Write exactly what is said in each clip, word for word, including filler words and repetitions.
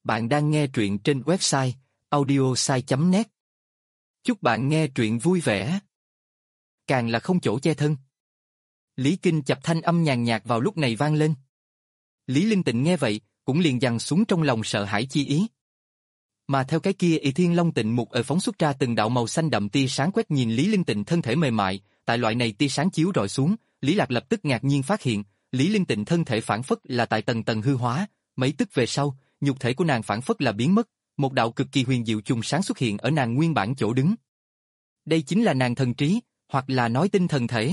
Bạn đang nghe truyện trên website audiosai chấm net. Chúc bạn nghe truyện vui vẻ. Càng là không chỗ che thân. Lý Kinh Chập thanh âm nhàn nhạt vào lúc này vang lên. Lý Linh Tịnh nghe vậy, cũng liền giằng xuống trong lòng sợ hãi chi ý. Mà theo cái kia Y Thiên Long Tịnh Mục ở phóng xuất ra từng đạo màu xanh đậm tia sáng quét nhìn Lý Linh Tịnh thân thể mềm mại, tại loại này tia sáng chiếu rọi xuống, Lý Lạc lập tức ngạc nhiên phát hiện, Lý Linh Tịnh thân thể phản phất là tại tầng tầng hư hóa, mấy tức về sau, nhục thể của nàng phản phất là biến mất, một đạo cực kỳ huyền diệu trùng sáng xuất hiện ở nàng nguyên bản chỗ đứng. Đây chính là nàng thần trí, hoặc là nói tinh thần thể.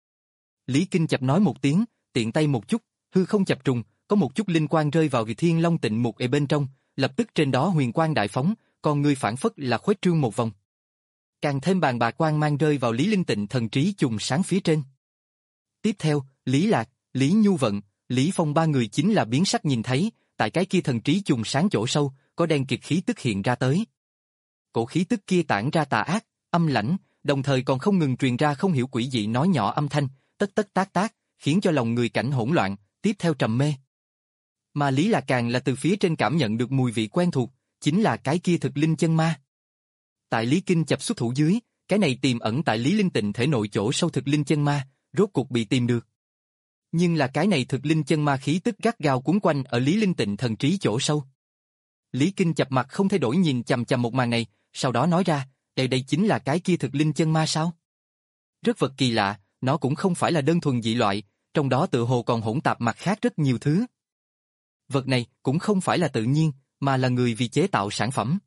Lý Kinh Chập nói một tiếng, tiện tay một chút, hư không chập trùng, có một chút linh quang rơi vào Thiên Long Tịnh Mục ở bên trong, lập tức trên đó huyền quang đại phóng, còn người phản phất là khuếch trương một vòng. Càng thêm bàn bạc quang mang rơi vào Lý Linh Tịnh thần trí trùng sáng phía trên. Tiếp theo, Lý Lạc, Lý Nhu Vận, Lý Phong ba người chính là biến sắc nhìn thấy, tại cái kia thần trí trùng sáng chỗ sâu, có đen kịt khí tức hiện ra tới. Cổ khí tức kia tản ra tà ác, âm lãnh, đồng thời còn không ngừng truyền ra không hiểu quỷ dị nói nhỏ âm thanh, tất tất tác tác, khiến cho lòng người cảnh hỗn loạn, tiếp theo trầm mê. Mà Lý Lạc càng là từ phía trên cảm nhận được mùi vị quen thuộc, chính là cái kia thực linh chân ma. Tại Lý Kinh Chập xuất thủ dưới, cái này tiềm ẩn tại Lý Linh Tịnh thể nội chỗ sâu thực linh chân ma, rốt cuộc bị tìm được. Nhưng là cái này thực linh chân ma khí tức gắt gao cuốn quanh ở Lý Linh Tịnh thần trí chỗ sâu. Lý Kinh Chập mặt không thay đổi nhìn chằm chằm một màn này, sau đó nói ra, đây đây chính là cái kia thực linh chân ma sao? Rất vật kỳ lạ, nó cũng không phải là đơn thuần dị loại, trong đó tự hồ còn hỗn tạp mặt khác rất nhiều thứ. Vật này cũng không phải là tự nhiên, mà là người vì chế tạo sản phẩm.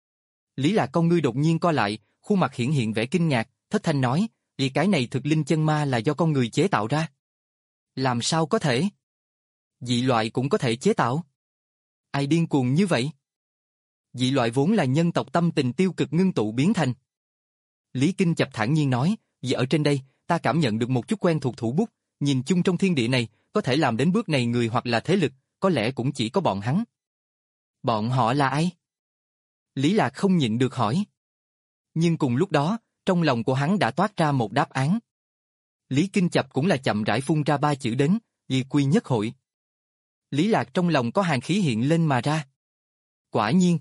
Lý Lạc con ngươi đột nhiên co lại, khuôn mặt hiển hiện vẻ kinh ngạc, thất thanh nói, vì cái này thực linh chân ma là do con người chế tạo ra. Làm sao có thể? Dị loại cũng có thể chế tạo? Ai điên cuồng như vậy? Dị loại vốn là nhân tộc tâm tình tiêu cực ngưng tụ biến thành. Lý Kinh Chập thản nhiên nói, vì ở trên đây, ta cảm nhận được một chút quen thuộc thủ bút, nhìn chung trong thiên địa này, có thể làm đến bước này người hoặc là thế lực, có lẽ cũng chỉ có bọn hắn. Bọn họ là ai? Lý Lạc không nhịn được hỏi. Nhưng cùng lúc đó, trong lòng của hắn đã toát ra một đáp án. Lý Kinh Chập cũng là chậm rãi phun ra ba chữ đến, Di Quy Nhất Hội. Lý Lạc trong lòng có hàn khí hiện lên mà ra. Quả nhiên.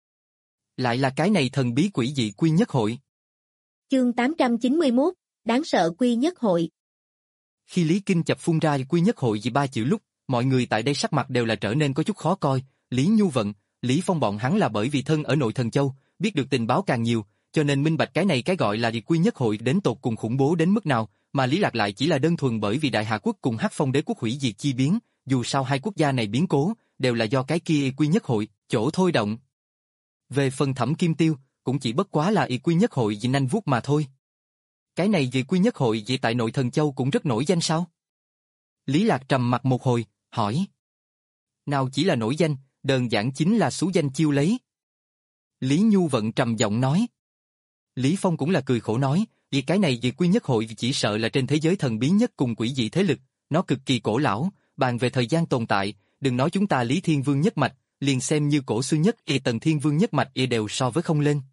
Lại là cái này thần bí quỷ dị Quy Nhất Hội. Chương tám trăm chín mươi mốt, đáng sợ Quy Nhất Hội. Khi Lý Kinh Chập phun ra Quy Nhất Hội vì ba chữ lúc, mọi người tại đây sắc mặt đều là trở nên có chút khó coi. Lý Nhu Vận, Lý Phong bọn hắn là bởi vì thân ở nội Thần Châu, biết được tình báo càng nhiều, cho nên minh bạch cái này cái gọi là Quy Nhất Hội đến tột cùng khủng bố đến mức nào, mà Lý Lạc lại chỉ là đơn thuần bởi vì Đại Hà Quốc cùng Hắc Phong Đế Quốc hủy diệt chi biến, dù sao hai quốc gia này biến cố, đều là do cái kia Quy Nhất Hội, chỗ thôi động. Về phần Thẩm Kim Tiêu, cũng chỉ bất quá là Quy Nhất Hội vì nanh vuốt mà thôi. Cái này vì Quy Nhất Hội vì tại nội Thần Châu cũng rất nổi danh sao? Lý Lạc trầm mặt một hồi, hỏi. Nào chỉ là nổi danh, đơn giản chính là xú danh chiêu lấy. Lý Nhu Vận trầm giọng nói. Lý Phong cũng là cười khổ nói, vì cái này vì Quy Nhất Hội chỉ sợ là trên thế giới thần bí nhất cùng quỷ dị thế lực, nó cực kỳ cổ lão, bàn về thời gian tồn tại, đừng nói chúng ta Lý Thiên Vương nhất mạch, liền xem như cổ xưa nhất y Tần Thiên Vương nhất mạch y đều so với không lên.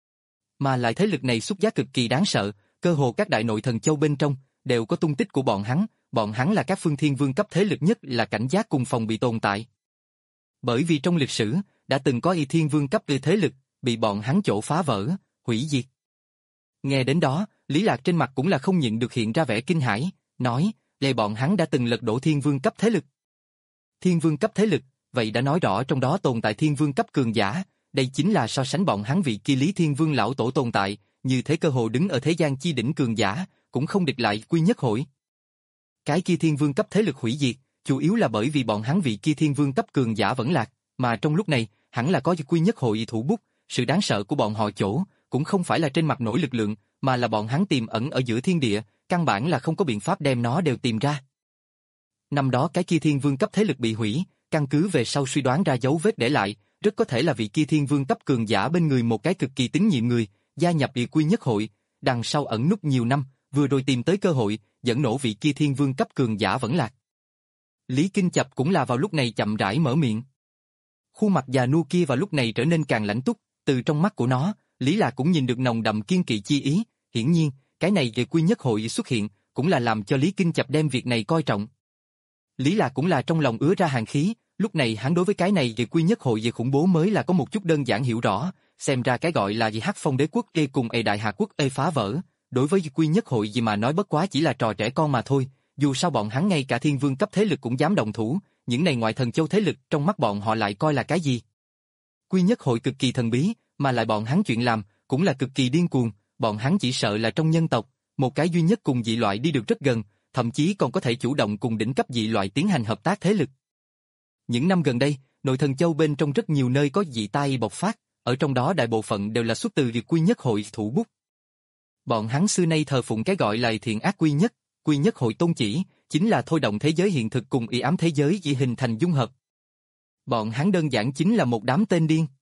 Mà lại thế lực này xuất giá cực kỳ đáng sợ, cơ hồ các đại nội Thần Châu bên trong đều có tung tích của bọn hắn, bọn hắn là các phương thiên vương cấp thế lực nhất là cảnh giác cùng phòng bị tồn tại. Bởi vì trong lịch sử, đã từng có y thiên vương cấp y thế lực, bị bọn hắn chỗ phá vỡ, hủy diệt. Nghe đến đó, Lý Lạc trên mặt cũng là không nhịn được hiện ra vẻ kinh hãi, nói, lệ bọn hắn đã từng lật đổ thiên vương cấp thế lực. Thiên vương cấp thế lực, vậy đã nói rõ trong đó tồn tại thiên vương cấp cường giả, đây chính là so sánh bọn hắn vị kia Lý Thiên Vương lão tổ tồn tại, như thế cơ hồ đứng ở thế gian chi đỉnh cường giả, cũng không địch lại Quy Nhất Hội. Cái kia thiên vương cấp thế lực hủy diệt, chủ yếu là bởi vì bọn hắn vị kia thiên vương cấp cường giả vẫn lạc, mà trong lúc này, hẳn là có Quy Nhất Hội thủ bút, sự đáng sợ của bọn họ chỗ, cũng không phải là trên mặt nổi lực lượng, mà là bọn hắn tiềm ẩn ở giữa thiên địa, căn bản là không có biện pháp đem nó đều tìm ra. Năm đó cái kia thiên vương cấp thế lực bị hủy, căn cứ về sau suy đoán ra dấu vết để lại, rất có thể là vị kia thiên vương cấp cường giả bên người một cái cực kỳ tín nhiệm người, gia nhập Địa Quy Nhất Hội, đằng sau ẩn núp nhiều năm, vừa rồi tìm tới cơ hội, dẫn nổ vị kia thiên vương cấp cường giả vẫn lạc. Lý Kinh Chập cũng là vào lúc này chậm rãi mở miệng. Khuôn mặt già nua kia vào lúc này trở nên càng lãnh túc, từ trong mắt của nó, Lý Lạc cũng nhìn được nồng đậm kiên kỵ chi ý, hiển nhiên, cái này Địa Quy Nhất Hội xuất hiện, cũng là làm cho Lý Kinh Chập đem việc này coi trọng. Lý Lạc cũng là trong lòng ứa ra hàn khí, Lúc này hắn đối với cái này về quy nhất hội về khủng bố mới là có một chút đơn giản hiểu rõ, xem ra cái gọi là gì Hắc Phong đế quốc ê cùng ê đại hạ quốc ê phá vỡ, đối với quy nhất hội gì mà nói bất quá chỉ là trò trẻ con mà thôi, dù sao bọn hắn ngay cả thiên vương cấp thế lực cũng dám động thủ, những này ngoại thần châu thế lực trong mắt bọn họ lại coi là cái gì? Quy nhất hội cực kỳ thần bí, mà lại bọn hắn chuyện làm cũng là cực kỳ điên cuồng, bọn hắn chỉ sợ là trong nhân tộc, một cái duy nhất cùng dị loại đi được rất gần, thậm chí còn có thể chủ động cùng đỉnh cấp dị loại tiến hành hợp tác thế lực. Những năm gần đây, nội thần châu bên trong rất nhiều nơi có dị tai bộc phát, ở trong đó đại bộ phận đều là xuất từ việc quy nhất hội thủ bút. Bọn hắn xưa nay thờ phụng cái gọi là thiện ác quy nhất, quy nhất hội tôn chỉ, chính là thôi động thế giới hiện thực cùng y ám thế giới chỉ hình thành dung hợp. Bọn hắn đơn giản chính là một đám tên điên.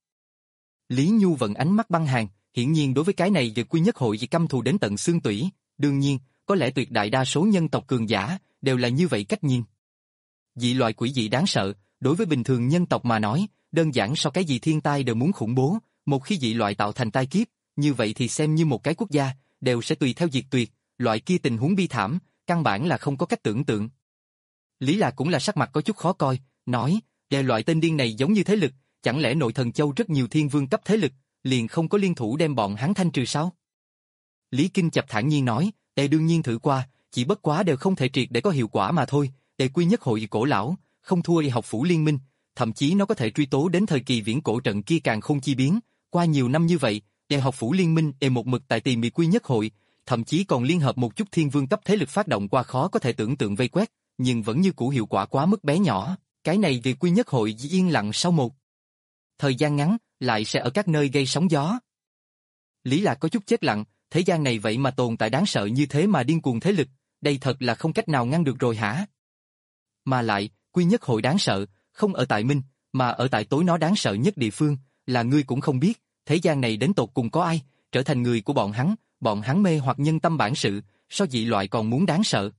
Lý Nhu vận ánh mắt băng hàn, hiển nhiên đối với cái này về quy nhất hội chỉ căm thù đến tận xương tủy, đương nhiên, có lẽ tuyệt đại đa số nhân tộc cường giả đều là như vậy cách nhìn. Dị loại quỷ dị đáng sợ, đối với bình thường nhân tộc mà nói, đơn giản so cái gì thiên tai đều muốn khủng bố, một khi dị loại tạo thành tai kiếp, như vậy thì xem như một cái quốc gia, đều sẽ tùy theo diệt tuyệt, loại kia tình huống bi thảm, căn bản là không có cách tưởng tượng. Lý Lạc cũng là sắc mặt có chút khó coi, nói, về loại tên điên này giống như thế lực, chẳng lẽ nội thần châu rất nhiều thiên vương cấp thế lực, liền không có liên thủ đem bọn hắn thanh trừ sao? Lý Kinh Chập thản nhiên nói, đệ đương nhiên thử qua, chỉ bất quá đều không thể triệt để có hiệu quả mà thôi, đệ quy nhất hội cổ lão, không thua y học phủ liên minh, thậm chí nó có thể truy tố đến thời kỳ viễn cổ trận kia càng không chi biến, qua nhiều năm như vậy, đệ học phủ liên minh đệ một mực tại tỉ mỉ quy nhất hội, thậm chí còn liên hợp một chút thiên vương cấp thế lực phát động qua khó có thể tưởng tượng vây quét, nhưng vẫn như cũ hiệu quả quá mức bé nhỏ, cái này vì quy nhất hội chỉ yên lặng sau một thời gian ngắn, lại sẽ ở các nơi gây sóng gió. Lý Lạc có chút chết lặng, thế gian này vậy mà tồn tại đáng sợ như thế mà điên cuồng thế lực, đây thật là không cách nào ngăn được rồi hả? Mà lại, quy nhất hội đáng sợ, không ở tại Minh, mà ở tại tối nó đáng sợ nhất địa phương, là ngươi cũng không biết, thế gian này đến tột cùng có ai, trở thành người của bọn hắn, bọn hắn mê hoặc nhân tâm bản sự, so dị loại còn muốn đáng sợ.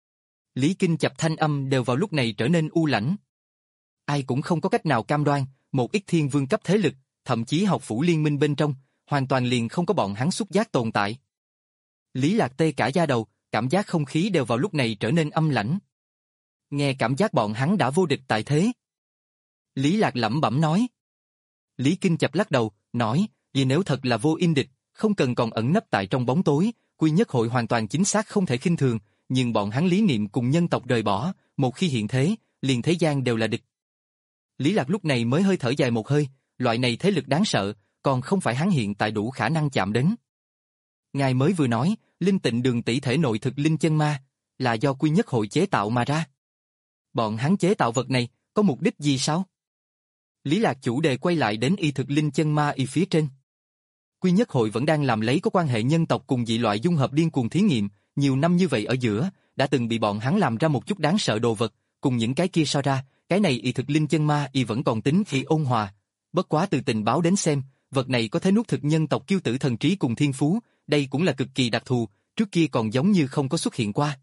Lý Kinh Chập thanh âm đều vào lúc này trở nên u lãnh. Ai cũng không có cách nào cam đoan, một ít thiên vương cấp thế lực, thậm chí học phủ liên minh bên trong, hoàn toàn liền không có bọn hắn xúc giác tồn tại. Lý Lạc tê cả da đầu, cảm giác không khí đều vào lúc này trở nên âm lãnh. Nghe cảm giác bọn hắn đã vô địch tại thế. Lý Lạc lẩm bẩm nói. Lý Kinh Chập lắc đầu, nói, vì nếu thật là vô in địch, không cần còn ẩn nấp tại trong bóng tối, quy nhất hội hoàn toàn chính xác không thể khinh thường, nhưng bọn hắn lý niệm cùng nhân tộc rời bỏ, một khi hiện thế, liền thế gian đều là địch. Lý Lạc lúc này mới hơi thở dài một hơi, loại này thế lực đáng sợ, còn không phải hắn hiện tại đủ khả năng chạm đến. Ngài mới vừa nói, linh tịnh đường tỷ thể nội thực linh chân ma, là do quy nhất hội chế tạo mà ra. Bọn hắn chế tạo vật này, có mục đích gì sao? Lý Lạc chủ đề quay lại đến y thực linh chân ma y phía trên. Quy nhất hội vẫn đang làm lấy có quan hệ nhân tộc cùng dị loại dung hợp điên cuồng thí nghiệm, nhiều năm như vậy ở giữa, đã từng bị bọn hắn làm ra một chút đáng sợ đồ vật, cùng những cái kia so ra, cái này y thực linh chân ma y vẫn còn tính y ôn hòa. Bất quá từ tình báo đến xem, vật này có thể nuốt thực nhân tộc kiêu tử thần trí cùng thiên phú, đây cũng là cực kỳ đặc thù, trước kia còn giống như không có xuất hiện qua.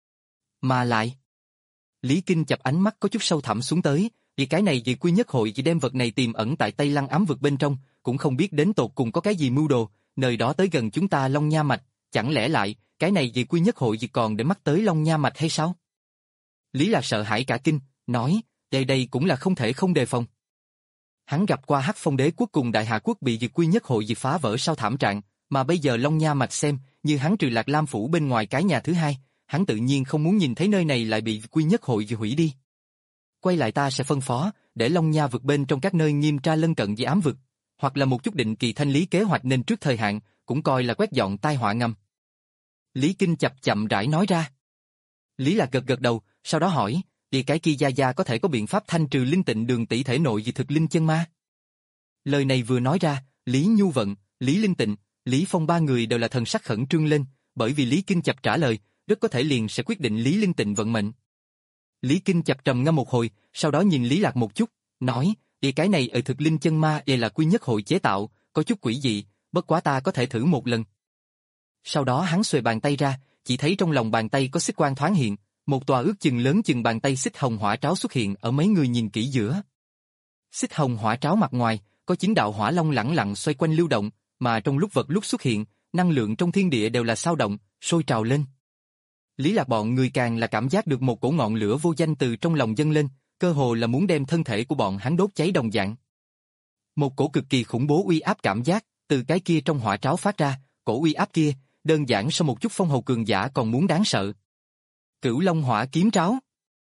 Mà lại, Lý Kinh Chập ánh mắt có chút sâu thẳm xuống tới, vì cái này vì quy nhất hội chỉ đem vật này tiềm ẩn tại Tây Lăng ám vực bên trong, cũng không biết đến tột cùng có cái gì mưu đồ, nơi đó tới gần chúng ta Long Nha Mạch, chẳng lẽ lại, cái này vì quy nhất hội gì còn để mắt tới Long Nha Mạch hay sao? Lý Lạc sợ hãi cả kinh, nói, đây đây cũng là không thể không đề phòng. Hắn gặp qua Hắc Phong đế quốc cùng Đại Hạ quốc bị diệt quy nhất hội diệt phá vỡ sau thảm trạng, mà bây giờ Long Nha Mạch xem, như hắn trừ Lạc Lam phủ bên ngoài cái nhà thứ hai, hắn tự nhiên không muốn nhìn thấy nơi này lại bị quy nhất hội diệt hủy đi. Quay lại ta sẽ phân phó, để Long Nha vực bên trong các nơi nghiêm tra lân cận với ám vực, hoặc là một chút định kỳ thanh lý kế hoạch nên trước thời hạn, cũng coi là quét dọn tai họa ngầm. Lý Kinh Chập chậm rãi nói ra. Lý Lạc gật gật đầu, sau đó hỏi, thì cái kia gia gia có thể có biện pháp thanh trừ linh tịnh đường tỷ thể nội vì thực linh chân ma? Lời này vừa nói ra, Lý Nhu Vận, Lý Linh Tịnh, Lý Phong ba người đều là thần sắc khẩn trương lên, bởi vì Lý Kinh Chập trả lời, rất có thể liền sẽ quyết định Lý Linh Tịnh vận mệnh. Lý Kinh Chập trầm ngâm một hồi, sau đó nhìn Lý Lạc một chút, nói, thì cái này ở thực linh chân ma đây là quy nhất hội chế tạo, có chút quỷ dị, bất quá ta có thể thử một lần. Sau đó hắn xuề bàn tay ra, chỉ thấy trong lòng bàn tay có xích quang thoáng hiện, một tòa ước chừng lớn chừng bàn tay xích hồng hỏa tráo xuất hiện ở mấy người nhìn kỹ giữa. Xích hồng hỏa tráo mặt ngoài, có chín đạo hỏa long lẳng lặng xoay quanh lưu động, mà trong lúc vật lúc xuất hiện, năng lượng trong thiên địa đều là sao động, sôi trào lên. Lý Lạc bọn người càng là cảm giác được một cổ ngọn lửa vô danh từ trong lòng dâng lên, cơ hồ là muốn đem thân thể của bọn hắn đốt cháy đồng dạng. Một cổ cực kỳ khủng bố uy áp cảm giác từ cái kia trong hỏa tráo phát ra, cổ uy áp kia, đơn giản so một chút phong hầu cường giả còn muốn đáng sợ. Cửu Long Hỏa Kiếm Tráo.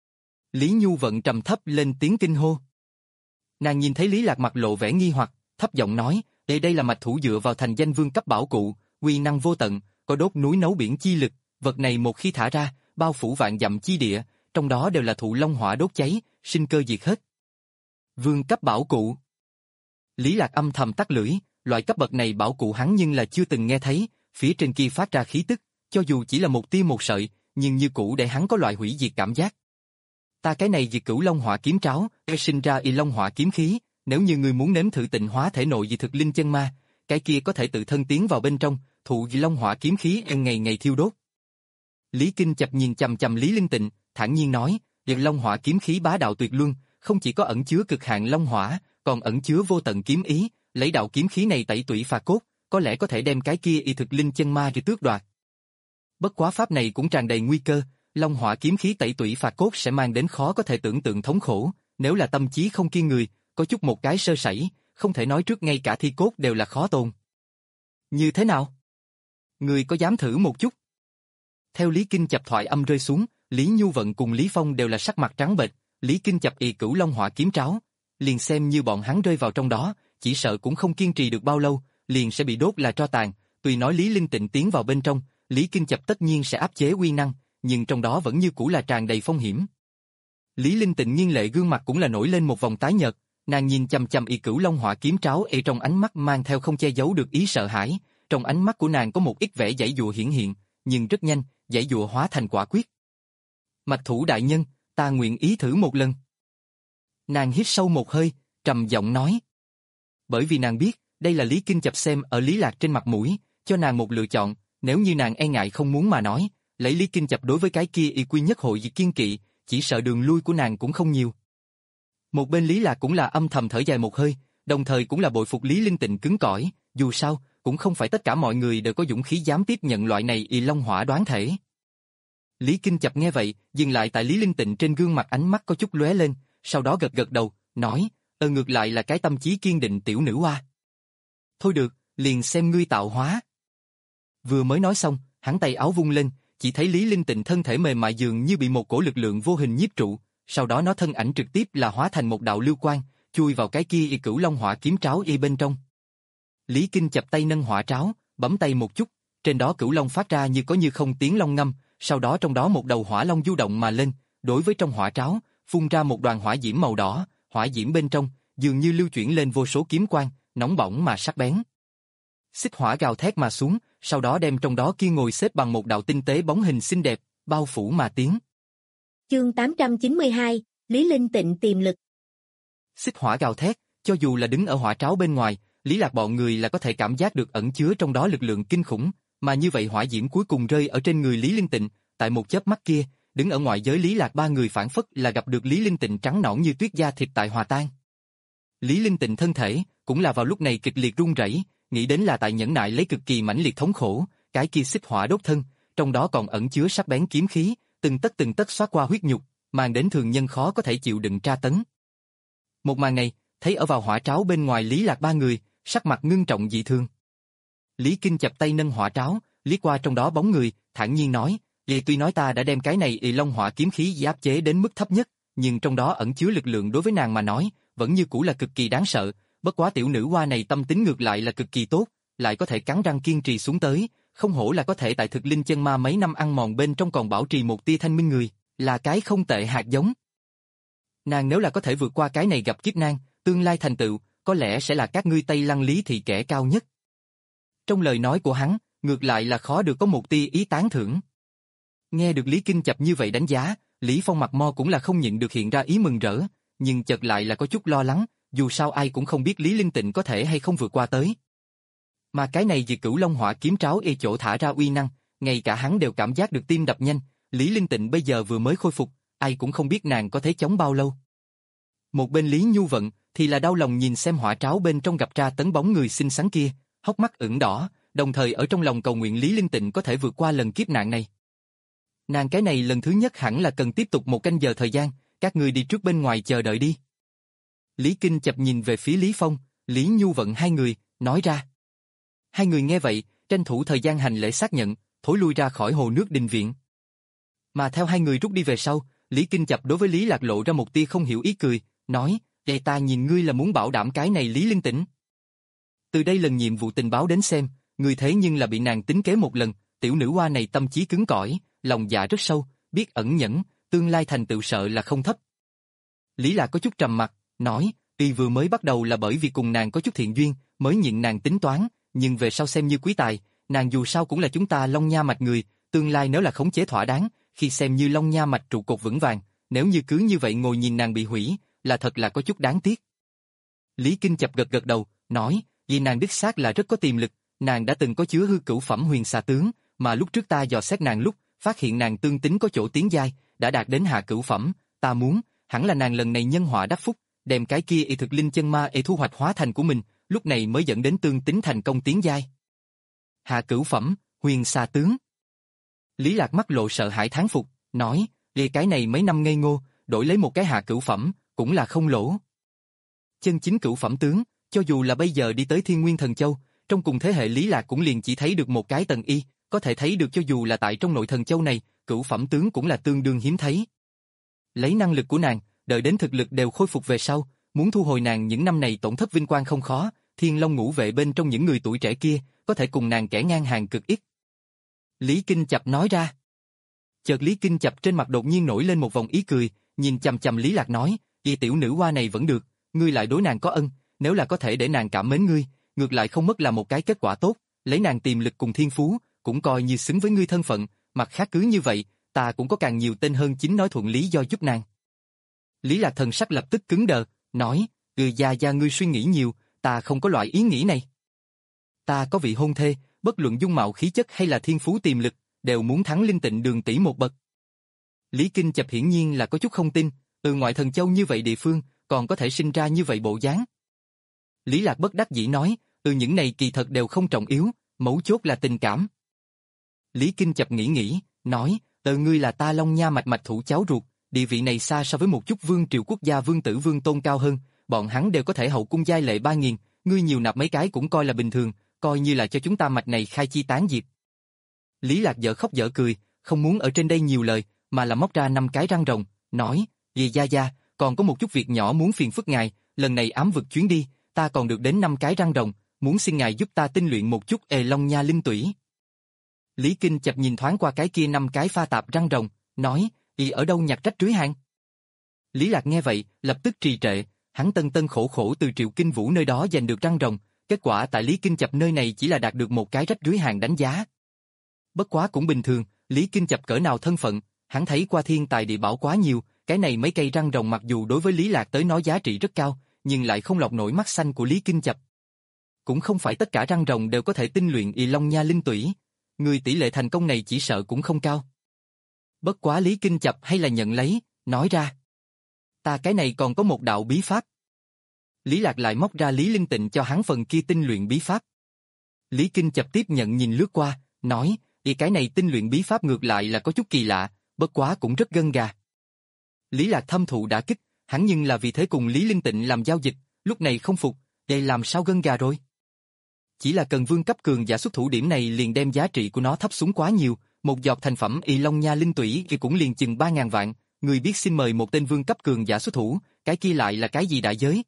Lý Nhu Vận trầm thấp lên tiếng kinh hô. Nàng nhìn thấy Lý Lạc mặt lộ vẻ nghi hoặc, thấp giọng nói, đây đây là mạch thủ dựa vào thành danh vương cấp bảo cụ, uy năng vô tận, có đốt núi nấu biển chi lực, vật này một khi thả ra, bao phủ vạn dặm chi địa, trong đó đều là thụ long hỏa đốt cháy, sinh cơ diệt hết. Vương cấp bảo cụ. Lý Lạc âm thầm tắt lưỡi, loại cấp bậc này bảo cụ hắn nhưng là chưa từng nghe thấy, phía trên kia phát ra khí tức, cho dù chỉ là một tia một sợi, nhưng như cũ để hắn có loại hủy diệt cảm giác. Ta cái này diệt Cửu Long Hỏa Kiếm Tráo, sinh ra y long hỏa kiếm khí, nếu như ngươi muốn nếm thử tịnh hóa thể nội dị thực linh chân ma, cái kia có thể tự thân tiến vào bên trong, thụ dị long hỏa kiếm khí ngày ngày thiêu đốt. Lý Kinh Chập nhìn chằm chằm Lý Linh Tịnh, thản nhiên nói, dị long hỏa kiếm khí bá đạo tuyệt luân, không chỉ có ẩn chứa cực hạn long hỏa, còn ẩn chứa vô tận kiếm ý, lấy đạo kiếm khí này tẩy tủy phạt cốt, có lẽ có thể đem cái kia y thực linh chân ma đi tước đoạt. Bất quá pháp này cũng tràn đầy nguy cơ, long hỏa kiếm khí tẩy tủy phạt cốt sẽ mang đến khó có thể tưởng tượng thống khổ, nếu là tâm trí không kiên người, có chút một cái sơ sẩy, không thể nói trước ngay cả thi cốt đều là khó tồn. Như thế nào? Người có dám thử một chút? Theo Lý Kinh Chập thoại âm rơi xuống, Lý Nhu Vận cùng Lý Phong đều là sắc mặt trắng bệch, Lý Kinh Chập y Cửu Long Hỏa Kiếm Tráo, liền xem như bọn hắn rơi vào trong đó, chỉ sợ cũng không kiên trì được bao lâu, liền sẽ bị đốt là tro tàn. Tuy nói Lý Linh Tịnh tiến vào bên trong, Lý Kinh Chập tất nhiên sẽ áp chế uy năng, nhưng trong đó vẫn như cũ là tràn đầy phong hiểm. Lý Linh Tịnh nghiêng lệ gương mặt cũng là nổi lên một vòng tái nhợt, nàng nhìn chằm chằm y Cửu Long Hỏa Kiếm Tráo ở trong ánh mắt mang theo không che giấu được ý sợ hãi, trong ánh mắt của nàng có một ít vẻ giãy dụa hiển hiện, nhưng rất nhanh, giãy dụa hóa thành quả quyết. Mạch thủ đại nhân, ta nguyện ý thử một lần. Nàng hít sâu một hơi, trầm giọng nói. Bởi vì nàng biết, đây là Lý Kinh Chập xem ở Lý Lạc trên mặt mũi, cho nàng một lựa chọn, nếu như nàng e ngại không muốn mà nói, lấy Lý Kinh Chập đối với cái kia y quy nhất hội diệt kiên kỵ, chỉ sợ đường lui của nàng cũng không nhiều. Một bên Lý Lạc cũng là âm thầm thở dài một hơi, đồng thời cũng là bội phục Lý Linh Tịnh cứng cỏi, dù sao, cũng không phải tất cả mọi người đều có dũng khí dám tiếp nhận loại này y long hỏa đoán thể. Lý Kinh Chập nghe vậy, dừng lại tại Lý Linh Tịnh trên gương mặt ánh mắt có chút lóe lên, sau đó gật gật đầu, nói, ơ ngược lại là cái tâm chí kiên định tiểu nữ hoa. Thôi được, liền xem ngươi tạo hóa. Vừa mới nói xong, hắn tay áo vung lên, chỉ thấy Lý Linh Tịnh thân thể mềm mại dường như bị một cổ lực lượng vô hình nhiếp trụ, sau đó nó thân ảnh trực tiếp là hóa thành một đạo lưu quang, chui vào cái kia y Cửu Long Hỏa Kiếm Tráo y bên trong. Lý Kinh Chập tay nâng hỏa tráo, bấm tay một chút, trên đó cửu long phát ra như có như không tiếng long ngâm, sau đó trong đó một đầu hỏa long du động mà lên, đối với trong hỏa tráo, phun ra một đoàn hỏa diễm màu đỏ, hỏa diễm bên trong, dường như lưu chuyển lên vô số kiếm quang, nóng bỏng mà sắc bén. Xích hỏa gào thét mà xuống, sau đó đem trong đó kia ngồi xếp bằng một đạo tinh tế bóng hình xinh đẹp, bao phủ mà tiến. Chương tám trăm chín mươi hai, Lý Linh Tịnh tiềm lực. Xích hỏa gào thét, cho dù là đứng ở hỏa tráo bên ngoài, Lý Lạc bọn người là có thể cảm giác được ẩn chứa trong đó lực lượng kinh khủng, mà như vậy hỏa diễm cuối cùng rơi ở trên người Lý Linh Tịnh, tại một chớp mắt kia, đứng ở ngoại giới Lý Lạc ba người phản phất là gặp được Lý Linh Tịnh trắng nõn như tuyết da thịt tại hòa tan. Lý Linh Tịnh thân thể cũng là vào lúc này kịch liệt run rẩy, nghĩ đến là tại nhẫn nại lấy cực kỳ mãnh liệt thống khổ, cái kia xích hỏa đốt thân, trong đó còn ẩn chứa sắc bén kiếm khí, từng tấc từng tấc xóa qua huyết nhục, mang đến thường nhân khó có thể chịu đựng tra tấn. Một màn này, thấy ở vào hỏa tráo bên ngoài Lý Lạc ba người, sắc mặt ngưng trọng dị thường. Lý Kinh Chập tay nâng hỏa tráo, liếc qua trong đó bóng người, thản nhiên nói, vậy tuy nói ta đã đem cái này y long hỏa kiếm khí áp chế đến mức thấp nhất, nhưng trong đó ẩn chứa lực lượng đối với nàng mà nói, vẫn như cũ là cực kỳ đáng sợ, bất quá tiểu nữ hoa này tâm tính ngược lại là cực kỳ tốt, lại có thể cắn răng kiên trì xuống tới, không hổ là có thể tại thực linh chân ma mấy năm ăn mòn bên trong còn bảo trì một tia thanh minh người, là cái không tệ hạt giống. Nàng nếu là có thể vượt qua cái này gặp kiếp nan, tương lai thành tựu, có lẽ sẽ là các ngươi Tây Lăng Lý thị kẻ cao nhất. Trong lời nói của hắn, ngược lại là khó được có một tia ý tán thưởng. Nghe được Lý Kinh Chập như vậy đánh giá, Lý Phong mặt mo cũng là không nhịn được hiện ra ý mừng rỡ, nhưng chợt lại là có chút lo lắng, dù sao ai cũng không biết Lý Linh Tịnh có thể hay không vượt qua tới. Mà cái này vì Cửu Long Hỏa Kiếm Tráo y chỗ thả ra uy năng, ngay cả hắn đều cảm giác được tim đập nhanh, Lý Linh Tịnh bây giờ vừa mới khôi phục, ai cũng không biết nàng có thể chống bao lâu. Một bên Lý Nhu Vận thì là đau lòng nhìn xem hỏa tráo bên trong gặp ra tấn bóng người xinh xắn kia, hốc mắt ửng đỏ, đồng thời ở trong lòng cầu nguyện Lý Linh Tịnh có thể vượt qua lần kiếp nạn này. Nàng cái này lần thứ nhất hẳn là cần tiếp tục một canh giờ thời gian, các ngươi đi trước bên ngoài chờ đợi đi. Lý Kinh Chập nhìn về phía Lý Phong, Lý Nhu Vận hai người, nói ra. Hai người nghe vậy, tranh thủ thời gian hành lễ xác nhận, thối lui ra khỏi hồ nước đình viện. Mà theo hai người rút đi về sau, Lý Kinh Chập đối với Lý Lạc lộ ra một tia không hiểu ý cười, nói, "Đây ta nhìn ngươi là muốn bảo đảm cái này Lý Linh Tĩnh. Từ đây lần nhiệm vụ tình báo đến xem, ngươi thế nhưng là bị nàng tính kế một lần, tiểu nữ hoa này tâm trí cứng cỏi, lòng dạ rất sâu, biết ẩn nhẫn, tương lai thành tựu sợ là không thấp." Lý Lạc có chút trầm mặt, nói, "Tuy vừa mới bắt đầu là bởi vì cùng nàng có chút thiện duyên, mới nhịn nàng tính toán, nhưng về sau xem như quý tài, nàng dù sao cũng là chúng ta Long Nha mạch người, tương lai nếu là khống chế thỏa đáng, khi xem như Long Nha mạch trụ cột vững vàng, nếu như cứ như vậy ngồi nhìn nàng bị hủy, là thật là có chút đáng tiếc." Lý Kinh Chập gật gật đầu, nói, "Vì nàng đích xác là rất có tiềm lực, nàng đã từng có chứa hư cửu phẩm huyền xà tướng, mà lúc trước ta dò xét nàng lúc, phát hiện nàng tương tính có chỗ tiến giai, đã đạt đến hạ cửu phẩm, ta muốn, hẳn là nàng lần này nhân họa đắc phúc, đem cái kia y thực linh chân ma y thu hoạch hóa thành của mình, lúc này mới dẫn đến tương tính thành công tiến giai." Hạ cửu phẩm, huyền xà tướng. Lý Lạc mắt lộ sợ hãi thán phục, nói, "Vì cái này mấy năm ngây ngô, đổi lấy một cái hạ cửu phẩm, cũng là không lỗ." Chân chính cửu phẩm tướng, cho dù là bây giờ đi tới Thiên Nguyên Thần Châu, trong cùng thế hệ Lý Lạc cũng liền chỉ thấy được một cái tầng y, có thể thấy được cho dù là tại trong nội thần châu này, cửu phẩm tướng cũng là tương đương hiếm thấy. Lấy năng lực của nàng, đợi đến thực lực đều khôi phục về sau, muốn thu hồi nàng những năm này tổn thất vinh quang không khó, Thiên Long ngũ vệ bên trong những người tuổi trẻ kia, có thể cùng nàng kẻ ngang hàng cực ít. Lý Kinh Chập nói ra. Chợt Lý Kinh Chập trên mặt đột nhiên nổi lên một vòng ý cười, nhìn chằm chằm Lý Lạc nói, "Y tiểu nữ hoa này vẫn được, ngươi lại đối nàng có ân, nếu là có thể để nàng cảm mến ngươi, ngược lại không mất là một cái kết quả tốt, lấy nàng tiềm lực cùng thiên phú, cũng coi như xứng với ngươi thân phận, mặt khác cứ như vậy, ta cũng có càng nhiều tên hơn chính nói thuận lý do giúp nàng." Lý Lạc thần sắc lập tức cứng đờ, nói, "Ừ gia gia ngươi suy nghĩ nhiều, ta không có loại ý nghĩ này. Ta có vị hôn thê, bất luận dung mạo khí chất hay là thiên phú tiềm lực, đều muốn thắng Linh Tịnh Đường tỷ một bậc." Lý Kinh Chập hiển nhiên là có chút không tin, từ ngoại thần châu như vậy địa phương, còn có thể sinh ra như vậy bộ dáng. Lý Lạc bất đắc dĩ nói, "Ừ những này kỳ thật đều không trọng yếu, mấu chốt là tình cảm." Lý Kinh Chập nghĩ nghĩ, nói, "Từ ngươi là ta Long Nha mạch mạch thủ cháu ruột, địa vị này xa so với một chút vương triều quốc gia vương tử vương tôn cao hơn, bọn hắn đều có thể hậu cung giai lệ ba nghìn, ngươi nhiều nạp mấy cái cũng coi là bình thường, coi như là cho chúng ta mạch này khai chi tán diệt." Lý Lạc dở khóc dở cười, không muốn ở trên đây nhiều lời, mà là móc ra năm cái răng rồng, nói, "Dì gia gia, còn có một chút việc nhỏ muốn phiền phức ngài, lần này ám vực chuyến đi, ta còn được đến năm cái răng rồng, muốn xin ngài giúp ta tinh luyện một chút Ề Long Nha linh tủy." Lý Kinh Chập nhìn thoáng qua cái kia năm cái pha tạp răng rồng, nói, "Y ở đâu nhặt rách rưới hang?" Lý Lạc nghe vậy, lập tức trì trệ, hắn tân tân khổ khổ từ Triệu Kinh Vũ nơi đó giành được răng rồng, kết quả tại Lý Kinh Chập nơi này chỉ là đạt được một cái rách rưới hàng đánh giá. Bất quá cũng bình thường, Lý Kinh Chập cỡ nào thân phận, hắn thấy qua thiên tài địa bảo quá nhiều, cái này mấy cây răng rồng mặc dù đối với Lý Lạc tới nói giá trị rất cao, nhưng lại không lọt nổi mắt xanh của Lý Kinh Chập. Cũng không phải tất cả răng rồng đều có thể tinh luyện Y Long Nha linh tủy, người tỷ lệ thành công này chỉ sợ cũng không cao. Bất quá Lý Kinh Chập hay là nhận lấy, nói ra, "Ta cái này còn có một đạo bí pháp." Lý Lạc lại móc ra Lý Linh Tịnh cho hắn phần kia tinh luyện bí pháp. Lý Kinh Chập tiếp nhận nhìn lướt qua, nói, "Y cái này tinh luyện bí pháp ngược lại là có chút kỳ lạ, bất quá cũng rất gân gà." Lý Lạc thâm thụ đả kích, hắn nhưng là vì thế cùng Lý Linh Tịnh làm giao dịch, lúc này không phục, đây làm sao gân gà rồi? Chỉ là cần vương cấp cường giả xuất thủ điểm này liền đem giá trị của nó thấp xuống quá nhiều, một giọt thành phẩm Y Long Nha linh tủy kia cũng liền chừng ba ngàn vạn, người biết xin mời một tên vương cấp cường giả xuất thủ, cái kia lại là cái gì đại giới?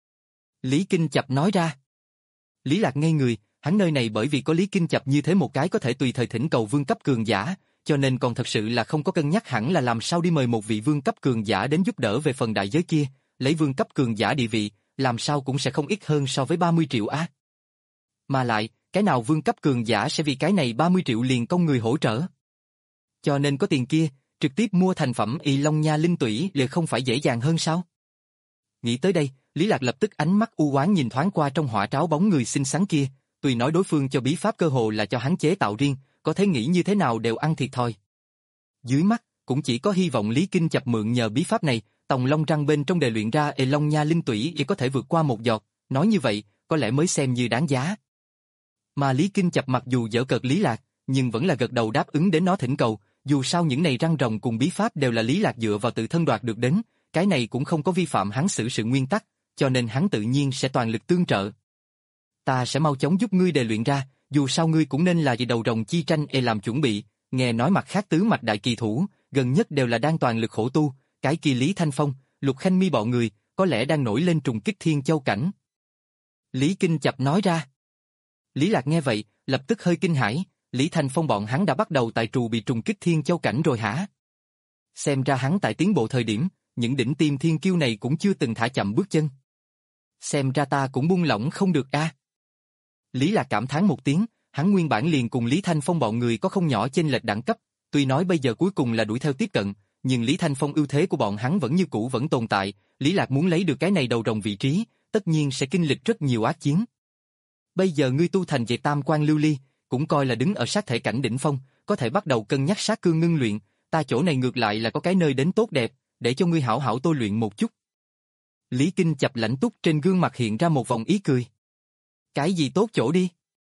Lý Kinh Chập nói ra. Lý Lạc ngây người, hắn nơi này bởi vì có Lý Kinh Chập như thế một cái có thể tùy thời thỉnh cầu vương cấp cường giả, cho nên còn thật sự là không có cân nhắc hẳn là làm sao đi mời một vị vương cấp cường giả đến giúp đỡ về phần đại giới kia, lấy vương cấp cường giả địa vị, làm sao cũng sẽ không ít hơn so với ba mươi triệu á. Mà lại, cái nào vương cấp cường giả sẽ vì cái này ba mươi triệu liền công người hỗ trợ? Cho nên có tiền kia, trực tiếp mua thành phẩm Y Long Nha linh tủy liệu không phải dễ dàng hơn sao? Nghĩ tới đây, Lý Lạc lập tức ánh mắt u oán nhìn thoáng qua trong hỏa tráo bóng người xinh xắn kia, tuy nói đối phương cho bí pháp cơ hồ là cho hắn chế tạo riêng, có thể nghĩ như thế nào đều ăn thiệt thòi. Dưới mắt, cũng chỉ có hy vọng Lý Kinh Chập mượn nhờ bí pháp này, tòng long răng bên trong đề luyện ra Y Long Nha linh tủy chỉ có thể vượt qua một giọt, nói như vậy, có lẽ mới xem như đáng giá. Mà Lý Kinh Chập mặc dù giở cợt Lý Lạc, nhưng vẫn là gật đầu đáp ứng đến nó thỉnh cầu, dù sao những này răng rồng cùng bí pháp đều là Lý Lạc dựa vào tự thân đoạt được đến, cái này cũng không có vi phạm hắn xử sự nguyên tắc, cho nên hắn tự nhiên sẽ toàn lực tương trợ. Ta sẽ mau chóng giúp ngươi đề luyện ra, dù sao ngươi cũng nên là gì đầu rồng chi tranh e làm chuẩn bị, nghe nói mặt khác tứ mạch đại kỳ thủ, gần nhất đều là đang toàn lực khổ tu, cái kỳ Lý Thanh Phong, Lục Khanh Mi bọn người, có lẽ đang nổi lên trùng kích Thiên Châu cảnh. Lý Kinh Chập nói ra. Lý Lạc nghe vậy, lập tức hơi kinh hãi, Lý Thanh Phong bọn hắn đã bắt đầu tại trù bị trùng kích Thiên Châu cảnh rồi hả? Xem ra hắn tại tiến bộ thời điểm, những đỉnh tiêm thiên kiêu này cũng chưa từng thả chậm bước chân. Xem ra ta cũng buông lỏng không được a. Lý Lạc cảm thán một tiếng, hắn nguyên bản liền cùng Lý Thanh Phong bọn người có không nhỏ chênh lệch đẳng cấp, tuy nói bây giờ cuối cùng là đuổi theo tiếp cận, nhưng Lý Thanh Phong ưu thế của bọn hắn vẫn như cũ vẫn tồn tại, Lý Lạc muốn lấy được cái này đầu rồng vị trí, tất nhiên sẽ kinh lịch rất nhiều ác chiến. Bây giờ ngươi tu thành về tam quan lưu ly, cũng coi là đứng ở sát thể cảnh đỉnh phong, có thể bắt đầu cân nhắc sát cương ngưng luyện, ta chỗ này ngược lại là có cái nơi đến tốt đẹp, để cho ngươi hảo hảo tôi luyện một chút. Lý Kinh Chập lãnh túc trên gương mặt hiện ra một vòng ý cười. Cái gì tốt chỗ đi?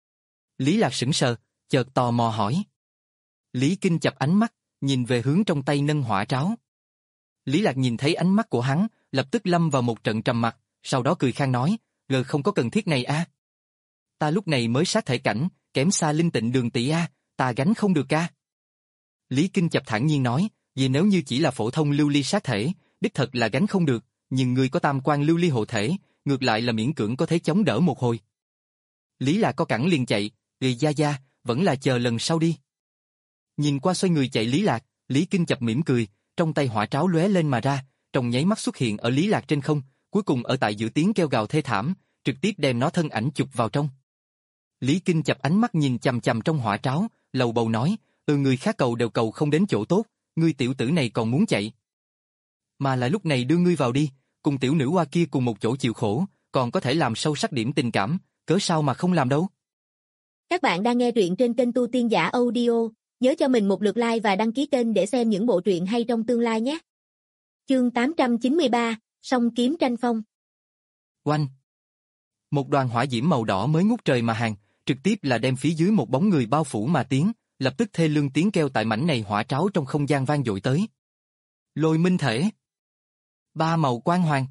Lý Lạc sững sờ, chợt tò mò hỏi. Lý Kinh Chập ánh mắt, nhìn về hướng trong tay nâng hỏa tráo. Lý Lạc nhìn thấy ánh mắt của hắn, lập tức lâm vào một trận trầm mặc, sau đó cười khang nói, ngờ không có cần thiết này a. Ta lúc này mới sát thể cảnh, kém xa linh tịnh đường tỷ a, ta gánh không được a. Lý Kinh Chập thản nhiên nói, vì nếu như chỉ là phổ thông lưu ly sát thể, đích thật là gánh không được, nhưng ngươi có tam quan lưu ly hộ thể, ngược lại là miễn cưỡng có thể chống đỡ một hồi. Lý Lạc có cẳng liền chạy, người gia gia, vẫn là chờ lần sau đi. Nhìn qua xoay người chạy Lý Lạc, Lý Kinh Chập mỉm cười, trong tay hỏa tráo lóe lên mà ra, trong nháy mắt xuất hiện ở Lý Lạc trên không, cuối cùng ở tại giữa tiếng kêu gào thê thảm, trực tiếp đem nó thân ảnh chụp vào trong. Lý Kinh Chập ánh mắt nhìn chằm chằm trong hỏa tráo, lầu bầu nói, ừ người khác cầu đều cầu không đến chỗ tốt, ngươi tiểu tử này còn muốn chạy. Mà lại lúc này đưa ngươi vào đi, cùng tiểu nữ hoa kia cùng một chỗ chịu khổ, còn có thể làm sâu sắc điểm tình cảm, cớ sao mà không làm đâu. Các bạn đang nghe truyện trên kênh Tu Tiên Giả Audio, nhớ cho mình một lượt like và đăng ký kênh để xem những bộ truyện hay trong tương lai nhé. Chương tám trăm chín mươi ba, Song kiếm tranh phong. Oanh! Một đoàn hỏa diễm màu đỏ mới ngút trời mà hàng, trực tiếp là đem phía dưới một bóng người bao phủ mà tiến, lập tức thê lương tiếng kêu tại mảnh này hỏa tráo trong không gian vang dội tới. Lôi minh thể. Ba màu quang hoàng.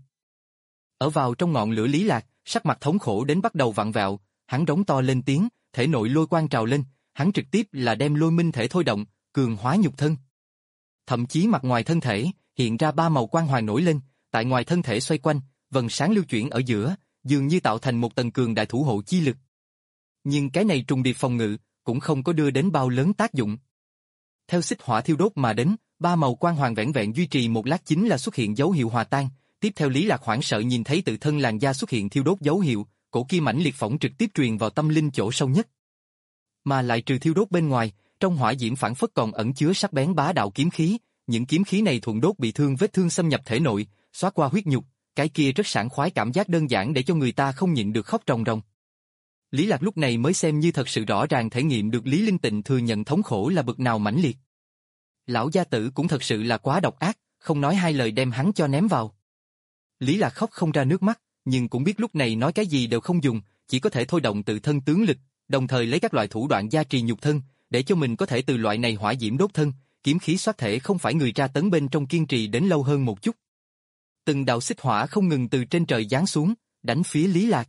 Ở vào trong ngọn lửa Lý Lạc, sắc mặt thống khổ đến bắt đầu vặn vẹo, hắn rống to lên tiếng, thể nội lôi quang trào lên, hắn trực tiếp là đem lôi minh thể thôi động, cường hóa nhục thân. Thậm chí mặt ngoài thân thể, hiện ra ba màu quang hoàng nổi lên, tại ngoài thân thể xoay quanh, vầng sáng lưu chuyển ở giữa, dường như tạo thành một tầng cường đại thủ hộ chi lực. Nhưng cái này trùng điệp phòng ngự, cũng không có đưa đến bao lớn tác dụng. Theo xích hỏa thiêu đốt mà đến, ba màu quang hoàng vẹn vẹn duy trì một lát chính là xuất hiện dấu hiệu hòa tan, tiếp theo Lý Lạc hoảng sợ nhìn thấy tự thân làn da xuất hiện thiêu đốt dấu hiệu, cổ kia mãnh liệt phỏng trực tiếp truyền vào tâm linh chỗ sâu nhất. Mà lại trừ thiêu đốt bên ngoài, trong hỏa diễm phản phất còn ẩn chứa sắc bén bá đạo kiếm khí, những kiếm khí này thuận đốt bị thương vết thương xâm nhập thể nội, xóa qua huyết nhục, cái kia rất sảng khoái cảm giác đơn giản để cho người ta không nhịn được khóc ròng ròng. Lý Lạc lúc này mới xem như thật sự rõ ràng thể nghiệm được Lý Linh Tịnh thừa nhận thống khổ là bực nào mãnh liệt. Lão gia tử cũng thật sự là quá độc ác, không nói hai lời đem hắn cho ném vào. Lý Lạc khóc không ra nước mắt, nhưng cũng biết lúc này nói cái gì đều không dùng, chỉ có thể thôi động tự thân tướng lực, đồng thời lấy các loại thủ đoạn gia trì nhục thân, để cho mình có thể từ loại này hỏa diễm đốt thân, kiếm khí xoát thể không phải người tra tấn bên trong kiên trì đến lâu hơn một chút. Từng đạo xích hỏa không ngừng từ trên trời giáng xuống, đánh phía Lý Lạc.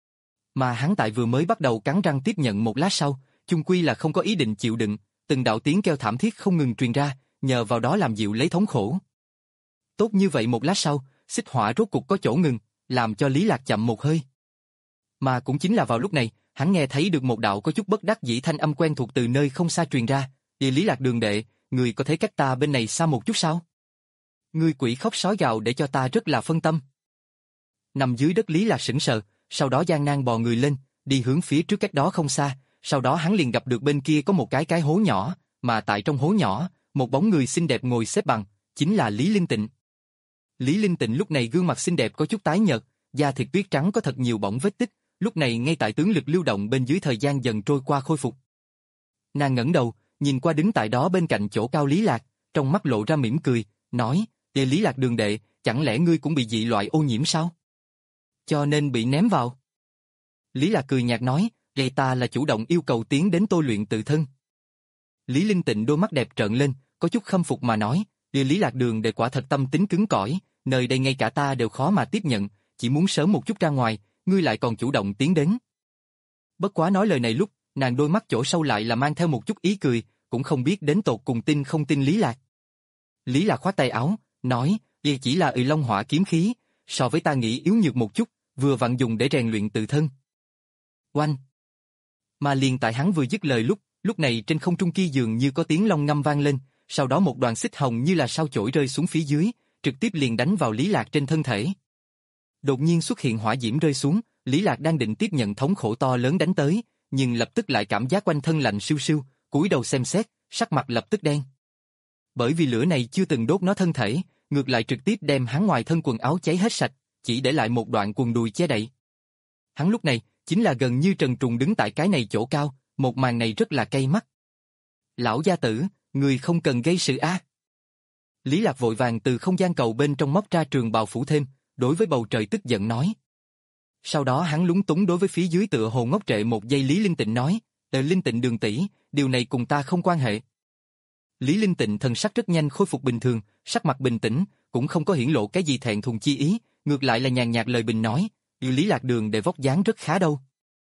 Mà hắn tại vừa mới bắt đầu cắn răng tiếp nhận một lát sau, chung quy là không có ý định chịu đựng, từng đạo tiếng kêu thảm thiết không ngừng truyền ra, nhờ vào đó làm dịu lấy thống khổ. Tốt như vậy một lát sau, xích hỏa rốt cục có chỗ ngừng, làm cho Lý Lạc chậm một hơi. Mà cũng chính là vào lúc này, hắn nghe thấy được một đạo có chút bất đắc dĩ thanh âm quen thuộc từ nơi không xa truyền ra, "Đi Lý Lạc đường đệ, người có thấy cách ta bên này xa một chút sao? Ngươi quỷ khóc sói gào để cho ta rất là phân tâm." Nằm dưới đất Lý Lạc sững sờ, sau đó gian nan bò người lên, đi hướng phía trước cách đó không xa, sau đó hắn liền gặp được bên kia có một cái cái hố nhỏ, mà tại trong hố nhỏ, một bóng người xinh đẹp ngồi xếp bằng, chính là Lý Linh Tịnh. Lý Linh Tịnh lúc này gương mặt xinh đẹp có chút tái nhợt, da thịt tuyết trắng có thật nhiều bỏng vết tích, lúc này ngay tại tướng lực lưu động bên dưới thời gian dần trôi qua khôi phục. Nàng ngẩng đầu, nhìn qua đứng tại đó bên cạnh chỗ cao Lý Lạc, trong mắt lộ ra mỉm cười, nói, "Đệ Lý Lạc đường đệ, chẳng lẽ ngươi cũng bị dị loại ô nhiễm sao? Cho nên bị ném vào?" Lý Lạc cười nhạt nói, "Vậy ta là chủ động yêu cầu tiến đến tôi luyện tự thân." Lý Linh Tịnh đôi mắt đẹp trợn lên, có chút khâm phục mà nói, "Đệ Lý Lạc đường đệ quả thật tâm tính cứng cỏi, nơi đây ngay cả ta đều khó mà tiếp nhận, chỉ muốn sớm một chút ra ngoài, ngươi lại còn chủ động tiến đến. Bất quá nói lời này lúc, nàng đôi mắt chỗ sâu lại là mang theo một chút ý cười, cũng không biết đến tột cùng tin không tin Lý Lạc. Lý Lạc khoát tay áo, nói, y chỉ là Ỷ Long Hỏa kiếm khí, so với ta nghĩ yếu nhược một chút, vừa vặn dùng để rèn luyện tự thân. Oanh! Mà liền tại hắn vừa dứt lời lúc, lúc này trên không trung kia dường như có tiếng long ngâm vang lên, sau đó một đoàn xích hồng như là sao chổi rơi xuống phía dưới, trực tiếp liền đánh vào Lý Lạc trên thân thể. Đột nhiên xuất hiện hỏa diễm rơi xuống, Lý Lạc đang định tiếp nhận thống khổ to lớn đánh tới, nhưng lập tức lại cảm giác quanh thân lạnh siêu siêu, cúi đầu xem xét, sắc mặt lập tức đen. Bởi vì lửa này chưa từng đốt nó thân thể, ngược lại trực tiếp đem hắn ngoài thân quần áo cháy hết sạch, chỉ để lại một đoạn quần đùi che đậy. Hắn lúc này chính là gần như trần trùng đứng tại cái này chỗ cao, một màn này rất là cay mắt. Lão gia tử, người không cần gây sự a. Lý Lạc vội vàng từ không gian cầu bên trong móc ra trường bào phủ thêm, đối với bầu trời tức giận nói. Sau đó hắn lúng túng đối với phía dưới tựa hồ ngốc trệ một giây Lý Linh Tịnh nói, "Ờ Linh Tịnh đường tỷ, điều này cùng ta không quan hệ." Lý Linh Tịnh thần sắc rất nhanh khôi phục bình thường, sắc mặt bình tĩnh, cũng không có hiển lộ cái gì thẹn thùng chi ý, ngược lại là nhàn nhạt lời bình nói, "Lý Lạc đường để vóc dáng rất khá đâu."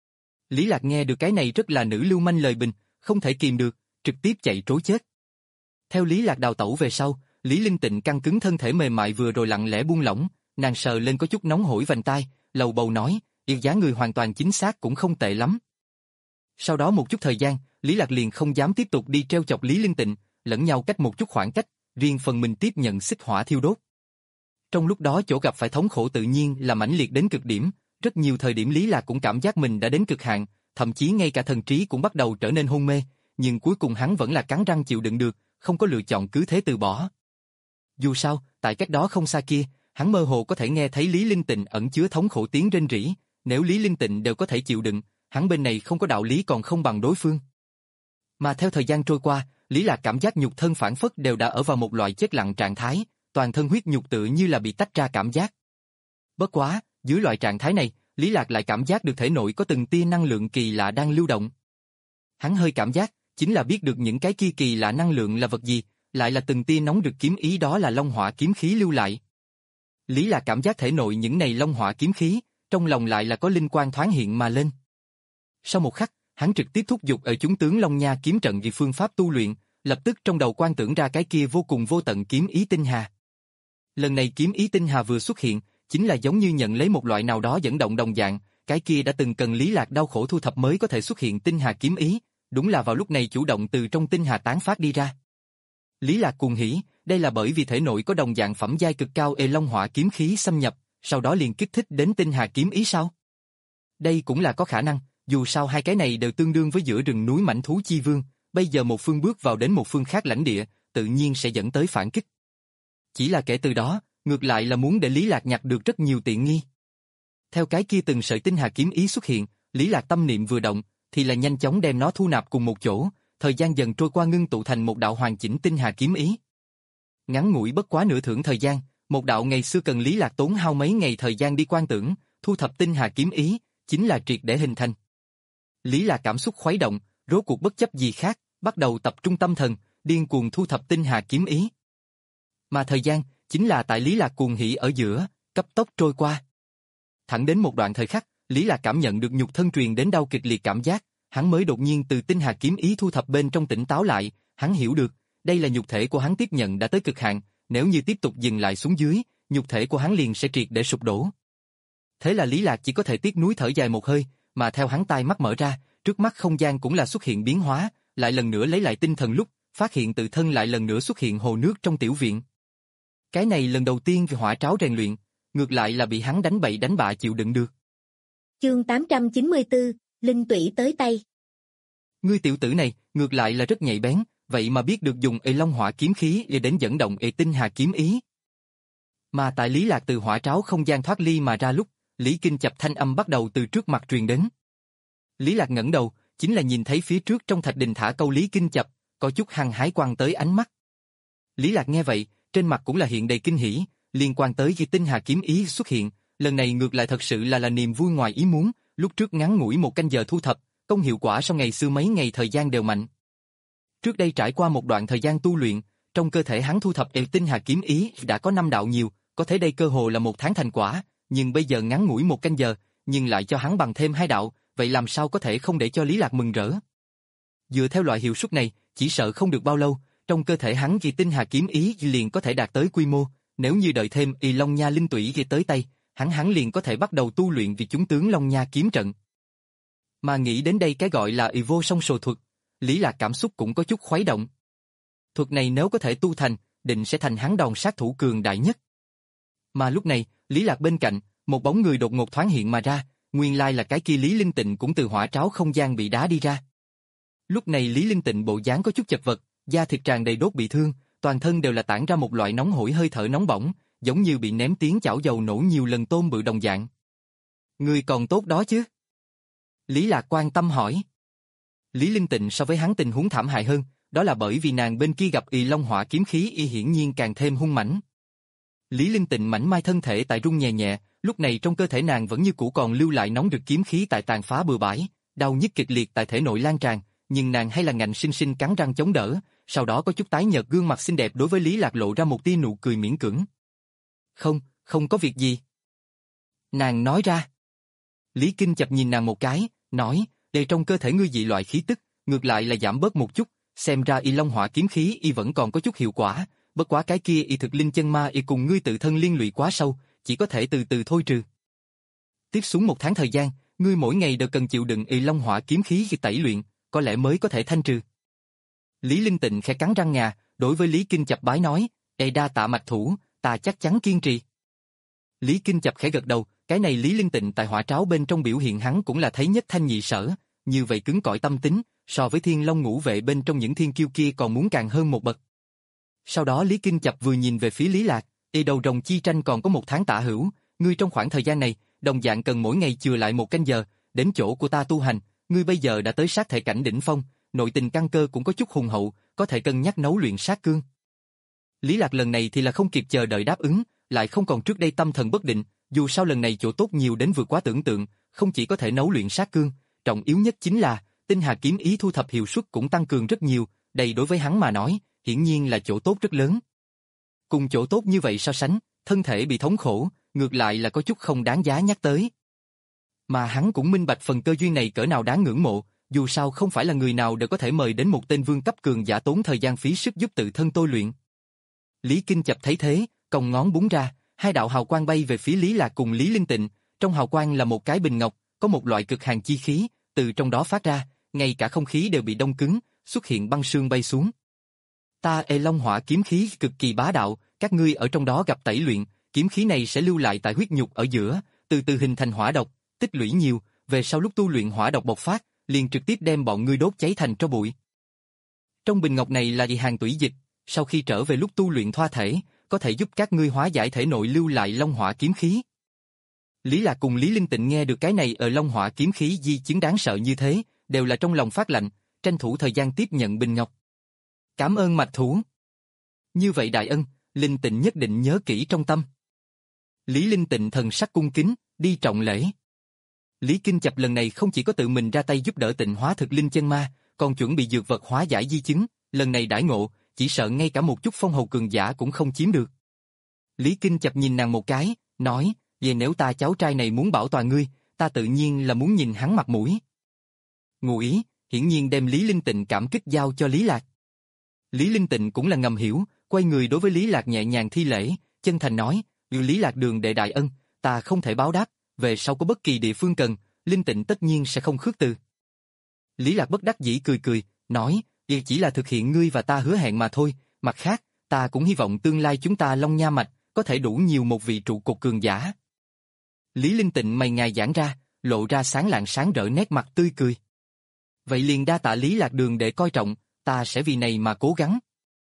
Lý Lạc nghe được cái này rất là nữ lưu manh lời bình, không thể kìm được, trực tiếp chạy trối chết. Theo Lý Lạc đào tẩu về sau, Lý Linh Tịnh căng cứng thân thể mềm mại vừa rồi lặng lẽ buông lỏng, nàng sờ lên có chút nóng hổi vành tai, lầu bầu nói, "Yêu giá người hoàn toàn chính xác cũng không tệ lắm." Sau đó một chút thời gian, Lý Lạc liền không dám tiếp tục đi treo chọc Lý Linh Tịnh, lẫn nhau cách một chút khoảng cách, riêng phần mình tiếp nhận xích hỏa thiêu đốt. Trong lúc đó chỗ gặp phải thống khổ tự nhiên là mãnh liệt đến cực điểm, rất nhiều thời điểm Lý Lạc cũng cảm giác mình đã đến cực hạn, thậm chí ngay cả thần trí cũng bắt đầu trở nên hôn mê, nhưng cuối cùng hắn vẫn là cắn răng chịu đựng được, không có lựa chọn cứ thế từ bỏ. Dù sao, tại cách đó không xa kia, hắn mơ hồ có thể nghe thấy Lý Linh Tịnh ẩn chứa thống khổ tiếng rên rỉ, nếu Lý Linh Tịnh đều có thể chịu đựng, hắn bên này không có đạo lý còn không bằng đối phương. Mà theo thời gian trôi qua, Lý Lạc cảm giác nhục thân phản phất đều đã ở vào một loại chết lặng trạng thái, toàn thân huyết nhục tự như là bị tách ra cảm giác. Bất quá, dưới loại trạng thái này, Lý Lạc lại cảm giác được thể nội có từng tia năng lượng kỳ lạ đang lưu động. Hắn hơi cảm giác, chính là biết được những cái kia kỳ lạ năng lượng là vật gì, lại là từng tia nóng rực kiếm ý đó là Long Hỏa kiếm khí lưu lại. Lý Lạc cảm giác thể nội những này Long Hỏa kiếm khí, trong lòng lại là có linh quang thoáng hiện mà lên. Sau một khắc, hắn trực tiếp thúc giục ở chúng tướng Long Nha kiếm trận vì phương pháp tu luyện, lập tức trong đầu quan tưởng ra cái kia vô cùng vô tận kiếm ý tinh hà. Lần này kiếm ý tinh hà vừa xuất hiện, chính là giống như nhận lấy một loại nào đó dẫn động đồng dạng, cái kia đã từng cần Lý Lạc đau khổ thu thập mới có thể xuất hiện tinh hà kiếm ý, đúng là vào lúc này chủ động từ trong tinh hà tán phát đi ra. Lý Lạc cuồng hỉ, đây là bởi vì thể nội có đồng dạng phẩm giai cực cao ê Long Hỏa kiếm khí xâm nhập, sau đó liền kích thích đến tinh hà kiếm ý sao? Đây cũng là có khả năng, dù sao hai cái này đều tương đương với giữa rừng núi mãnh thú chi vương, bây giờ một phương bước vào đến một phương khác lãnh địa, tự nhiên sẽ dẫn tới phản kích. Chỉ là kể từ đó, ngược lại là muốn để Lý Lạc nhặt được rất nhiều tiện nghi. Theo cái kia từng sợi tinh hà kiếm ý xuất hiện, Lý Lạc tâm niệm vừa động, thì là nhanh chóng đem nó thu nạp cùng một chỗ, thời gian dần trôi qua ngưng tụ thành một đạo hoàn chỉnh tinh hà kiếm ý. Ngắn ngủi bất quá nửa thưởng thời gian, một đạo ngày xưa cần Lý Lạc tốn hao mấy ngày thời gian đi quan tưởng, thu thập tinh hà kiếm ý, chính là triệt để hình thành. Lý Lạc cảm xúc khuấy động, rốt cuộc bất chấp gì khác, bắt đầu tập trung tâm thần, điên cuồng thu thập tinh hà kiếm ý. Mà thời gian, chính là tại Lý Lạc cuồng hỉ ở giữa, cấp tốc trôi qua. Thẳng đến một đoạn thời khắc, Lý Lạc cảm nhận được nhục thân truyền đến đau kịch liệt cảm giác, hắn mới đột nhiên từ tinh hà kiếm ý thu thập bên trong tỉnh táo lại, hắn hiểu được, đây là nhục thể của hắn tiếp nhận đã tới cực hạn, nếu như tiếp tục dừng lại xuống dưới, nhục thể của hắn liền sẽ triệt để sụp đổ. Thế là Lý Lạc chỉ có thể tiếc nuối thở dài một hơi, mà theo hắn tai mắt mở ra, trước mắt không gian cũng là xuất hiện biến hóa, lại lần nữa lấy lại tinh thần lúc, phát hiện tự thân lại lần nữa xuất hiện hồ nước trong tiểu viện. Cái này lần đầu tiên vì hỏa tráo rèn luyện, ngược lại là bị hắn đánh bậy đánh bạ chịu đựng được. Chương tám trăm chín mươi tư, Linh tủy tới tay. Ngươi tiểu tử này, ngược lại là rất nhạy bén, vậy mà biết được dùng ê Long Hỏa kiếm khí để đến dẫn động ê tinh hà kiếm ý. Mà tại Lý Lạc từ hỏa tráo không gian thoát ly mà ra lúc, Lý Kinh Chập thanh âm bắt đầu từ trước mặt truyền đến. Lý Lạc ngẩng đầu, chính là nhìn thấy phía trước trong thạch đình thả câu Lý Kinh Chập, có chút hăng hái quăng tới ánh mắt. Lý Lạc nghe vậy, trên mặt cũng là hiện đầy kinh hỉ, liên quan tới khi tinh hà kiếm ý xuất hiện, lần này ngược lại thật sự là là niềm vui ngoài ý muốn, lúc trước ngắn ngủi một canh giờ thu thập, công hiệu quả sau ngày xưa mấy ngày thời gian đều mạnh. Trước đây trải qua một đoạn thời gian tu luyện, trong cơ thể hắn thu thập ê tinh hà kiếm ý đã có năm đạo nhiều, có thể đây cơ hồ là một tháng thành quả, nhưng bây giờ ngắn ngủi một canh giờ, nhưng lại cho hắn bằng thêm hai đạo, vậy làm sao có thể không để cho Lý Lạc mừng rỡ. Dựa theo loại hiệu suất này, chỉ sợ không được bao lâu, trong cơ thể hắn ghi tinh hà kiếm ý liền có thể đạt tới quy mô, nếu như đợi thêm y Long Nha linh tủy ghi tới tay, hắn hắn liền có thể bắt đầu tu luyện vì chúng tướng Long Nha kiếm trận. Mà nghĩ đến đây cái gọi là y vô song sồ thuật, Lý Lạc cảm xúc cũng có chút khuấy động. Thuật này nếu có thể tu thành, định sẽ thành hắn đòn sát thủ cường đại nhất. Mà lúc này, Lý Lạc bên cạnh, một bóng người đột ngột thoáng hiện mà ra, nguyên lai là cái kia Lý Linh Tịnh cũng từ hỏa tráo không gian bị đá đi ra. Lúc này Lý Linh Tịnh bộ dáng có chút chật vật, da thịt tràn đầy đốt bị thương, toàn thân đều là tản ra một loại nóng hổi hơi thở nóng bỏng, giống như bị ném tiếng chảo dầu nổ nhiều lần tôm bự đồng dạng. Người còn tốt đó chứ? Lý Lạc quan tâm hỏi. Lý Linh Tịnh so với hắn tình huống thảm hại hơn, đó là bởi vì nàng bên kia gặp y long hỏa kiếm khí y hiển nhiên càng thêm hung mãnh. Lý Linh Tịnh mảnh mai thân thể tại rung nhẹ nhẹ, lúc này trong cơ thể nàng vẫn như cũ còn lưu lại nóng rực kiếm khí tại tàn phá bừa bãi, đau nhức kịch liệt tại thể nội lan tràn, nhưng nàng hay là ngạnh sinh sinh cắn răng chống đỡ, sau đó có chút tái nhợt gương mặt xinh đẹp đối với Lý Lạc lộ ra một tia nụ cười miễn cưỡng. Không, không có việc gì. Nàng nói ra. Lý Kinh chập nhìn nàng một cái, nói, để trong cơ thể ngươi dị loại khí tức, ngược lại là giảm bớt một chút, xem ra y long hỏa kiếm khí y vẫn còn có chút hiệu quả, bất quá cái kia y thực linh chân ma y cùng ngươi tự thân liên lụy quá sâu, chỉ có thể từ từ thôi trừ. Tiếp xuống một tháng thời gian, ngươi mỗi ngày đều cần chịu đựng y long hỏa kiếm khí khi tẩy luyện, có lẽ mới có thể thanh trừ. Lý Linh Tịnh khẽ cắn răng ngà, đối với Lý Kinh chập bái nói, "Ê đa tạ mạch thủ, ta chắc chắn kiên trì." Lý Kinh chập khẽ gật đầu, cái này Lý Linh Tịnh tại hỏa tráo bên trong biểu hiện hắn cũng là thấy nhất thanh nhị sở, như vậy cứng cỏi tâm tính, so với Thiên Long ngũ vệ bên trong những thiên kiêu kia còn muốn càng hơn một bậc. Sau đó Lý Kinh chập vừa nhìn về phía Lý Lạc, "Y đầu rồng chi tranh còn có một tháng tả hữu, ngươi trong khoảng thời gian này, đồng dạng cần mỗi ngày chừa lại một canh giờ, đến chỗ của ta tu hành, ngươi bây giờ đã tới sát thể cảnh đỉnh phong, nội tình căn cơ cũng có chút hùng hậu, có thể cân nhắc nấu luyện sát cương." Lý Lạc lần này thì là không kịp chờ đợi đáp ứng, lại không còn trước đây tâm thần bất định, dù sao lần này chỗ tốt nhiều đến vượt quá tưởng tượng, không chỉ có thể nấu luyện sát cương, trọng yếu nhất chính là tinh hà kiếm ý thu thập hiệu suất cũng tăng cường rất nhiều, đây đối với hắn mà nói, hiển nhiên là chỗ tốt rất lớn. Cùng chỗ tốt như vậy so sánh, thân thể bị thống khổ, ngược lại là có chút không đáng giá nhắc tới. Mà hắn cũng minh bạch phần cơ duyên này cỡ nào đáng ngưỡng mộ, dù sao không phải là người nào đều có thể mời đến một tên vương cấp cường giả tốn thời gian phí sức giúp tự thân tôi luyện. Lý Kinh chập thấy thế, cong ngón búng ra, hai đạo hào quang bay về phía Lý Lạc cùng Lý Linh Tịnh, trong hào quang là một cái bình ngọc, có một loại cực hàn chi khí, từ trong đó phát ra, ngay cả không khí đều bị đông cứng, xuất hiện băng sương bay xuống. Ta ê long hỏa kiếm khí cực kỳ bá đạo, các ngươi ở trong đó gặp tẩy luyện, kiếm khí này sẽ lưu lại tại huyết nhục ở giữa, từ từ hình thành hỏa độc, tích lũy nhiều, về sau lúc tu luyện hỏa độc bộc phát, liền trực tiếp đem bọn ngươi đốt cháy thành tro bụi. Trong bình ngọc này là dị hàn tủy dịch, sau khi trở về lúc tu luyện thoa thể, có thể giúp các ngươi hóa giải thể nội lưu lại long hỏa kiếm khí. Lý Lạc cùng Lý Linh Tịnh nghe được cái này ở long hỏa kiếm khí di chứng đáng sợ như thế, đều là trong lòng phát lạnh, tranh thủ thời gian tiếp nhận bình ngọc. Cảm ơn mạch thủ. Như vậy đại ân, Linh Tịnh nhất định nhớ kỹ trong tâm. Lý Linh Tịnh thần sắc cung kính, đi trọng lễ. Lý Kinh chập lần này không chỉ có tự mình ra tay giúp đỡ Tịnh hóa thực linh chân ma, còn chuẩn bị dược vật hóa giải di chứng, lần này đãi ngộ, chỉ sợ ngay cả một chút phong hầu cường giả cũng không chiếm được. Lý Kinh chập nhìn nàng một cái, nói, về nếu ta cháu trai này muốn bảo toàn ngươi, ta tự nhiên là muốn nhìn hắn mặt mũi. Ngụ ý, hiển nhiên đem Lý Linh Tịnh cảm kích giao cho Lý Lạc. Lý Linh Tịnh cũng là ngầm hiểu, quay người đối với Lý Lạc nhẹ nhàng thi lễ, chân thành nói, Lý Lạc đường đệ đại ân, ta không thể báo đáp, về sau có bất kỳ địa phương cần, Linh Tịnh tất nhiên sẽ không khước từ. Lý Lạc bất đắc dĩ cười cười, nói, đây chỉ là thực hiện ngươi và ta hứa hẹn mà thôi, mặt khác, ta cũng hy vọng tương lai chúng ta Long Nha Mạch, có thể đủ nhiều một vị trụ cột cường giả. Lý Linh Tịnh mày ngài giãn ra, lộ ra sáng lạng sáng rỡ nét mặt tươi cười. Vậy liền đa tạ Lý Lạc đường để coi trọng, ta sẽ vì này mà cố gắng.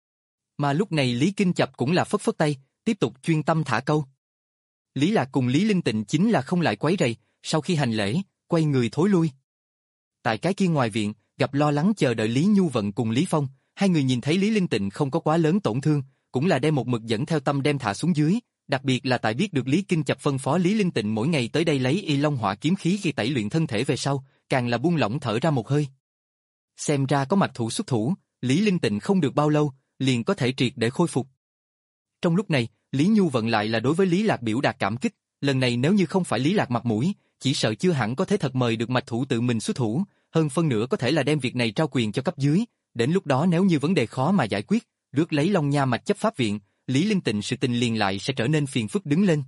Mà lúc này Lý Kinh chập cũng là phất phất tay, tiếp tục chuyên tâm thả câu. Lý Lạc cùng Lý Linh Tịnh chính là không lại quấy rầy, sau khi hành lễ, quay người thối lui. Tại cái kia ngoài viện, gặp lo lắng chờ đợi Lý Nhu Vận cùng Lý Phong, hai người nhìn thấy Lý Linh Tịnh không có quá lớn tổn thương, cũng là đem một mực dẫn theo tâm đem thả xuống dưới, đặc biệt là tại biết được Lý Kinh chập phân phó Lý Linh Tịnh mỗi ngày tới đây lấy y long hỏa kiếm khí khi tẩy luyện thân thể về sau, càng là buông lỏng thở ra một hơi. Xem ra có mạch thủ xuất thủ, Lý Linh Tịnh không được bao lâu, liền có thể triệt để khôi phục. Trong lúc này, Lý Nhu Vận lại là đối với Lý Lạc biểu đạt cảm kích, lần này nếu như không phải Lý Lạc mặt mũi, chỉ sợ chưa hẳn có thể thật mời được mạch thủ tự mình xuất thủ, hơn phân nửa có thể là đem việc này trao quyền cho cấp dưới, đến lúc đó nếu như vấn đề khó mà giải quyết, rước lấy Long Nha mạch chấp pháp viện, Lý Linh Tịnh sự tình liền lại sẽ trở nên phiền phức đứng lên.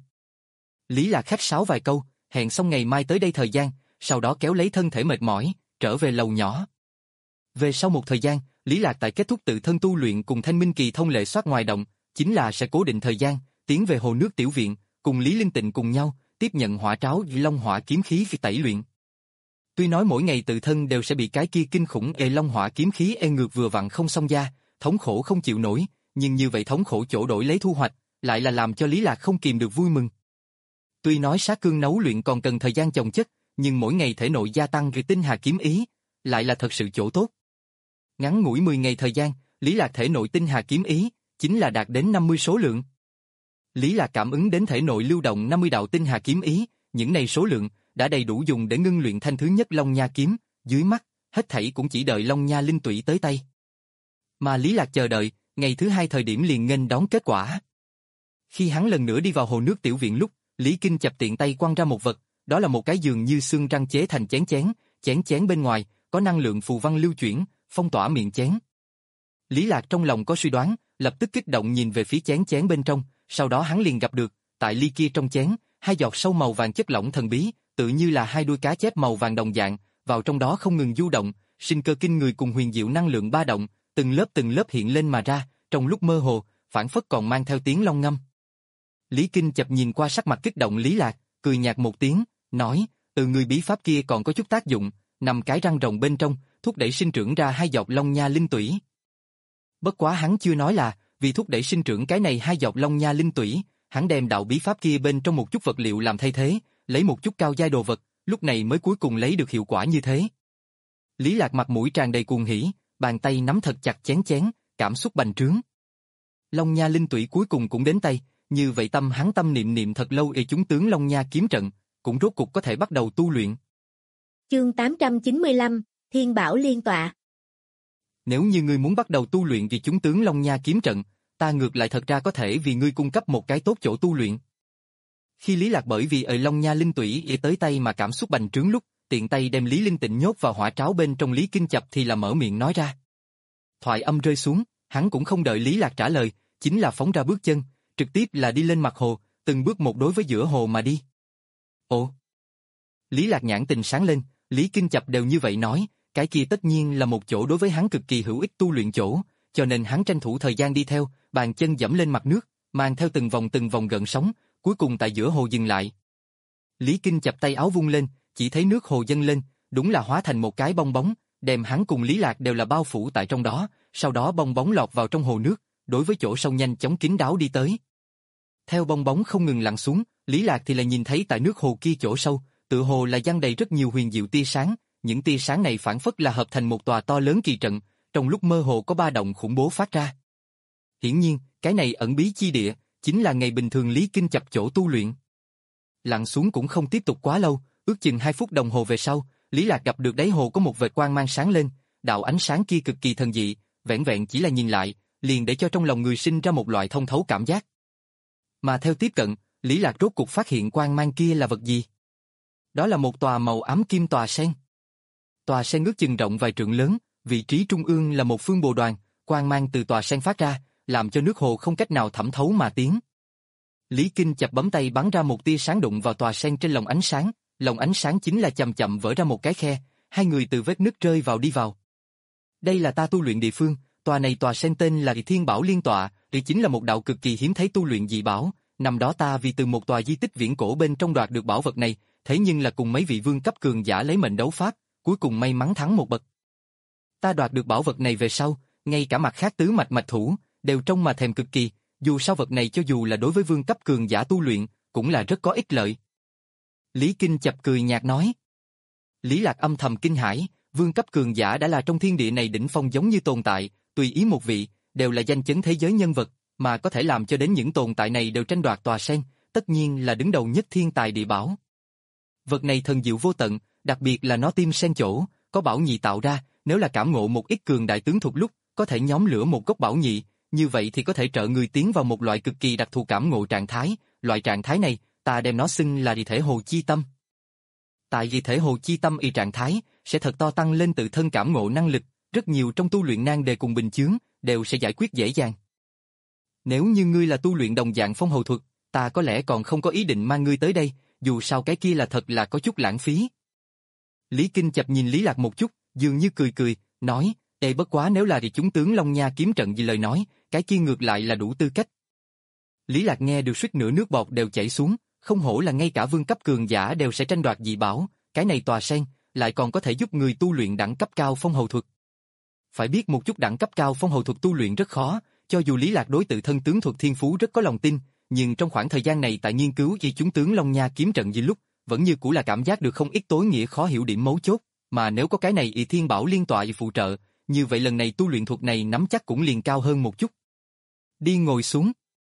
Lý Lạc khách sáo vài câu, hẹn xong ngày mai tới đây thời gian, sau đó kéo lấy thân thể mệt mỏi, trở về lầu nhỏ. Về sau một thời gian, Lý Lạc tại kết thúc tự thân tu luyện cùng Thanh Minh Kỳ thông lệ soát ngoài động, chính là sẽ cố định thời gian, tiến về hồ nước tiểu viện, cùng Lý Linh Tịnh cùng nhau, tiếp nhận hỏa tráo long hỏa kiếm khí việc tẩy luyện. Tuy nói mỗi ngày tự thân đều sẽ bị cái kia kinh khủng ê long hỏa kiếm khí e ngược vừa vặn không xong ra, thống khổ không chịu nổi, nhưng như vậy thống khổ chỗ đổi lấy thu hoạch, lại là làm cho Lý Lạc không kìm được vui mừng. Tuy nói sát cương nấu luyện còn cần thời gian chồng chất, nhưng mỗi ngày thể nội gia tăng rồi tinh hà kiếm ý, lại là thật sự chỗ tốt. Ngắn ngủi mười ngày thời gian, Lý Lạc thể nội tinh hà kiếm ý, chính là đạt đến năm mươi số lượng. Lý Lạc cảm ứng đến thể nội lưu động năm mươi đạo tinh hà kiếm ý, những này số lượng đã đầy đủ dùng để ngưng luyện thanh thứ nhất Long Nha kiếm, dưới mắt, hết thảy cũng chỉ đợi Long Nha linh tủy tới tay. Mà Lý Lạc chờ đợi, ngày thứ hai thời điểm liền nghênh đón kết quả. Khi hắn lần nữa đi vào hồ nước tiểu viện lúc, Lý Kinh chập tiện tay quăng ra một vật, đó là một cái giường như xương răng chế thành chén chén, chén chén bên ngoài có năng lượng phù văn lưu chuyển, phong tỏa miệng chén. Lý Lạc trong lòng có suy đoán, lập tức kích động nhìn về phía chén chén bên trong, sau đó hắn liền gặp được, tại ly kia trong chén, hai giọt sâu màu vàng chất lỏng thần bí, tự như là hai đuôi cá chép màu vàng đồng dạng, vào trong đó không ngừng du động, sinh cơ kinh người cùng huyền diệu năng lượng ba động, từng lớp từng lớp hiện lên mà ra, trong lúc mơ hồ, phản phất còn mang theo tiếng long ngâm. Lý Kinh chập nhìn qua sắc mặt kích động Lý Lạc, cười nhạt một tiếng, nói, từ người bí pháp kia còn có chút tác dụng, nằm cái răng rồng bên trong, thúc đẩy sinh trưởng ra hai giọt long nha linh tủy. Bất quá hắn chưa nói là, vì thúc đẩy sinh trưởng cái này hai giọt long nha linh tủy, hắn đem đạo bí pháp kia bên trong một chút vật liệu làm thay thế, lấy một chút cao giai đồ vật, lúc này mới cuối cùng lấy được hiệu quả như thế. Lý Lạc mặt mũi tràn đầy cuồng hỉ, bàn tay nắm thật chặt chén chén, cảm xúc bành trướng. Long nha linh tủy cuối cùng cũng đến tay, như vậy tâm hắn tâm niệm niệm thật lâu y chúng tướng long nha kiếm trận, cũng rốt cục có thể bắt đầu tu luyện. Chương tám trăm chín mươi lăm, Thiên Bảo Liên Tọa. Nếu như ngươi muốn bắt đầu tu luyện vì chúng tướng long nha kiếm trận, ta ngược lại thật ra có thể vì ngươi cung cấp một cái tốt chỗ tu luyện. Khi Lý Lạc bởi vì ở long nha linh tủy y tới tay mà cảm xúc bành trướng lúc, tiện tay đem Lý Linh Tịnh nhốt vào hỏa tráo bên trong Lý Kinh chập thì là mở miệng nói ra. Thoại âm rơi xuống, hắn cũng không đợi Lý Lạc trả lời, chính là phóng ra bước chân, trực tiếp là đi lên mặt hồ, từng bước một đối với giữa hồ mà đi. Ồ! Lý Lạc nhãn tình sáng lên, Lý Kinh chập đều như vậy nói, cái kia tất nhiên là một chỗ đối với hắn cực kỳ hữu ích tu luyện chỗ, cho nên hắn tranh thủ thời gian đi theo, bàn chân dẫm lên mặt nước, mang theo từng vòng từng vòng gợn sóng, cuối cùng tại giữa hồ dừng lại. Lý Kinh chập tay áo vung lên, chỉ thấy nước hồ dâng lên, đúng là hóa thành một cái bong bóng, đem hắn cùng Lý Lạc đều là bao phủ tại trong đó, sau đó bong bóng lọt vào trong hồ nước, đối với chỗ sâu nhanh chóng kín đáo đi tới. Theo bong bóng không ngừng lặn xuống, Lý Lạc thì là nhìn thấy tại nước hồ kia chỗ sâu, tự hồ là giăng đầy rất nhiều huyền diệu tia sáng, những tia sáng này phản phất là hợp thành một tòa to lớn kỳ trận, trong lúc mơ hồ có ba động khủng bố phát ra. Hiển nhiên, cái này ẩn bí chi địa, chính là ngày bình thường Lý Kinh chập chỗ tu luyện. Lặn xuống cũng không tiếp tục quá lâu, ước chừng hai phút đồng hồ về sau, Lý Lạc gặp được đáy hồ có một vệt quang mang sáng lên, đạo ánh sáng kia cực kỳ thần dị, vẻn vẹn chỉ là nhìn lại, liền để cho trong lòng người sinh ra một loại thông thấu cảm giác. Mà theo tiếp cận, Lý Lạc rốt cục phát hiện quang mang kia là vật gì? Đó là một tòa màu ám kim tòa sen. Tòa sen ước chừng rộng vài trượng lớn, vị trí trung ương là một phương bồ đoàn, quang mang từ tòa sen phát ra, làm cho nước hồ không cách nào thẩm thấu mà tiến. Lý Kinh chập bấm tay bắn ra một tia sáng đụng vào tòa sen trên lồng ánh sáng, lồng ánh sáng chính là chậm chậm vỡ ra một cái khe, hai người từ vết nứt rơi vào đi vào. Đây là ta tu luyện địa phương, tòa này tòa sen tên là Thiên Bảo Liên Tọa, đây chính là một đạo cực kỳ hiếm thấy tu luyện dị bảo, năm đó ta vì từ một tòa di tích viễn cổ bên trong đoạt được bảo vật này, thế nhưng là cùng mấy vị vương cấp cường giả lấy mệnh đấu pháp, cuối cùng may mắn thắng một bậc. Ta đoạt được bảo vật này về sau, ngay cả mặt khác tứ mạch mạch thủ, đều trông mà thèm cực kỳ, dù sao vật này cho dù là đối với vương cấp cường giả tu luyện, cũng là rất có ích lợi. Lý Kinh chập cười nhạt nói. Lý Lạc âm thầm kinh hãi, vương cấp cường giả đã là trong thiên địa này đỉnh phong giống như tồn tại, tùy ý một vị, đều là danh chấn thế giới nhân vật, mà có thể làm cho đến những tồn tại này đều tranh đoạt tòa sen, tất nhiên là đứng đầu nhất thiên tài địa bảo. Vật này thần diệu vô tận, đặc biệt là nó tim sen chỗ, có bảo nhị tạo ra, nếu là cảm ngộ một ít cường đại tướng thuộc lúc, có thể nhóm lửa một gốc bảo nhị, như vậy thì có thể trợ người tiến vào một loại cực kỳ đặc thù cảm ngộ trạng thái, loại trạng thái này, ta đem nó xưng là dị thể hồ chi tâm. Tại dị thể hồ chi tâm y trạng thái, sẽ thật to tăng lên tự thân cảm ngộ năng lực, rất nhiều trong tu luyện nan đề cùng bình chướng, đều sẽ giải quyết dễ dàng. Nếu như ngươi là tu luyện đồng dạng phong hầu thuật, ta có lẽ còn không có ý định mang ngươi tới đây, dù sao cái kia là thật là có chút lãng phí. Lý Kinh Chập nhìn Lý Lạc một chút, dường như cười cười, nói, ê bất quá nếu là thì chúng tướng Long Nha kiếm trận gì lời nói, cái kia ngược lại là đủ tư cách. Lý Lạc nghe được suýt nửa nước bọt đều chảy xuống, không hổ là ngay cả vương cấp cường giả đều sẽ tranh đoạt dị bảo, cái này tòa sen, lại còn có thể giúp người tu luyện đẳng cấp cao phong hầu thuật. Phải biết một chút đẳng cấp cao phong hầu thuật tu luyện rất khó, cho dù Lý Lạc đối tự thân tướng thuật thiên phú rất có lòng tin, nhưng trong khoảng thời gian này tại nghiên cứu về chúng tướng Long Nha kiếm trận gì lúc, vẫn như cũ là cảm giác được không ít tối nghĩa khó hiểu điểm mấu chốt, mà nếu có cái này y thiên bảo liên tọa y phụ trợ, như vậy lần này tu luyện thuật này nắm chắc cũng liền cao hơn một chút. Đi ngồi xuống.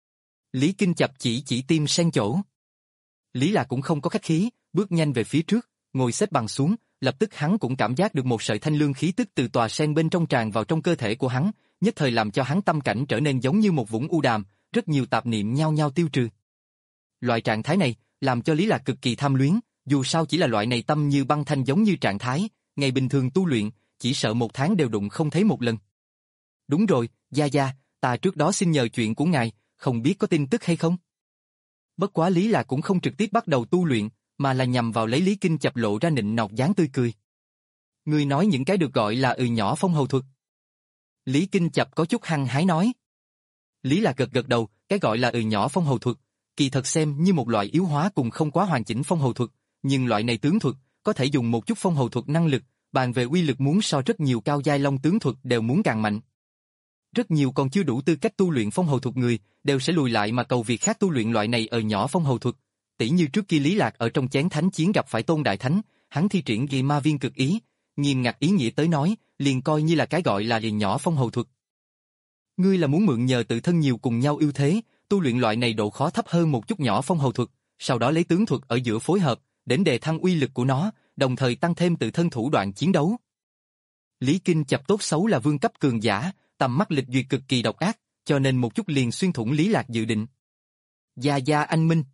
Lý Kinh Chập chỉ chỉ tim sen chỗ. Lý Lạc cũng không có khách khí, bước nhanh về phía trước, ngồi xếp bằng xuống, lập tức hắn cũng cảm giác được một sợi thanh lương khí tức từ tòa sen bên trong tràn vào trong cơ thể của hắn, nhất thời làm cho hắn tâm cảnh trở nên giống như một vũng u đàm, rất nhiều tạp niệm nhao nhao tiêu trừ. Loại trạng thái này làm cho Lý Lạc cực kỳ tham luyến, dù sao chỉ là loại này tâm như băng thanh giống như trạng thái, ngày bình thường tu luyện, chỉ sợ một tháng đều đụng không thấy một lần. Đúng rồi, Gia Gia, ta trước đó xin nhờ chuyện của ngài, không biết có tin tức hay không? Bất quá Lý Lạc cũng không trực tiếp bắt đầu tu luyện, mà là nhằm vào lấy Lý Kinh Chập lộ ra nịnh nọt dáng tươi cười. Ngươi nói những cái được gọi là ừ nhỏ phong hầu thuật. Lý Kinh Chập có chút hăng hái nói. Lý Lạc gật gật đầu, cái gọi là ừ nhỏ phong hầu thuật, kỳ thật xem như một loại yếu hóa cùng không quá hoàn chỉnh phong hầu thuật, nhưng loại này tướng thuật, có thể dùng một chút phong hầu thuật năng lực, bàn về uy lực muốn so rất nhiều cao giai long tướng thuật đều muốn càng mạnh. Rất nhiều còn chưa đủ tư cách tu luyện phong hầu thuật người, đều sẽ lùi lại mà cầu việc khác tu luyện loại này ở nhỏ phong hầu thuật. Tỷ như trước kia Lý Lạc ở trong chén thánh chiến gặp phải Tôn Đại Thánh, hắn thi triển ghi ma viên cực ý, nghiêm ngặt ý nghĩa tới nói, liền coi như là cái gọi là liền nhỏ phong hầu thuật. Ngươi là muốn mượn nhờ tự thân nhiều cùng nhau ưu thế, tu luyện loại này độ khó thấp hơn một chút nhỏ phong hầu thuật, sau đó lấy tướng thuật ở giữa phối hợp, đến đề thăng uy lực của nó, đồng thời tăng thêm tự thân thủ đoạn chiến đấu. Lý Kinh Chập tốt xấu là vương cấp cường giả, tầm mắt lịch duyệt cực kỳ độc ác, cho nên một chút liền xuyên thủng Lý Lạc dự định. Gia Gia anh minh.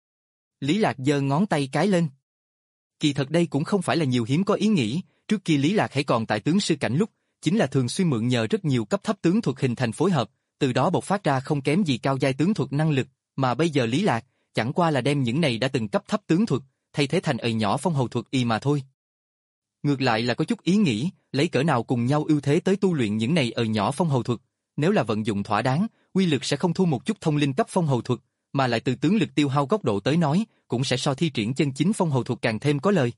Lý Lạc giơ ngón tay cái lên. Kỳ thật đây cũng không phải là nhiều hiếm có ý nghĩ, trước kia Lý Lạc hãy còn tại tướng sư cảnh lúc, chính là thường xuyên mượn nhờ rất nhiều cấp thấp tướng thuật hình thành phối hợp, từ đó bộc phát ra không kém gì cao giai tướng thuật năng lực, mà bây giờ Lý Lạc, chẳng qua là đem những này đã từng cấp thấp tướng thuật, thay thế thành ầy nhỏ phong hầu thuật y mà thôi. Ngược lại là có chút ý nghĩ, lấy cỡ nào cùng nhau ưu thế tới tu luyện những này ầy nhỏ phong hầu thuật, nếu là vận dụng thỏa đáng, uy lực sẽ không thua một chút thông linh cấp phong hầu thuật, mà lại từ tướng lực tiêu hao góc độ tới nói, cũng sẽ so thi triển chân chính phong hầu thuật càng thêm có lời.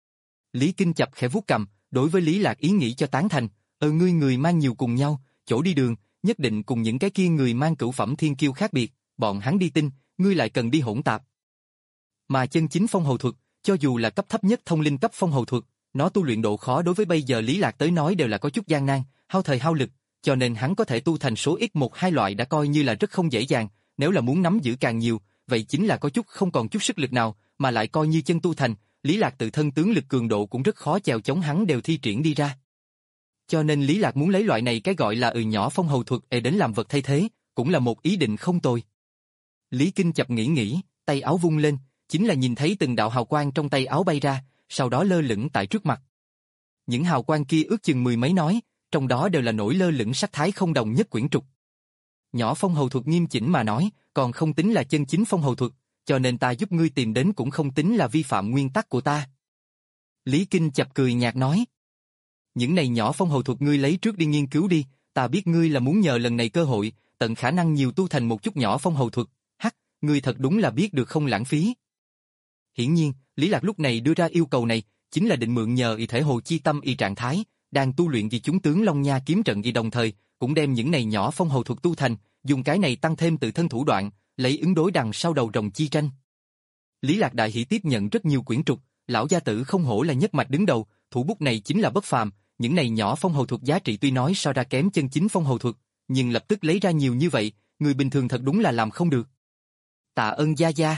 Lý Kinh Chập khẽ vuốt cầm, đối với Lý Lạc ý nghĩ cho tán thành, ờ ngươi người mang nhiều cùng nhau, chỗ đi đường, nhất định cùng những cái kia người mang cửu phẩm thiên kiêu khác biệt, bọn hắn đi tinh, ngươi lại cần đi hỗn tạp. Mà chân chính phong hầu thuật, cho dù là cấp thấp nhất thông linh cấp phong hầu thuật, nó tu luyện độ khó đối với bây giờ Lý Lạc tới nói đều là có chút gian nan, hao thời hao lực, cho nên hắn có thể tu thành số ít một hai loại đã coi như là rất không dễ dàng, nếu là muốn nắm giữ càng nhiều, vậy chính là có chút không còn chút sức lực nào, mà lại coi như chân tu thành, Lý Lạc tự thân tướng lực cường độ cũng rất khó chèo chống hắn đều thi triển đi ra. Cho nên Lý Lạc muốn lấy loại này cái gọi là ừ nhỏ phong hầu thuật để đến làm vật thay thế, cũng là một ý định không tồi. Lý Kinh Chập nghĩ nghĩ, tay áo vung lên, chính là nhìn thấy từng đạo hào quang trong tay áo bay ra, sau đó lơ lửng tại trước mặt. Những hào quang kia ước chừng mười mấy nói, trong đó đều là nổi lơ lửng sắc thái không đồng nhất quyển trục. Nhỏ phong hầu thuật nghiêm chỉnh mà nói, còn không tính là chân chính phong hầu thuật, cho nên ta giúp ngươi tìm đến cũng không tính là vi phạm nguyên tắc của ta. Lý Kinh Chập cười nhạt nói. Những này nhỏ phong hầu thuật ngươi lấy trước đi nghiên cứu đi, ta biết ngươi là muốn nhờ lần này cơ hội, tận khả năng nhiều tu thành một chút nhỏ phong hầu thuật, hắc, ngươi thật đúng là biết được không lãng phí. Hiển nhiên, Lý Lạc lúc này đưa ra yêu cầu này, chính là định mượn nhờ y thể hồ chi tâm y trạng thái, đang tu luyện vì chúng tướng Long Nha kiếm trận y đồng thời, cũng đem những này nhỏ phong hầu thuật tu thành, dùng cái này tăng thêm tự thân thủ đoạn, lấy ứng đối đằng sau đầu rồng chi tranh. Lý Lạc đại hỉ tiếp nhận rất nhiều quyển trục, lão gia tử không hổ là nhất mạch đứng đầu, thủ bút này chính là bất phàm, những này nhỏ phong hầu thuật giá trị tuy nói so ra kém chân chính phong hầu thuật, nhưng lập tức lấy ra nhiều như vậy, người bình thường thật đúng là làm không được. Tạ ơn gia gia.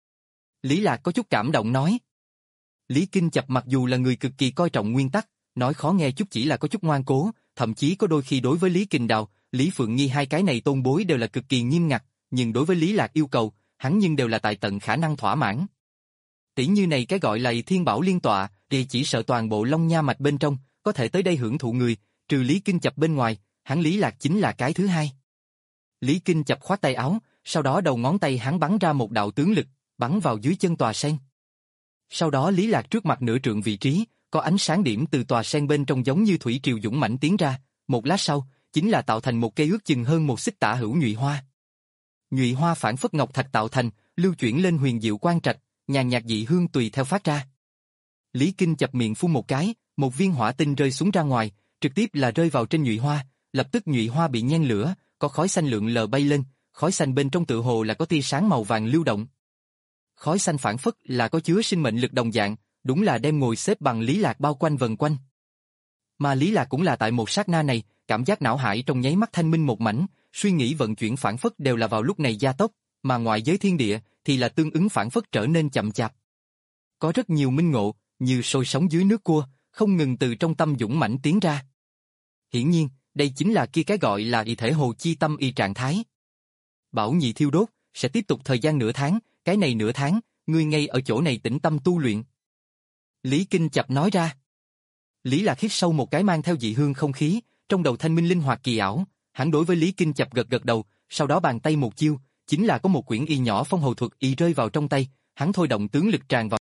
Lý Lạc có chút cảm động nói. Lý Kinh Chập mặc dù là người cực kỳ coi trọng nguyên tắc, nói khó nghe chút chỉ là có chút ngoan cố, thậm chí có đôi khi đối với Lý Kình Đào, Lý Phượng Nghi hai cái này tôn bối đều là cực kỳ nghiêm ngặt, nhưng đối với Lý Lạc yêu cầu, hắn nhưng đều là tại tận khả năng thỏa mãn. Tỷ như này cái gọi là Thiên Bảo Liên Tọa, thì chỉ sợ toàn bộ Long Nha mạch bên trong, có thể tới đây hưởng thụ người, trừ Lý Kinh Chập bên ngoài, hắn Lý Lạc chính là cái thứ hai. Lý Kinh Chập khoát tay áo, sau đó đầu ngón tay hắn bắn ra một đạo tướng lực, bắn vào dưới chân tòa sen. Sau đó Lý Lạc trước mặt nửa trượng vị trí, có ánh sáng điểm từ tòa sen bên trong giống như thủy triều dũng mãnh tiến ra, một lát sau, chính là tạo thành một cây ước chừng hơn một xích tả hữu nhụy hoa. Nhụy hoa phản phất ngọc thạch tạo thành, lưu chuyển lên huyền diệu quang trạch, nhàn nhạt dị hương tùy theo phát ra. Lý Kinh Chập miệng phun một cái, một viên hỏa tinh rơi xuống ra ngoài, trực tiếp là rơi vào trên nhụy hoa, lập tức nhụy hoa bị nhen lửa, có khói xanh lượn lờ bay lên, khói xanh bên trong tự hồ là có tia sáng màu vàng lưu động. Khói xanh phản phất là có chứa sinh mệnh lực đồng dạng, đúng là đem ngồi xếp bằng Lý Lạc bao quanh vần quanh. Mà Lý Lạc cũng là tại một sát na này, cảm giác não hải trong nháy mắt thanh minh một mảnh, suy nghĩ vận chuyển phản phất đều là vào lúc này gia tốc, mà ngoại giới thiên địa thì là tương ứng phản phất trở nên chậm chạp. Có rất nhiều minh ngộ, như sôi sóng dưới nước cua, không ngừng từ trong tâm dũng mãnh tiến ra. Hiển nhiên, đây chính là kia cái gọi là y thể hồ chi tâm y trạng thái. Bảo nhị thiêu đốt, sẽ tiếp tục thời gian nửa tháng, cái này nửa tháng, ngươi ngay ở chỗ này tĩnh tâm tu luyện. Lý Kinh Chập nói ra. Lý Lạc hít sâu một cái mang theo dị hương không khí, trong đầu thanh minh linh hoạt kỳ ảo, hắn đối với Lý Kinh Chập gật gật đầu, sau đó bàn tay một chiêu, chính là có một quyển y nhỏ phong hầu thuật y rơi vào trong tay, hắn thôi động tướng lực tràn vào.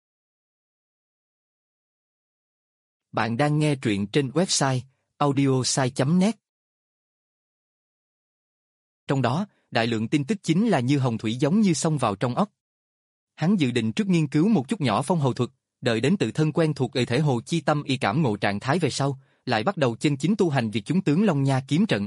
Bạn đang nghe truyện trên website audiosai chấm net. Trong đó, đại lượng tin tức chính là như hồng thủy giống như xông vào trong óc. Hắn dự định trước nghiên cứu một chút nhỏ phong hầu thuật, đợi đến tự thân quen thuộc y thể hồ chi tâm y cảm ngộ trạng thái về sau, lại bắt đầu chân chính tu hành việc chúng tướng Long Nha kiếm trận.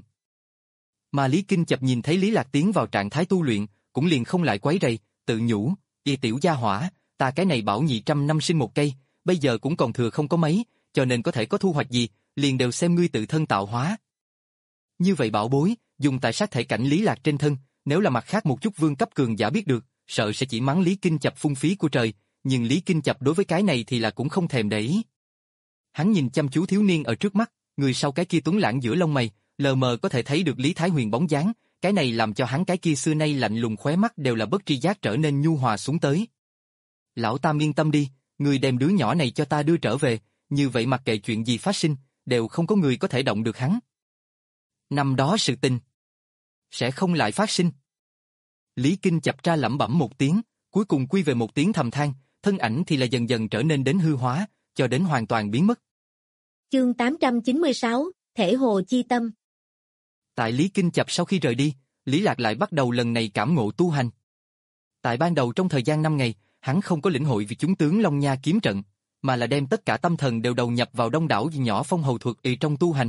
Mà Lý Kinh Chập nhìn thấy Lý Lạc tiến vào trạng thái tu luyện, cũng liền không lại quấy rầy, tự nhủ, y tiểu gia hỏa, ta cái này bảo nhị trăm năm sinh một cây, bây giờ cũng còn thừa không có mấy, cho nên có thể có thu hoạch gì, liền đều xem ngươi tự thân tạo hóa. Như vậy bảo bối, dùng tại sát thể cảnh Lý Lạc trên thân, nếu là mặt khác một chút vương cấp cường giả biết được, sợ sẽ chỉ mắng Lý Kinh Chập phung phí của trời, nhưng Lý Kinh Chập đối với cái này thì là cũng không thèm để ý. Hắn nhìn chăm chú thiếu niên ở trước mắt, người sau cái kia tuấn lãng giữa lông mày, lờ mờ có thể thấy được Lý Thái Huyền bóng dáng, cái này làm cho hắn cái kia xưa nay lạnh lùng khóe mắt đều là bất tri giác trở nên nhu hòa xuống tới. Lão Tam yên tâm đi, người đem đứa nhỏ này cho ta đưa trở về, như vậy mặc kệ chuyện gì phát sinh, đều không có người có thể động được hắn. Năm đó sự tình sẽ không lại phát sinh. Lý Kinh Chập tra lẩm bẩm một tiếng, cuối cùng quy về một tiếng thầm than, thân ảnh thì là dần dần trở nên đến hư hóa, cho đến hoàn toàn biến mất. Chương tám trăm chín mươi sáu, Thể Hồ Chi Tâm. Tại Lý Kinh Chập sau khi rời đi, Lý Lạc lại bắt đầu lần này cảm ngộ tu hành. Tại ban đầu trong thời gian năm ngày, hắn không có lĩnh hội việc chúng tướng Long Nha kiếm trận, mà là đem tất cả tâm thần đều đầu nhập vào đông đảo nhỏ phong hầu thuật y trong tu hành.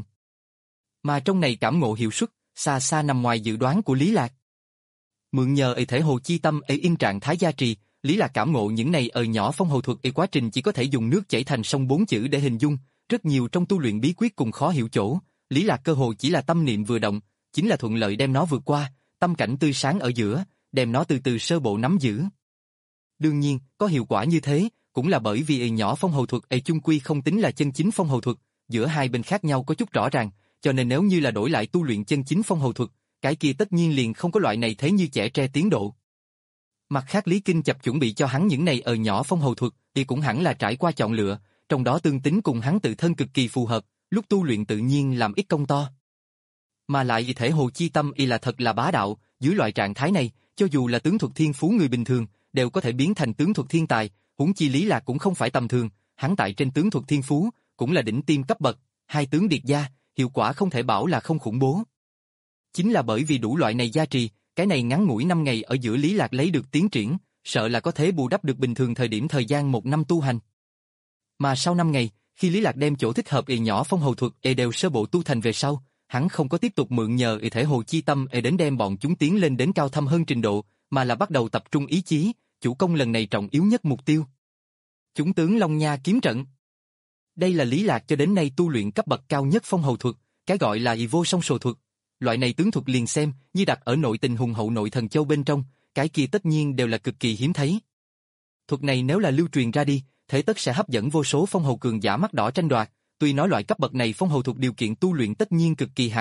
Mà trong này cảm ngộ hiệu suất, xa xa nằm ngoài dự đoán của Lý Lạc. Mượn nhờ y thể hồ chi tâm y in trạng thái gia trì, Lý Lạc cảm ngộ những này ở nhỏ phong hầu thuật y quá trình chỉ có thể dùng nước chảy thành sông bốn chữ để hình dung, rất nhiều trong tu luyện bí quyết cùng khó hiểu chỗ, Lý Lạc cơ hồ chỉ là tâm niệm vừa động, chính là thuận lợi đem nó vượt qua, tâm cảnh tươi sáng ở giữa, đem nó từ từ sơ bộ nắm giữ. Đương nhiên, có hiệu quả như thế, cũng là bởi vì y nhỏ phong hầu thuật y chung quy không tính là chân chính phong hầu thuật, giữa hai bên khác nhau có chút rõ ràng, cho nên nếu như là đổi lại tu luyện chân chính phong hầu thuật, cái kia tất nhiên liền không có loại này thế như trẻ tre tiến độ. Mặt khác Lý Kinh Chập chuẩn bị cho hắn những này ở nhỏ phong hầu thuật thì cũng hẳn là trải qua chọn lựa, trong đó tương tính cùng hắn tự thân cực kỳ phù hợp, lúc tu luyện tự nhiên làm ít công to. Mà lại thể hồ chi tâm y là thật là bá đạo, dưới loại trạng thái này, cho dù là tướng thuật thiên phú người bình thường, đều có thể biến thành tướng thuật thiên tài, huống chi Lý Lạc cũng không phải tầm thường, hắn tại trên tướng thuật thiên phú, cũng là đỉnh tiêm cấp bậc, hai tướng điệt gia, hiệu quả không thể bảo là không khủng bố. Chính là bởi vì đủ loại này gia trì, cái này ngắn ngủi năm ngày ở giữa Lý Lạc lấy được tiến triển, sợ là có thể bù đắp được bình thường thời điểm thời gian một năm tu hành. Mà sau năm ngày, khi Lý Lạc đem chỗ thích hợp y nhỏ phong hầu thuật y đều sơ bộ tu thành về sau, hắn không có tiếp tục mượn nhờ y thể hồ chi tâm y đến đem bọn chúng tiến lên đến cao thâm hơn trình độ, mà là bắt đầu tập trung ý chí, chủ công lần này trọng yếu nhất mục tiêu. Chúng tướng Long Nha kiếm trận. Đây là Lý Lạc cho đến nay tu luyện cấp bậc cao nhất phong hầu thuật, cái gọi là y vô song sồ thuật. Loại này tướng thuật liền xem như đặt ở nội tình hùng hậu nội thần châu bên trong, cái kia tất nhiên đều là cực kỳ hiếm thấy. Thuật này nếu là lưu truyền ra đi, thế tất sẽ hấp dẫn vô số phong hầu cường giả mắt đỏ tranh đoạt, tuy nói loại cấp bậc này phong hầu thuật điều kiện tu luyện tất nhiên cực kỳ hà khắc,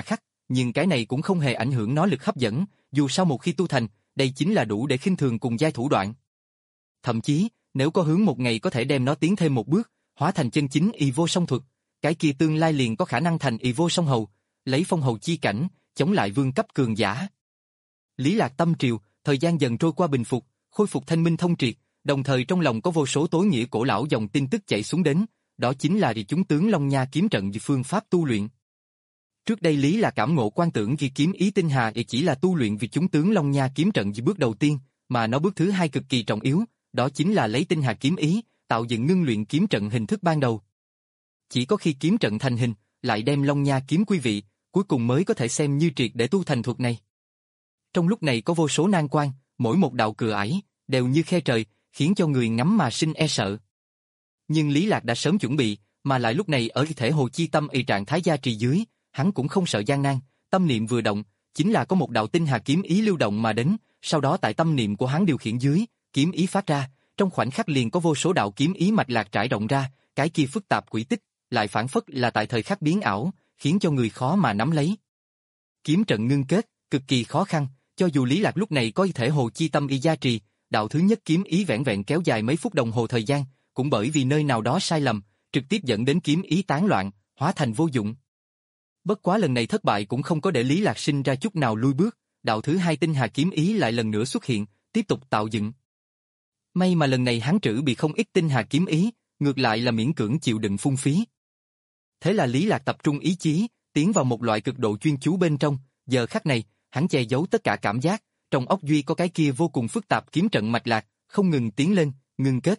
nhưng cái này cũng không hề ảnh hưởng nó lực hấp dẫn, dù sao một khi tu thành, đây chính là đủ để khinh thường cùng giai thủ đoạn. Thậm chí, nếu có hướng một ngày có thể đem nó tiến thêm một bước, hóa thành chân chính y vô song thuật, cái kia tương lai liền có khả năng thành y vô song hầu, lấy phong hầu chi cảnh, chống lại vương cấp cường giả. Lý Lạc tâm triều, thời gian dần trôi qua bình phục, khôi phục thanh minh thông triệt, đồng thời trong lòng có vô số tối nghĩa cổ lão dòng tin tức chạy xuống đến, đó chính là địa chúng tướng Long Nha kiếm trận phương pháp tu luyện. Trước đây Lý Lạc cảm ngộ quan tưởng ghi kiếm ý tinh hà chỉ là tu luyện vì chúng tướng Long Nha kiếm trận bước đầu tiên, mà nó bước thứ hai cực kỳ trọng yếu, đó chính là lấy tinh hà kiếm ý, tạo dựng ngưng luyện kiếm trận hình thức ban đầu. Chỉ có khi kiếm trận thành hình, lại đem Long Nha kiếm quy vị, cuối cùng mới có thể xem như triệt để tu thành thuật này. Trong lúc này có vô số nan quan, mỗi một đạo cửa ải, đều như khe trời, khiến cho người ngắm mà sinh e sợ. Nhưng Lý Lạc đã sớm chuẩn bị, mà lại lúc này ở thể hồ chi tâm y trạng thái gia trì dưới, hắn cũng không sợ gian nan, tâm niệm vừa động, chính là có một đạo tinh hà kiếm ý lưu động mà đến, sau đó tại tâm niệm của hắn điều khiển dưới, kiếm ý phát ra, trong khoảnh khắc liền có vô số đạo kiếm ý mạch lạc trải rộng ra, cái kia phức tạp quỹ tích, lại phản phất là tại thời khắc biến ảo, khiến cho người khó mà nắm lấy. Kiếm trận ngưng kết, cực kỳ khó khăn, cho dù Lý Lạc lúc này có thể hồ chi tâm y gia trì, đạo thứ nhất kiếm ý vẻn vẹn kéo dài mấy phút đồng hồ thời gian, cũng bởi vì nơi nào đó sai lầm, trực tiếp dẫn đến kiếm ý tán loạn, hóa thành vô dụng. Bất quá lần này thất bại cũng không có để Lý Lạc sinh ra chút nào lui bước, đạo thứ hai tinh hà kiếm ý lại lần nữa xuất hiện, tiếp tục tạo dựng. May mà lần này hắn trữ bị không ít tinh hà kiếm ý, ngược lại là miễn cưỡng chịu đựng phung phí. Thế là Lý Lạc tập trung ý chí, tiến vào một loại cực độ chuyên chú bên trong, giờ khắc này, hắn che giấu tất cả cảm giác, trong óc duy có cái kia vô cùng phức tạp kiếm trận mạch lạc, không ngừng tiến lên, ngưng kết.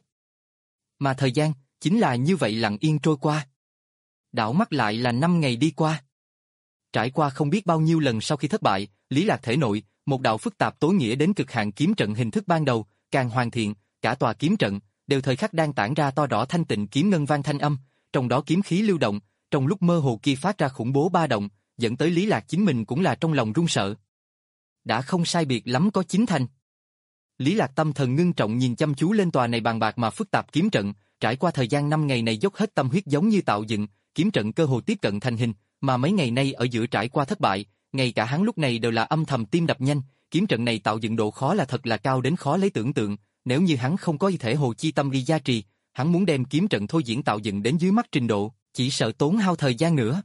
Mà thời gian, chính là như vậy lặng yên trôi qua. Đảo mắt lại là năm ngày đi qua. Trải qua không biết bao nhiêu lần sau khi thất bại, Lý Lạc thể nội, một đạo phức tạp tối nghĩa đến cực hạn kiếm trận hình thức ban đầu, càng hoàn thiện, cả tòa kiếm trận, đều thời khắc đang tản ra to rõ thanh tịnh kiếm ngân vang thanh âm, trong đó kiếm khí lưu động, trong lúc mơ hồ kia phát ra khủng bố ba động, dẫn tới Lý Lạc chính mình cũng là trong lòng run sợ. Đã không sai biệt lắm có chín thành. Lý Lạc tâm thần ngưng trọng nhìn chăm chú lên tòa này bàn bạc mà phức tạp kiếm trận, trải qua thời gian năm ngày này dốc hết tâm huyết giống như tạo dựng, kiếm trận cơ hồ tiếp cận thành hình, mà mấy ngày nay ở giữa trải qua thất bại, ngay cả hắn lúc này đều là âm thầm tim đập nhanh, kiếm trận này tạo dựng độ khó là thật là cao đến khó lấy tưởng tượng, nếu như hắn không có thể hồ chi tâm ghi gia trì, hắn muốn đem kiếm trận thôi diễn tạo dựng đến dưới mắt trình độ, chỉ sợ tốn hao thời gian nữa.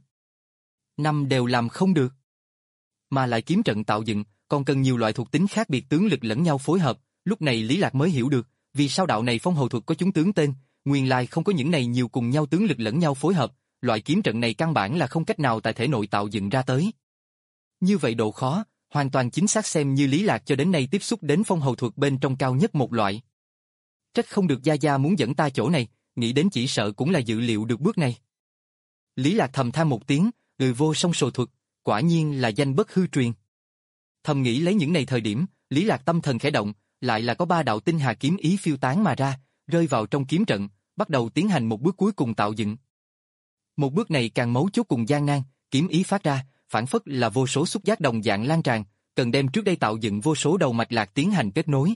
Năm đều làm không được. Mà lại kiếm trận tạo dựng, còn cần nhiều loại thuộc tính khác biệt tướng lực lẫn nhau phối hợp, lúc này Lý Lạc mới hiểu được, vì sao đạo này phong hầu thuật có chúng tướng tên, nguyên lai không có những này nhiều cùng nhau tướng lực lẫn nhau phối hợp, loại kiếm trận này căn bản là không cách nào tại thể nội tạo dựng ra tới. Như vậy độ khó, hoàn toàn chính xác xem như Lý Lạc cho đến nay tiếp xúc đến phong hầu thuật bên trong cao nhất một loại. Trách không được Gia Gia muốn dẫn ta chỗ này, nghĩ đến chỉ sợ cũng là dự liệu được bước này. Lý Lạc thầm than một tiếng, người vô song sồ thuật, quả nhiên là danh bất hư truyền. Thầm nghĩ lấy những này thời điểm, Lý Lạc tâm thần khẽ động, lại là có ba đạo tinh hà kiếm ý phiêu tán mà ra, rơi vào trong kiếm trận, bắt đầu tiến hành một bước cuối cùng tạo dựng. Một bước này càng mấu chốt cùng gian nan, kiếm ý phát ra, phản phất là vô số xúc giác đồng dạng lan tràn, cần đem trước đây tạo dựng vô số đầu mạch lạc tiến hành kết nối.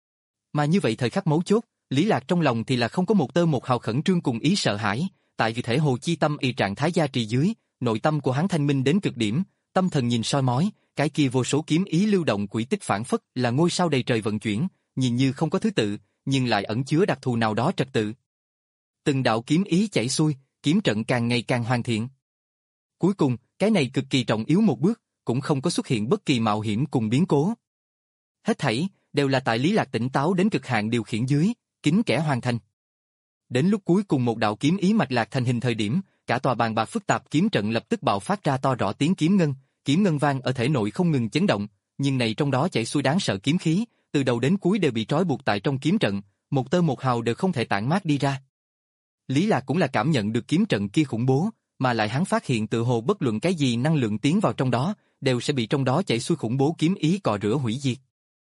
Mà như vậy thời khắc mấu chốt, Lý Lạc trong lòng thì là không có một tơ một hào khẩn trương cùng ý sợ hãi, tại vì thể hồ chi tâm y trạng thái gia trì dưới, nội tâm của hắn thanh minh đến cực điểm, tâm thần nhìn soi mói, cái kia vô số kiếm ý lưu động quỹ tích phản phất là ngôi sao đầy trời vận chuyển, nhìn như không có thứ tự, nhưng lại ẩn chứa đặc thù nào đó trật tự. Từng đạo kiếm ý chảy xuôi, kiếm trận càng ngày càng hoàn thiện. Cuối cùng, cái này cực kỳ trọng yếu một bước, cũng không có xuất hiện bất kỳ mạo hiểm cùng biến cố. Hết thảy đều là tại Lý Lạc tỉnh táo đến cực hạn điều khiển dưới, kính kẽ hoàn thành. Đến lúc cuối cùng một đạo kiếm ý mạch lạc thành hình thời điểm, cả tòa bàn bạc phức tạp kiếm trận lập tức bạo phát ra to rõ tiếng kiếm ngân, kiếm ngân vang ở thể nội không ngừng chấn động, nhưng này trong đó chảy xuôi đáng sợ kiếm khí, từ đầu đến cuối đều bị trói buộc tại trong kiếm trận, một tơ một hào đều không thể tản mát đi ra. Lý Lạc cũng là cảm nhận được kiếm trận kia khủng bố, mà lại hắn phát hiện tự hồ bất luận cái gì năng lượng tiến vào trong đó, đều sẽ bị trong đó chảy xuôi khủng bố kiếm ý cọ rửa hủy diệt.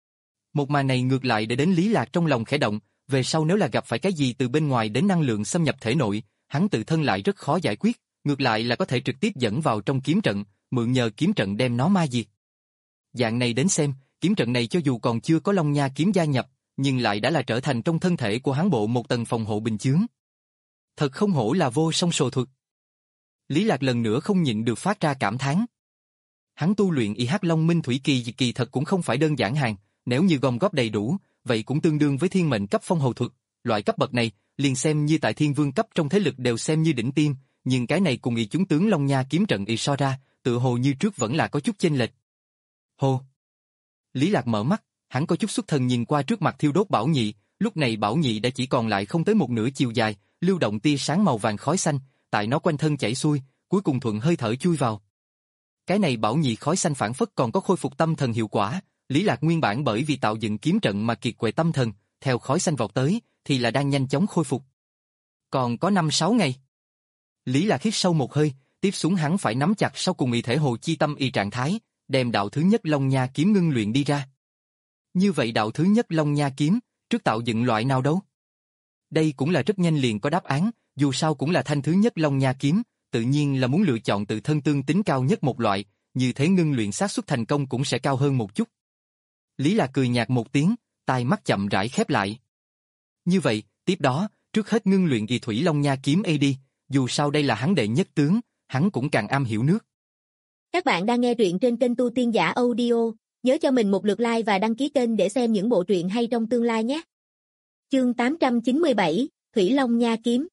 Một màn này ngược lại để đến Lý Lạc trong lòng khẽ động, về sau nếu là gặp phải cái gì từ bên ngoài đến năng lượng xâm nhập thể nội, hắn tự thân lại rất khó giải quyết, ngược lại là có thể trực tiếp dẫn vào trong kiếm trận, mượn nhờ kiếm trận đem nó ma diệt. Dạng này đến xem, kiếm trận này cho dù còn chưa có Long Nha kiếm gia nhập, nhưng lại đã là trở thành trong thân thể của hắn bộ một tầng phòng hộ bình chướng. Thật không hổ là vô song sồ thuật. Lý Lạc lần nữa không nhịn được phát ra cảm thán. Hắn tu luyện Y Hắc Long Minh Thủy Kỳ kỳ thật cũng không phải đơn giản hàng, nếu như gom góp đầy đủ, vậy cũng tương đương với thiên mệnh cấp phong hầu thuật, loại cấp bậc này, liền xem như tại thiên vương cấp trong thế lực đều xem như đỉnh tiêm, nhưng cái này cùng Y chúng tướng Long Nha kiếm trận Y so ra, tự hồ như trước vẫn là có chút chênh lệch. Hồ. Lý Lạc mở mắt, hắn có chút xuất thần nhìn qua trước mặt thiêu đốt bảo nhị, lúc này bảo nhị đã chỉ còn lại không tới một nửa chiều dài, lưu động tia sáng màu vàng khói xanh, tại nó quanh thân chảy xuôi, cuối cùng thuận hơi thở chui vào. Cái này bảo nhị khói xanh phản phất còn có khôi phục tâm thần hiệu quả, Lý Lạc nguyên bản bởi vì tạo dựng kiếm trận mà kiệt quệ tâm thần, theo khói xanh vọt tới, thì là đang nhanh chóng khôi phục. Còn có năm sáu ngày. Lý Lạc hít sâu một hơi, tiếp xuống hắn phải nắm chặt sau cùng y thể hồ chi tâm y trạng thái, đem đạo thứ nhất Long Nha kiếm ngưng luyện đi ra. Như vậy đạo thứ nhất Long Nha kiếm, trước tạo dựng loại nào đâu? Đây cũng là rất nhanh liền có đáp án, dù sao cũng là thanh thứ nhất Long Nha kiếm, tự nhiên là muốn lựa chọn tự thân tương tính cao nhất một loại, như thế ngưng luyện xác suất thành công cũng sẽ cao hơn một chút. Lý Lạc cười nhạt một tiếng, tai mắt chậm rãi khép lại. Như vậy, tiếp đó, trước hết ngưng luyện Y Thủy Long Nha kiếm A đi, dù sao đây là hắn đệ nhất tướng, hắn cũng càng am hiểu nước. Các bạn đang nghe truyện trên kênh Tu Tiên Giả Audio, nhớ cho mình một lượt like và đăng ký kênh để xem những bộ truyện hay trong tương lai nhé. Chương tám trăm chín mươi bảy, Thủy Long Nha kiếm.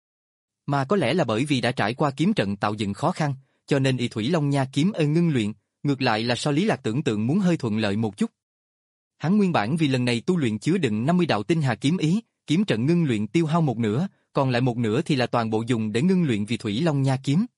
Mà có lẽ là bởi vì đã trải qua kiếm trận tạo dựng khó khăn, cho nên Y Thủy Long Nha kiếm ơn ngưng luyện, ngược lại là so Lý Lạc tưởng tượng muốn hơi thuận lợi một chút. Hắn nguyên bản vì lần này tu luyện chứa đựng năm mươi đạo tinh hà kiếm ý, kiếm trận ngưng luyện tiêu hao một nửa, còn lại một nửa thì là toàn bộ dùng để ngưng luyện vì Thủy Long Nha kiếm.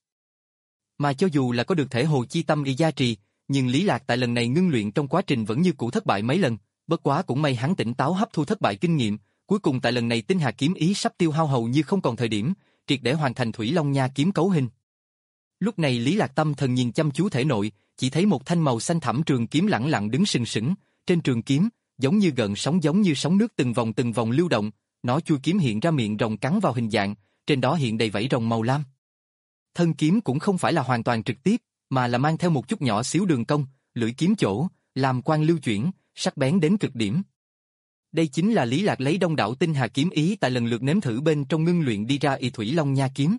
Mà cho dù là có được thể hồ chi tâm y gia trì, nhưng Lý Lạc tại lần này ngưng luyện trong quá trình vẫn như cũ thất bại mấy lần, bất quá cũng may hắn tỉnh táo hấp thu thất bại kinh nghiệm, cuối cùng tại lần này tinh hà kiếm ý sắp tiêu hao hầu như không còn thời điểm, triệt để hoàn thành Thủy Long Nha kiếm cấu hình. Lúc này Lý Lạc tâm thần nhìn chăm chú thể nội, chỉ thấy một thanh màu xanh thẳm trường kiếm lẳng lặng đứng sừng sững, trên trường kiếm, giống như gợn sóng giống như sóng nước từng vòng từng vòng lưu động, nó chui kiếm hiện ra miệng rồng cắn vào hình dạng, trên đó hiện đầy vảy rồng màu lam. Thân kiếm cũng không phải là hoàn toàn trực tiếp, mà là mang theo một chút nhỏ xíu đường cong, lưỡi kiếm chỗ, làm quang lưu chuyển, sắc bén đến cực điểm. Đây chính là Lý Lạc lấy đông đảo tinh hà kiếm ý tại lần lượt nếm thử bên trong ngưng luyện đi ra Y Thủy Long Nha kiếm.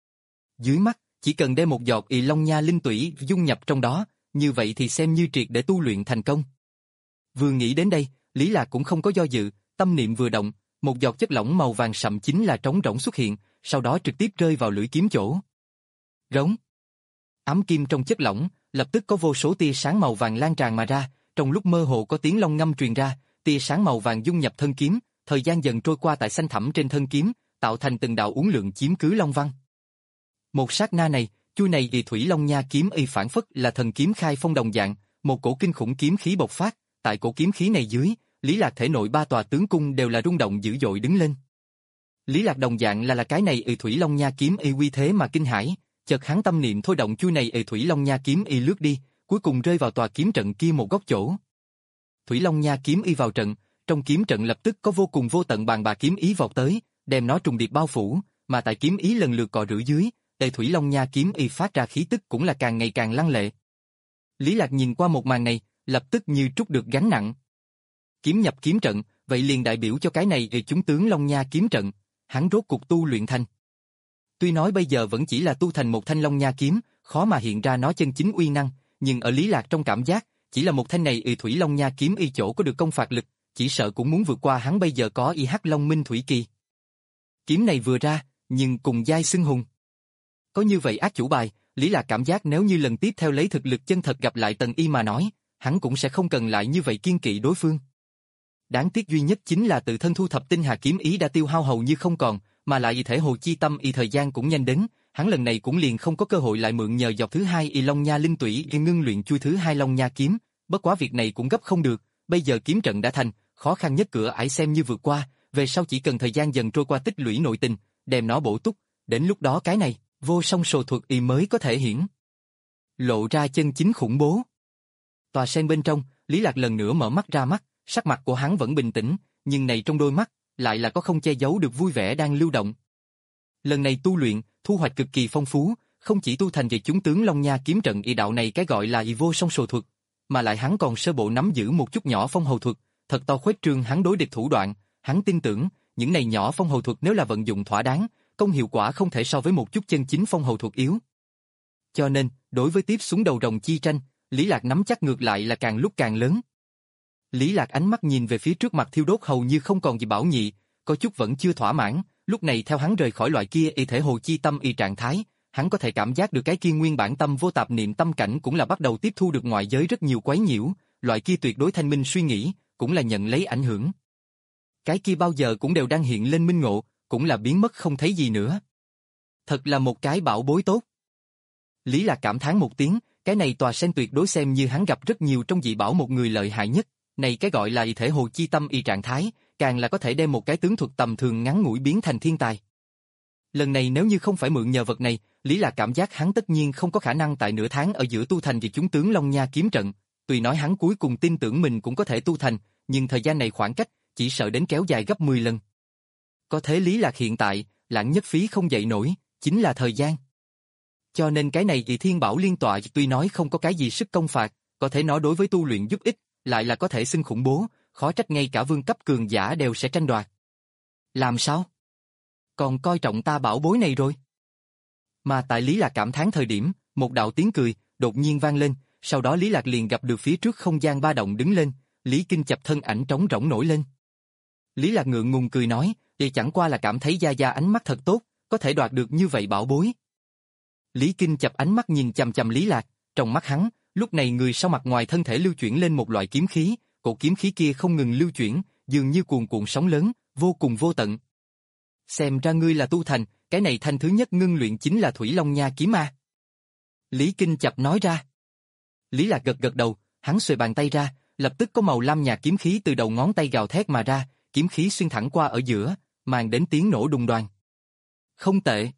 Dưới mắt, chỉ cần đem một giọt Y Long Nha linh tủy dung nhập trong đó, như vậy thì xem như triệt để tu luyện thành công. Vừa nghĩ đến đây, Lý Lạc cũng không có do dự, tâm niệm vừa động, một giọt chất lỏng màu vàng sậm chính là trống rỗng xuất hiện, sau đó trực tiếp rơi vào lưỡi kiếm chỗ. Rống. Ám kim trong chất lỏng, lập tức có vô số tia sáng màu vàng lan tràn mà ra, trong lúc mơ hồ có tiếng long ngâm truyền ra, tia sáng màu vàng dung nhập thân kiếm, thời gian dần trôi qua tại xanh thẳm trên thân kiếm, tạo thành từng đạo uốn lượn chiếm cứ long văn. Một sát na này, chuôi này Y Thủy Long Nha kiếm y phản phất là thần kiếm khai phong đồng dạng, một cổ kinh khủng kiếm khí bộc phát, tại cổ kiếm khí này dưới, Lý Lạc thể nội ba tòa tướng cung đều là rung động dữ dội đứng lên. Lý Lạc đồng dạng là là cái này Y Thủy Long Nha kiếm y uy thế mà kinh hãi, chợt hắn tâm niệm thôi động chuôi này Y Thủy Long Nha kiếm y lướt đi, cuối cùng rơi vào tòa kiếm trận kia một góc chỗ. Thủy Long Nha kiếm y vào trận, trong kiếm trận lập tức có vô cùng vô tận bàn bà kiếm ý vọt tới, đem nó trùng điệp bao phủ, mà tại kiếm ý lần lượt cọ rửa dưới, Y Thủy Long Nha kiếm y phát ra khí tức cũng là càng ngày càng lăng lệ. Lý Lạc nhìn qua một màn này, lập tức như trút được gánh nặng. Kiếm nhập kiếm trận, vậy liền đại biểu cho cái này Y chúng tướng Long Nha kiếm trận, hắn rốt cuộc tu luyện thành. Tuy nói bây giờ vẫn chỉ là tu thành một thanh Long Nha kiếm, khó mà hiện ra nó chân chính uy năng, nhưng ở Lý Lạc trong cảm giác, chỉ là một thanh này Y Thủy Long Nha kiếm y chỗ có được công phạt lực, chỉ sợ cũng muốn vượt qua hắn bây giờ có Y Hắc Long Minh Thủy Kỳ. Kiếm này vừa ra, nhưng cùng giai xưng hùng. Có như vậy ác chủ bài, Lý Lạc cảm giác nếu như lần tiếp theo lấy thực lực chân thật gặp lại Tần Y mà nói, hắn cũng sẽ không cần lại như vậy kiên kỵ đối phương. Đáng tiếc duy nhất chính là tự thân thu thập tinh hà kiếm ý đã tiêu hao hầu như không còn, mà lại Y thể hồ chi tâm y thời gian cũng nhanh đến, hắn lần này cũng liền không có cơ hội lại mượn nhờ giọt thứ hai Y Long Nha linh tủy ngưng luyện chui thứ hai Long Nha kiếm, bất quá việc này cũng gấp không được, bây giờ kiếm trận đã thành, khó khăn nhất cửa ải xem như vượt qua, về sau chỉ cần thời gian dần trôi qua tích lũy nội tình, đem nó bổ túc, đến lúc đó cái này, vô song sồ thuật y mới có thể hiển lộ ra chân chính khủng bố. Tòa sen bên trong, Lý Lạc lần nữa mở mắt ra mắt, sắc mặt của hắn vẫn bình tĩnh, nhưng này trong đôi mắt, lại là có không che giấu được vui vẻ đang lưu động. Lần này tu luyện, thu hoạch cực kỳ phong phú, không chỉ tu thành về chúng tướng Long Nha kiếm trận y đạo này cái gọi là y vô song sồ thuật, mà lại hắn còn sơ bộ nắm giữ một chút nhỏ phong hầu thuật, thật to khuếch trương hắn đối địch thủ đoạn, hắn tin tưởng, những này nhỏ phong hầu thuật nếu là vận dụng thỏa đáng, công hiệu quả không thể so với một chút chân chính phong hầu thuật yếu. Cho nên, đối với tiếp xuống đầu rồng chi tranh, Lý Lạc nắm chắc ngược lại là càng lúc càng lớn. Lý Lạc ánh mắt nhìn về phía trước mặt thiêu đốt hầu như không còn gì bảo nhị, có chút vẫn chưa thỏa mãn, lúc này theo hắn rời khỏi loại kia y thể hồ chi tâm y trạng thái, hắn có thể cảm giác được cái kia nguyên bản tâm vô tạp niệm tâm cảnh cũng là bắt đầu tiếp thu được ngoại giới rất nhiều quấy nhiễu, loại kia tuyệt đối thanh minh suy nghĩ, cũng là nhận lấy ảnh hưởng. Cái kia bao giờ cũng đều đang hiện lên minh ngộ, cũng là biến mất không thấy gì nữa. Thật là một cái bảo bối tốt. Lý Lạc cảm thán một tiếng, cái này tòa sen tuyệt đối xem như hắn gặp rất nhiều trong dị bảo một người lợi hại nhất, này cái gọi là y thể hồ chi tâm y trạng thái, càng là có thể đem một cái tướng thuật tầm thường ngắn ngủi biến thành thiên tài. Lần này nếu như không phải mượn nhờ vật này, Lý Lạc cảm giác hắn tất nhiên không có khả năng tại nửa tháng ở giữa tu thành vì chúng tướng Long Nha kiếm trận, tuy nói hắn cuối cùng tin tưởng mình cũng có thể tu thành, nhưng thời gian này khoảng cách, chỉ sợ đến kéo dài gấp mười lần. Có thế Lý Lạc hiện tại, lãng nhất phí không dậy nổi, chính là thời gian. Cho nên cái này kỳ thiên bảo liên tọa tuy nói không có cái gì sức công phạt, có thể nói đối với tu luyện giúp ích, lại là có thể xưng khủng bố, khó trách ngay cả vương cấp cường giả đều sẽ tranh đoạt. Làm sao? Còn coi trọng ta bảo bối này rồi. Mà tại Lý Lạc cảm thán thời điểm, một đạo tiếng cười, đột nhiên vang lên, sau đó Lý Lạc liền gặp được phía trước không gian ba động đứng lên, Lý Kinh Chập thân ảnh trống rỗng nổi lên. Lý Lạc ngượng ngùng cười nói, thì chẳng qua là cảm thấy Gia Gia ánh mắt thật tốt, có thể đoạt được như vậy bảo bối. Lý Kinh Chập ánh mắt nhìn chằm chằm Lý Lạc, trong mắt hắn, lúc này người sau mặt ngoài thân thể lưu chuyển lên một loại kiếm khí, cổ kiếm khí kia không ngừng lưu chuyển, dường như cuồn cuộn sóng lớn, vô cùng vô tận. Xem ra ngươi là tu thành, cái này thanh thứ nhất ngưng luyện chính là Thủy Long Nha kiếm ma. Lý Kinh Chập nói ra. Lý Lạc gật gật đầu, hắn xuề bàn tay ra, lập tức có màu lam nhạt kiếm khí từ đầu ngón tay gào thét mà ra, kiếm khí xuyên thẳng qua ở giữa, mang đến tiếng nổ đùng đoàng. Không tệ.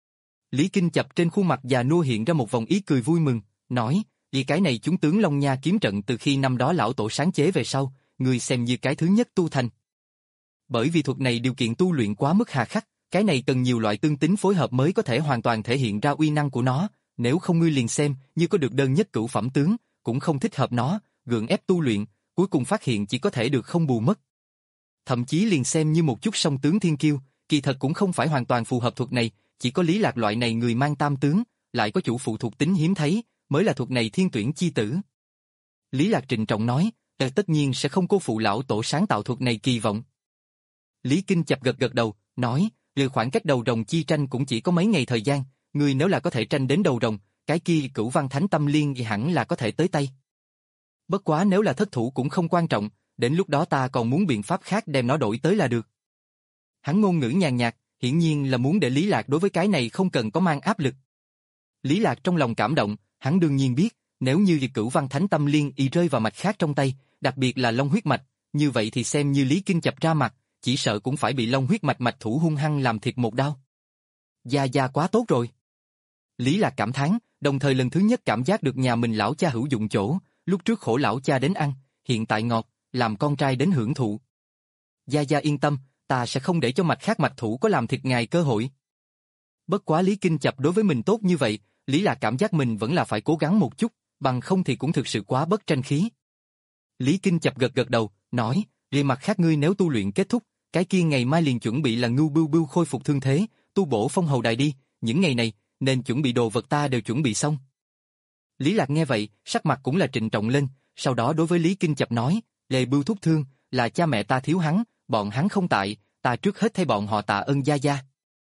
Lý Kinh Chập trên khuôn mặt già nua hiện ra một vòng ý cười vui mừng, nói, vì cái này chúng tướng Long Nha kiếm trận từ khi năm đó lão tổ sáng chế về sau, người xem như cái thứ nhất tu thành. Bởi vì thuật này điều kiện tu luyện quá mức hà khắc, cái này cần nhiều loại tương tính phối hợp mới có thể hoàn toàn thể hiện ra uy năng của nó, nếu không ngươi liền xem, như có được đơn nhất cửu phẩm tướng, cũng không thích hợp nó, gượng ép tu luyện, cuối cùng phát hiện chỉ có thể được không bù mất. Thậm chí liền xem như một chút song tướng thiên kiêu, kỳ thật cũng không phải hoàn toàn phù hợp thuật này, chỉ có Lý Lạc loại này người mang tam tướng, lại có chủ phụ thuộc tính hiếm thấy, mới là thuật này thiên tuyển chi tử. Lý Lạc trịnh trọng nói, tất nhiên sẽ không cô phụ lão tổ sáng tạo thuật này kỳ vọng. Lý Kinh Chập gật gật đầu, nói, liệu khoảng cách đầu rồng chi tranh cũng chỉ có mấy ngày thời gian, người nếu là có thể tranh đến đầu rồng, cái kia cửu văn thánh tâm liên thì hẳn là có thể tới tay. Bất quá nếu là thất thủ cũng không quan trọng, đến lúc đó ta còn muốn biện pháp khác đem nó đổi tới là được. Hắn ngôn ngữ nhàn nhạt, hiển nhiên là muốn để Lý Lạc đối với cái này không cần có mang áp lực. Lý Lạc trong lòng cảm động, hắn đương nhiên biết, nếu như cửu văn thánh tâm liên y rơi vào mạch khác trong tay, đặc biệt là long huyết mạch, như vậy thì xem như Lý Kinh Chập ra mặt, chỉ sợ cũng phải bị long huyết mạch mạch thủ hung hăng làm thịt một đao. Gia Gia quá tốt rồi. Lý Lạc cảm thán, đồng thời lần thứ nhất cảm giác được nhà mình lão cha hữu dụng chỗ, lúc trước khổ lão cha đến ăn, hiện tại ngọt, làm con trai đến hưởng thụ. Gia Gia yên tâm, ta sẽ không để cho mạch khác mạch thủ có làm thịt ngài cơ hội. Bất quá Lý Kinh Chập đối với mình tốt như vậy, Lý Lạc cảm giác mình vẫn là phải cố gắng một chút, bằng không thì cũng thực sự quá bất tranh khí. Lý Kinh Chập gật gật đầu, nói, về mặt khác ngươi nếu tu luyện kết thúc, cái kia ngày mai liền chuẩn bị là Ngưu Bưu Bưu khôi phục thương thế, tu bổ phong hầu đài đi, những ngày này, nên chuẩn bị đồ vật ta đều chuẩn bị xong. Lý Lạc nghe vậy, sắc mặt cũng là trịnh trọng lên, sau đó đối với Lý Kinh Chập nói, Lê Bưu thúc thương, là cha mẹ ta thiếu hắn, bọn hắn không tại, ta trước hết thay bọn họ tạ ơn Gia Gia.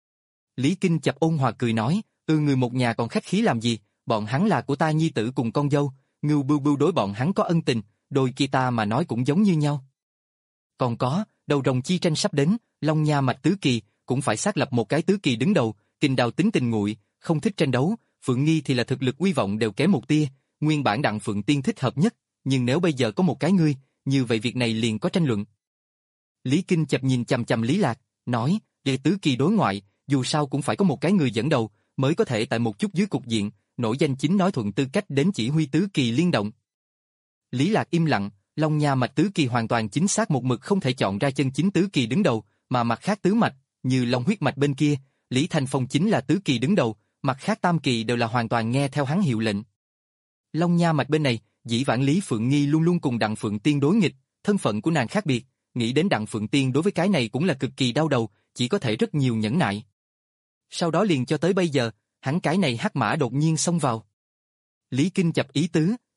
Lý Kinh Chập ôn hòa cười nói, ư người một nhà còn khách khí làm gì, bọn hắn là của ta nhi tử cùng con dâu, Ngưu Bưu Bưu đối bọn hắn có ân tình, đôi khi ta mà nói cũng giống như nhau. Còn có, đầu rồng chi tranh sắp đến, Long Nha mạch tứ kỳ, cũng phải xác lập một cái tứ kỳ đứng đầu, Kình Đào tính tình nguội, không thích tranh đấu, Phượng Nghi thì là thực lực uy vọng đều kém một tia, nguyên bản Đặng Phượng Tiên thích hợp nhất, nhưng nếu bây giờ có một cái ngươi, như vậy việc này liền có tranh luận. Lý Kinh Chập nhìn chằm chằm Lý Lạc, nói, về tứ kỳ đối ngoại, dù sao cũng phải có một cái người dẫn đầu, mới có thể tại một chút dưới cục diện, nổi danh chính nói thuận tư cách đến chỉ huy tứ kỳ liên động. Lý Lạc im lặng, Long Nha mạch tứ kỳ hoàn toàn chính xác một mực không thể chọn ra chân chính tứ kỳ đứng đầu, mà mặt khác tứ mạch, như Long huyết mạch bên kia, Lý Thành Phong chính là tứ kỳ đứng đầu, mặt khác tam kỳ đều là hoàn toàn nghe theo hắn hiệu lệnh. Long Nha mạch bên này, dĩ vãng Lý Phượng Nghi luôn luôn cùng Đặng Phượng Tiên đối nghịch, thân phận của nàng khác biệt, nghĩ đến Đặng Phượng Tiên đối với cái này cũng là cực kỳ đau đầu, chỉ có thể rất nhiều nhẫn nại. Sau đó liền cho tới bây giờ, hắn cái này hắc mã đột nhiên xông vào. Lý Kinh Chập ý tứ,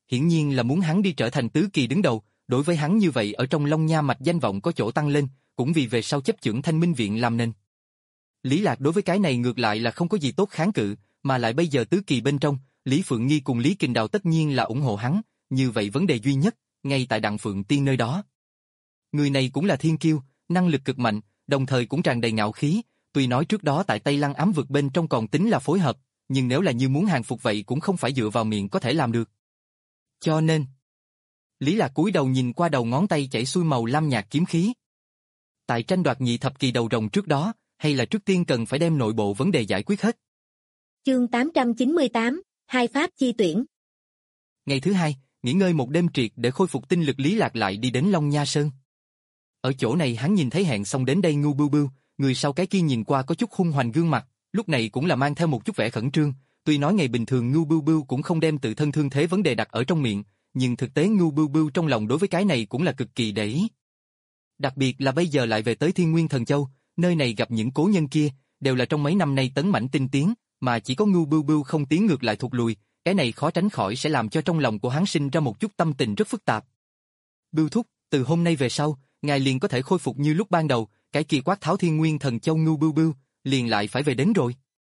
hiển nhiên là muốn hắn đi trở thành tứ kỳ đứng đầu, đối với hắn như vậy ở trong Long Nha mạch danh vọng có chỗ tăng lên, cũng vì về sau chấp chưởng Thanh Minh viện làm nên. Lý Lạc đối với cái này ngược lại là không có gì tốt kháng cự, mà lại bây giờ tứ kỳ bên trong, Lý Phượng Nghi cùng Lý Kình Đào tất nhiên là ủng hộ hắn, như vậy vấn đề duy nhất, ngay tại Đặng Phượng Tiên nơi đó. Người này cũng là thiên kiêu, năng lực cực mạnh, đồng thời cũng tràn đầy ngạo khí, tuy nói trước đó tại Tây Lăng ám vực bên trong còn tính là phối hợp, nhưng nếu là như muốn hàng phục vậy cũng không phải dựa vào miệng có thể làm được. Cho nên, Lý Lạc cúi đầu nhìn qua đầu ngón tay chảy xuôi màu lam nhạt kiếm khí. Tại tranh đoạt nhị thập kỳ đầu rồng trước đó, hay là trước tiên cần phải đem nội bộ vấn đề giải quyết hết. Chương tám trăm chín mươi tám, hai pháp chi tuyển. Ngày thứ hai, nghỉ ngơi một đêm triệt để khôi phục tinh lực, Lý Lạc lại đi đến Long Nha Sơn. Ở chỗ này hắn nhìn thấy hẹn xong đến đây Ngưu Bưu Bưu, người sau cái kia nhìn qua có chút hung hoành gương mặt, lúc này cũng là mang theo một chút vẻ khẩn trương, tuy nói ngày bình thường Ngưu Bưu Bưu cũng không đem tự thân thương thế vấn đề đặt ở trong miệng, nhưng thực tế Ngưu Bưu Bưu trong lòng đối với cái này cũng là cực kỳ để ý. Đặc biệt là bây giờ lại về tới Thiên Nguyên Thần Châu, nơi này gặp những cố nhân kia, đều là trong mấy năm nay tấn mãnh tinh tiến, mà chỉ có Ngưu Bưu Bưu không tiến ngược lại thụt lùi, cái này khó tránh khỏi sẽ làm cho trong lòng của hắn sinh ra một chút tâm tình rất phức tạp. Bưu thúc, từ hôm nay về sau, ngài liền có thể khôi phục như lúc ban đầu, cái kia quát tháo Thiên Nguyên Thần Châu Ngưu Bưu Bưu, liền lại phải về đến rồi.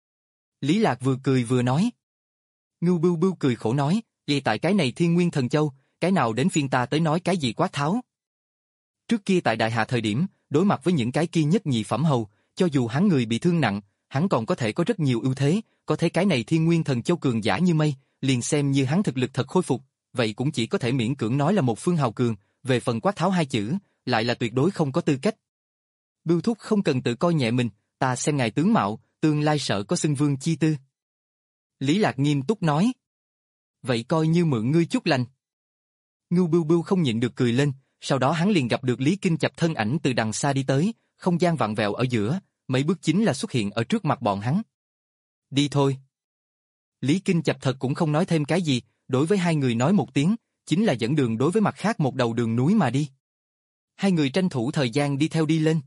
Lý Lạc vừa cười vừa nói. Ngưu Bưu Bưu cười khổ nói, vậy tại cái này Thiên Nguyên Thần Châu, cái nào đến phiên ta tới nói cái gì quát tháo. Trước kia tại Đại Hà thời điểm, đối mặt với những cái kia nhất nhị phẩm hầu, cho dù hắn người bị thương nặng, hắn còn có thể có rất nhiều ưu thế, có thể cái này Thiên Nguyên Thần Châu cường giả như mây, liền xem như hắn thực lực thật khôi phục, vậy cũng chỉ có thể miễn cưỡng nói là một phương hào cường, về phần quát tháo hai chữ, lại là tuyệt đối không có tư cách. Bưu thúc không cần tự coi nhẹ mình, ta xem ngài tướng mạo, tương lai sợ có xưng vương chi tư. Lý Lạc nghiêm túc nói. Vậy coi như mượn ngươi chút lành. Ngưu Bưu Bưu không nhịn được cười lên, sau đó hắn liền gặp được Lý Kinh Chập thân ảnh từ đằng xa đi tới, không gian vặn vẹo ở giữa, mấy bước chính là xuất hiện ở trước mặt bọn hắn. Đi thôi. Lý Kinh Chập thật cũng không nói thêm cái gì, đối với hai người nói một tiếng, chính là dẫn đường đối với mặt khác một đầu đường núi mà đi. Hai người tranh thủ thời gian đi theo đi lên.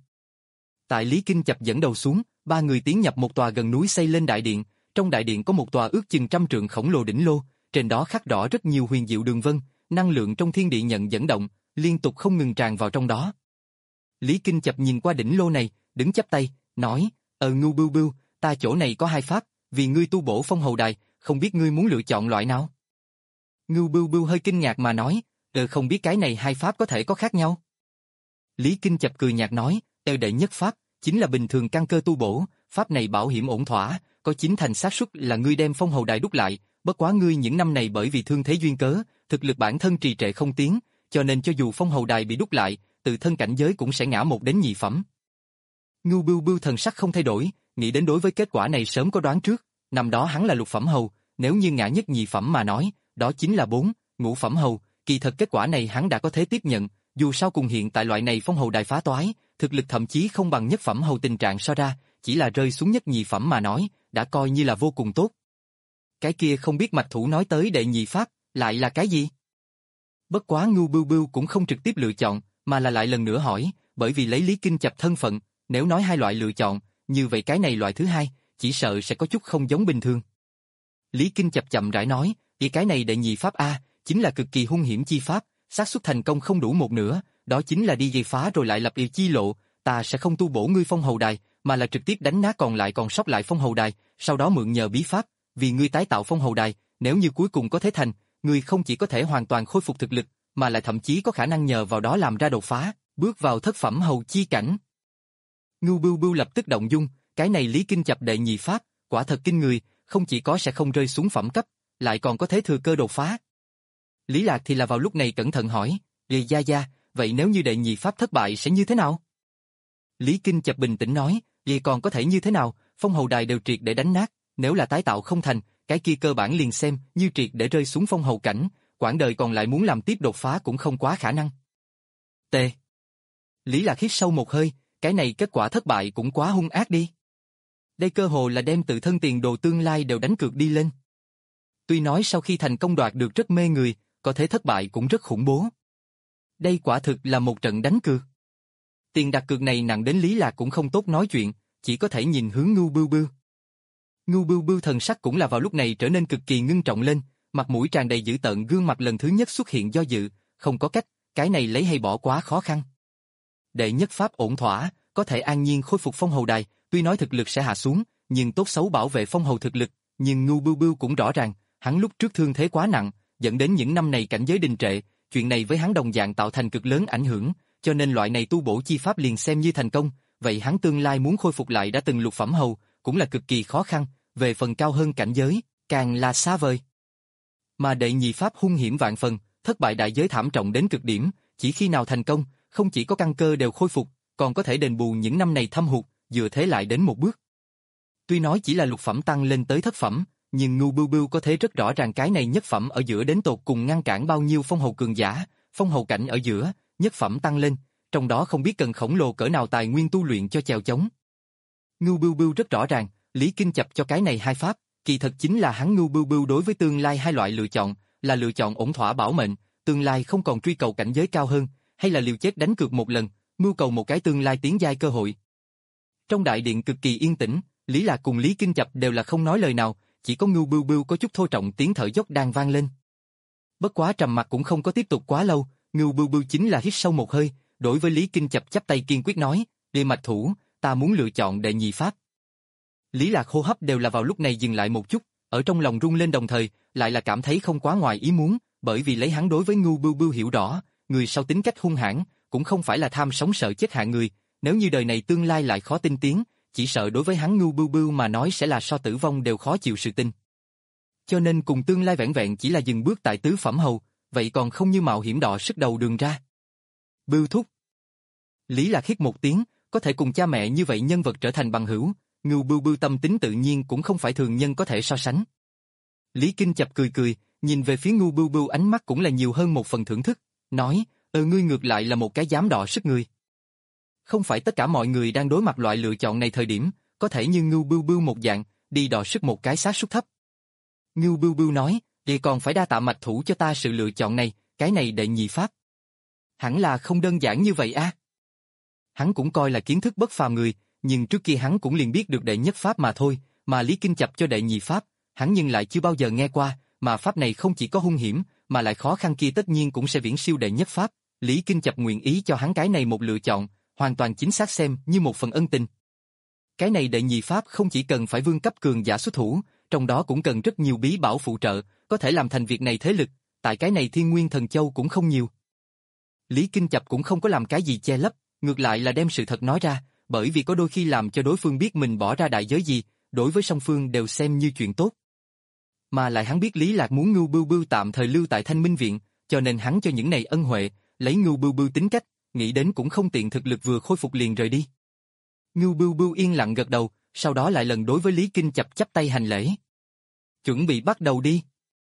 Tại Lý Kinh Chập dẫn đầu xuống, ba người tiến nhập một tòa gần núi xây lên đại điện, trong đại điện có một tòa ước chừng trăm trượng khổng lồ đỉnh lô, trên đó khắc rõ rất nhiều huyền diệu đường vân, năng lượng trong thiên địa nhận dẫn động, liên tục không ngừng tràn vào trong đó. Lý Kinh Chập nhìn qua đỉnh lô này, đứng chắp tay, nói, ờ Ngưu Bưu Bưu, ta chỗ này có hai pháp, vì ngươi tu bổ phong hầu đài, không biết ngươi muốn lựa chọn loại nào? Ngưu Bưu Bưu hơi kinh ngạc mà nói, ờ không biết cái này hai pháp có thể có khác nhau. Lý Kinh Chập cười nhạt nói, ờ đệ nhất pháp, chính là bình thường căn cơ tu bổ, pháp này bảo hiểm ổn thỏa, có chín thành xác suất là ngươi đem phong hầu đài đúc lại, bất quá ngươi những năm này bởi vì thương thế duyên cớ, thực lực bản thân trì trệ không tiến, cho nên cho dù phong hầu đài bị đúc lại, tự thân cảnh giới cũng sẽ ngã một đến nhị phẩm. Ngưu Bưu Bưu thần sắc không thay đổi, nghĩ đến đối với kết quả này sớm có đoán trước, năm đó hắn là lục phẩm hầu, nếu như ngã nhất nhị phẩm mà nói, đó chính là bốn, ngũ phẩm hầu, kỳ thật kết quả này hắn đã có thể tiếp nhận, dù sao cùng hiện tại loại này phong hầu đài phá toái, thực lực thậm chí không bằng nhất phẩm hầu tình trạng so ra, chỉ là rơi xuống nhất nhị phẩm mà nói, đã coi như là vô cùng tốt. Cái kia không biết mạch thủ nói tới đệ nhị pháp, lại là cái gì? Bất quá Ngưu Bưu Bưu cũng không trực tiếp lựa chọn, mà là lại lần nữa hỏi, bởi vì lấy Lý Kinh Chập thân phận, nếu nói hai loại lựa chọn, như vậy cái này loại thứ hai, chỉ sợ sẽ có chút không giống bình thường. Lý Kinh Chập chậm rãi nói, vì cái này đệ nhị pháp A, chính là cực kỳ hung hiểm chi pháp, xác suất thành công không đủ một nửa, đó chính là đi gây phá rồi lại lập yêu chi lộ, ta sẽ không tu bổ ngươi phong hầu đài, mà là trực tiếp đánh nát còn lại còn sót lại phong hầu đài, sau đó mượn nhờ bí pháp, vì ngươi tái tạo phong hầu đài, nếu như cuối cùng có thể thành, ngươi không chỉ có thể hoàn toàn khôi phục thực lực, mà lại thậm chí có khả năng nhờ vào đó làm ra đột phá, bước vào thất phẩm hầu chi cảnh. Ngưu Bưu Bưu lập tức động dung, cái này Lý Kinh Chập đệ nhị pháp, quả thật kinh người, không chỉ có sẽ không rơi xuống phẩm cấp, lại còn có thế thừa cơ đột phá. Lý Lạc thì là vào lúc này cẩn thận hỏi, Lì Gia Gia, vậy nếu như đệ nhị pháp thất bại sẽ như thế nào? Lý Kinh Chập bình tĩnh nói, Lì còn có thể như thế nào, phong hầu đài đều triệt để đánh nát, nếu là tái tạo không thành, cái kia cơ bản liền xem như triệt để rơi xuống phong hầu cảnh, quãng đời còn lại muốn làm tiếp đột phá cũng không quá khả năng. T. Lý Lạc hít sâu một hơi, cái này kết quả thất bại cũng quá hung ác đi. Đây cơ hồ là đem tự thân tiền đồ tương lai đều đánh cược đi lên. Tuy nói sau khi thành công đoạt được rất mê người, có thể thất bại cũng rất khủng bố. Đây quả thực là một trận đánh cược. Tiền đặt cược này nặng đến Lý Lạc cũng không tốt nói chuyện, chỉ có thể nhìn hướng Ngưu Bưu Bưu. Ngưu Bưu Bưu thần sắc cũng là vào lúc này trở nên cực kỳ ngưng trọng lên, mặt mũi tràn đầy dữ tợn, gương mặt lần thứ nhất xuất hiện do dự, không có cách, cái này lấy hay bỏ quá khó khăn. Đệ nhất pháp ổn thỏa, có thể an nhiên khôi phục phong hầu đài, tuy nói thực lực sẽ hạ xuống, nhưng tốt xấu bảo vệ phong hầu thực lực, nhưng Ngưu Bưu Bưu cũng rõ ràng, hắn lúc trước thương thế quá nặng, dẫn đến những năm này cảnh giới đình trệ, chuyện này với hắn đồng dạng tạo thành cực lớn ảnh hưởng, cho nên loại này tu bổ chi pháp liền xem như thành công, vậy hắn tương lai muốn khôi phục lại đã từng lục phẩm hầu, cũng là cực kỳ khó khăn, về phần cao hơn cảnh giới, càng là xa vời. Mà đệ nhị pháp hung hiểm vạn phần, thất bại đại giới thảm trọng đến cực điểm, chỉ khi nào thành công, không chỉ có căn cơ đều khôi phục, còn có thể đền bù những năm này thâm hụt, dựa thế lại đến một bước. Tuy nói chỉ là lục phẩm tăng lên tới thất phẩm, nhưng Ngưu Bưu Bưu có thể rất rõ ràng cái này nhất phẩm ở giữa đến tột cùng ngăn cản bao nhiêu phong hầu cường giả, phong hầu cảnh ở giữa, nhất phẩm tăng lên, trong đó không biết cần khổng lồ cỡ nào tài nguyên tu luyện cho chèo chống. Ngưu Bưu Bưu rất rõ ràng, Lý Kinh chập cho cái này hai pháp, kỳ thật chính là hắn Ngưu Bưu Bưu đối với tương lai hai loại lựa chọn, là lựa chọn ổn thỏa bảo mệnh, tương lai không còn truy cầu cảnh giới cao hơn, hay là liều chết đánh cược một lần, mưu cầu một cái tương lai tiến giai cơ hội. Trong đại điện cực kỳ yên tĩnh, Lý Lạc cùng Lý Kinh chập đều là không nói lời nào, chỉ có Ngưu Bưu Bưu có chút thô trọng tiếng thở dốc đang vang lên. Bất quá trầm mặc cũng không có tiếp tục quá lâu, Ngưu Bưu Bưu chính là hít sâu một hơi, đối với Lý Kinh chập chắp tay kiên quyết nói, "Đệ mạch thủ, ta muốn lựa chọn đệ nhị pháp." Lý Lạc hô hấp đều là vào lúc này dừng lại một chút, ở trong lòng rung lên đồng thời, lại là cảm thấy không quá ngoài ý muốn, bởi vì lấy hắn đối với Ngưu Bưu Bưu hiểu rõ, người sau tính cách hung hãn, cũng không phải là tham sống sợ chết hạng người, nếu như đời này tương lai lại khó tinh tiến, chỉ sợ đối với hắn Ngưu Bưu Bưu mà nói sẽ là so tử vong đều khó chịu sự tình. Cho nên cùng tương lai vẻn vẹn chỉ là dừng bước tại tứ phẩm hầu, vậy còn không như mạo hiểm đọ sức đầu đường ra. Bưu thúc. Lý Lạc hít một tiếng, có thể cùng cha mẹ như vậy nhân vật trở thành bằng hữu, Ngưu Bưu Bưu tâm tính tự nhiên cũng không phải thường nhân có thể so sánh. Lý Kinh chập cười cười, nhìn về phía Ngưu Bưu Bưu ánh mắt cũng là nhiều hơn một phần thưởng thức, nói, ờ ngươi ngược lại là một cái dám đọ sức người. Không phải tất cả mọi người đang đối mặt loại lựa chọn này thời điểm, có thể như Ngưu Bưu Bưu một dạng, đi đọ sức một cái xác suất thấp. Ngưu Bưu Bưu nói, vậy còn phải đa tạ mạch thủ cho ta sự lựa chọn này, cái này đệ nhị pháp. Hẳn là không đơn giản như vậy a. À? Hắn cũng coi là kiến thức bất phàm người, nhưng trước kia hắn cũng liền biết được đệ nhất pháp mà thôi, mà Lý Kinh chập cho đệ nhị pháp, hắn nhưng lại chưa bao giờ nghe qua, mà pháp này không chỉ có hung hiểm, mà lại khó khăn kia tất nhiên cũng sẽ viễn siêu đệ nhất pháp. Lý Kinh chập nguyện ý cho hắn cái này một lựa chọn, hoàn toàn chính xác xem như một phần ân tình. Cái này đệ nhị pháp không chỉ cần phải vương cấp cường giả xuất thủ, trong đó cũng cần rất nhiều bí bảo phụ trợ, có thể làm thành việc này thế lực, tại cái này Thiên Nguyên Thần Châu cũng không nhiều. Lý Kinh chập cũng không có làm cái gì che lấp, ngược lại là đem sự thật nói ra, bởi vì có đôi khi làm cho đối phương biết mình bỏ ra đại giới gì, đối với song phương đều xem như chuyện tốt. Mà lại hắn biết Lý Lạc muốn Ngưu Bưu Bưu tạm thời lưu tại Thanh Minh Viện, cho nên hắn cho những này ân huệ, lấy Ngưu Bưu Bưu tính cách, nghĩ đến cũng không tiện thực lực vừa khôi phục liền rời đi. Ngưu Bưu Bưu yên lặng gật đầu, sau đó lại lần đối với Lý Kinh chập chắp tay hành lễ. Chuẩn bị bắt đầu đi.